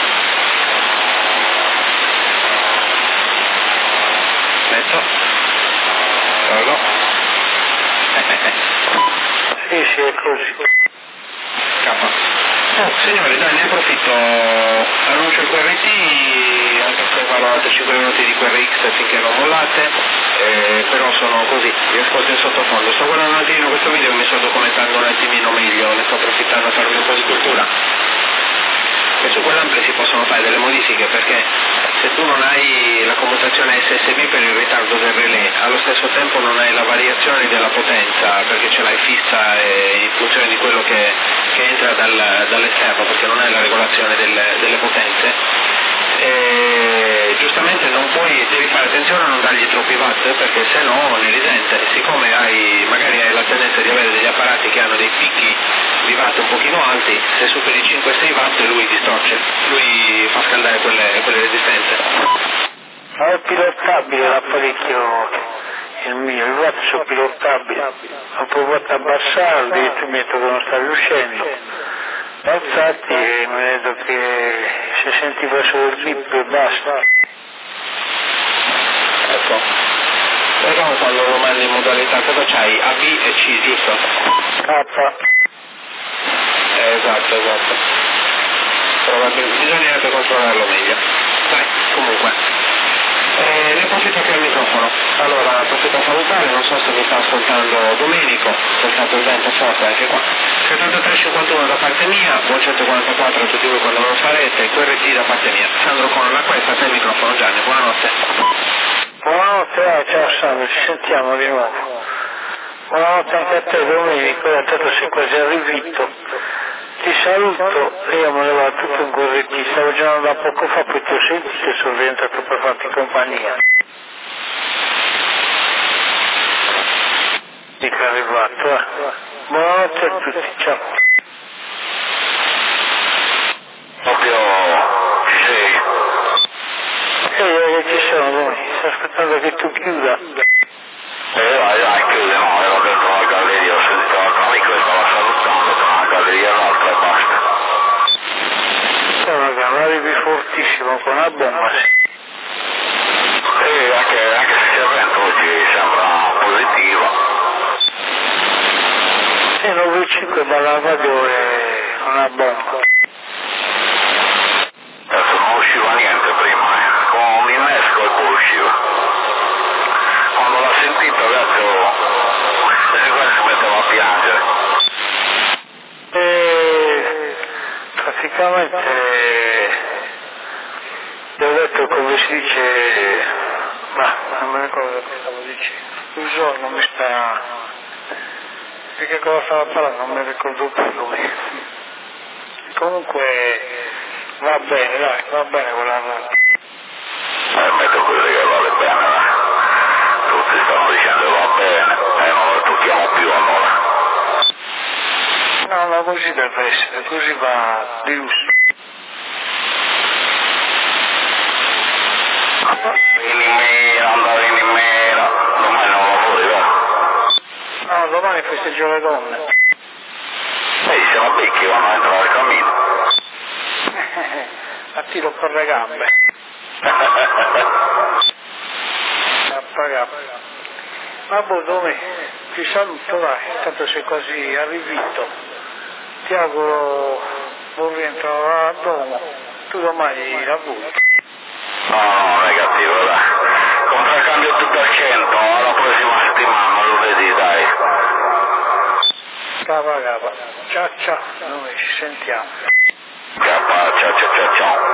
Metto. Tolgo. Sì, è così. Cappa. Signori, dai, ne approfitto, annuncio il QRT, anche se farò altri 5 minuti di QRX finché non mollate, però sono così, vi ascolto in sottofondo. Sto guardando un attimino questo video e mi sto documentando un attimino meglio, ne sto approfittando a farmi un po' di cultura. E su quell'ampli si possono fare delle modifiche perché se tu non hai la commutazione SSB per il ritardo del relè, allo stesso tempo non hai la variazione della potenza perché ce l'hai fissa in funzione di quello che entra dall'esterno perché non hai la regolazione delle potenze. E giustamente devi fare attenzione a non dargli troppi watt perché se no ne risente. Siccome magari hai la tendenza di avere degli apparati che hanno dei picchi di watt un pochino alti, se superi 5-6 watt lui distorce, lui fa scaldare quelle resistenze. Ma è pilottabile l'apparecchio, il mio, i watt sono pilottabili. Ho provato a abbassarli e tu metto che non sta riuscendo. Ma infatti mi vedo che se sentiva solo il bip e basta. Ecco. Però quando lo mandi in modalità cosa c'hai? A, B e C, giusto? K. Esatto. Bisognerebbe controllarlo meglio. Dai, comunque. Ne approfitto anche al microfono. Allora, approfitto a salutare, non so se mi sta ascoltando Domenico, soltanto il vento forte anche qua. 7351 da parte mia, buon 144 a tutti voi quando lo farete, QRT da parte mia. Sandro con la questa a te il microfono. Gianni, buonanotte. Buonanotte, ciao Sandro, ci sentiamo di nuovo. Buonanotte anche a te Domenico, tanto sei quasi arrivito. Ti saluto, io me ne vado tutto in QRT, stavo già da poco fa, poi ti ho sentito e sono rientrato per farti compagnia. Dico è arrivato, Buonanotte a tutti, ciao. Proprio ci sei? Io ci sono, Domenico, sto aspettando che tu chiuda. Vai, chiude, no, ero dentro la galleria, ho sentito l'altro amico che stava salutando tra una galleria e l'altra e basta. Sono che arrivi fortissimo con la bomba. Anche se c'è vento oggi sembra positivo. Sì, 9.5 dalla radio è una bomba. Adesso non usciva niente prima, con un innesco e poi usciva. Quando l'ha sentito adesso si metteva a piangere. Praticamente ti ho detto come si dice, ma non mi ricordo che stavo dicendo, un giorno mi sta, di che cosa stavo parlando, non mi ricordo più come. Comunque va bene, dai, va bene quella radio. Metto così che vale bene, tutti stanno dicendo va bene e non lo tocchiamo più allora. No, così deve essere, così va di lusso. Andare in mera, domani non lavori, vero? No, domani festeggio le donne. Siamo becchi, vanno a entrare al cammino. A tiro con le gambe. A pagare. Vabbè, dove? Ti saluto, dai, tanto sei quasi arrivito. Ti auguro buon rientro a Domo. Tu domani lavori. No, negativo, dai. Contraccambio tutto al 100, alla prossima settimana, lunedì, dai. Cava. Ciao, noi ci sentiamo. Ciao.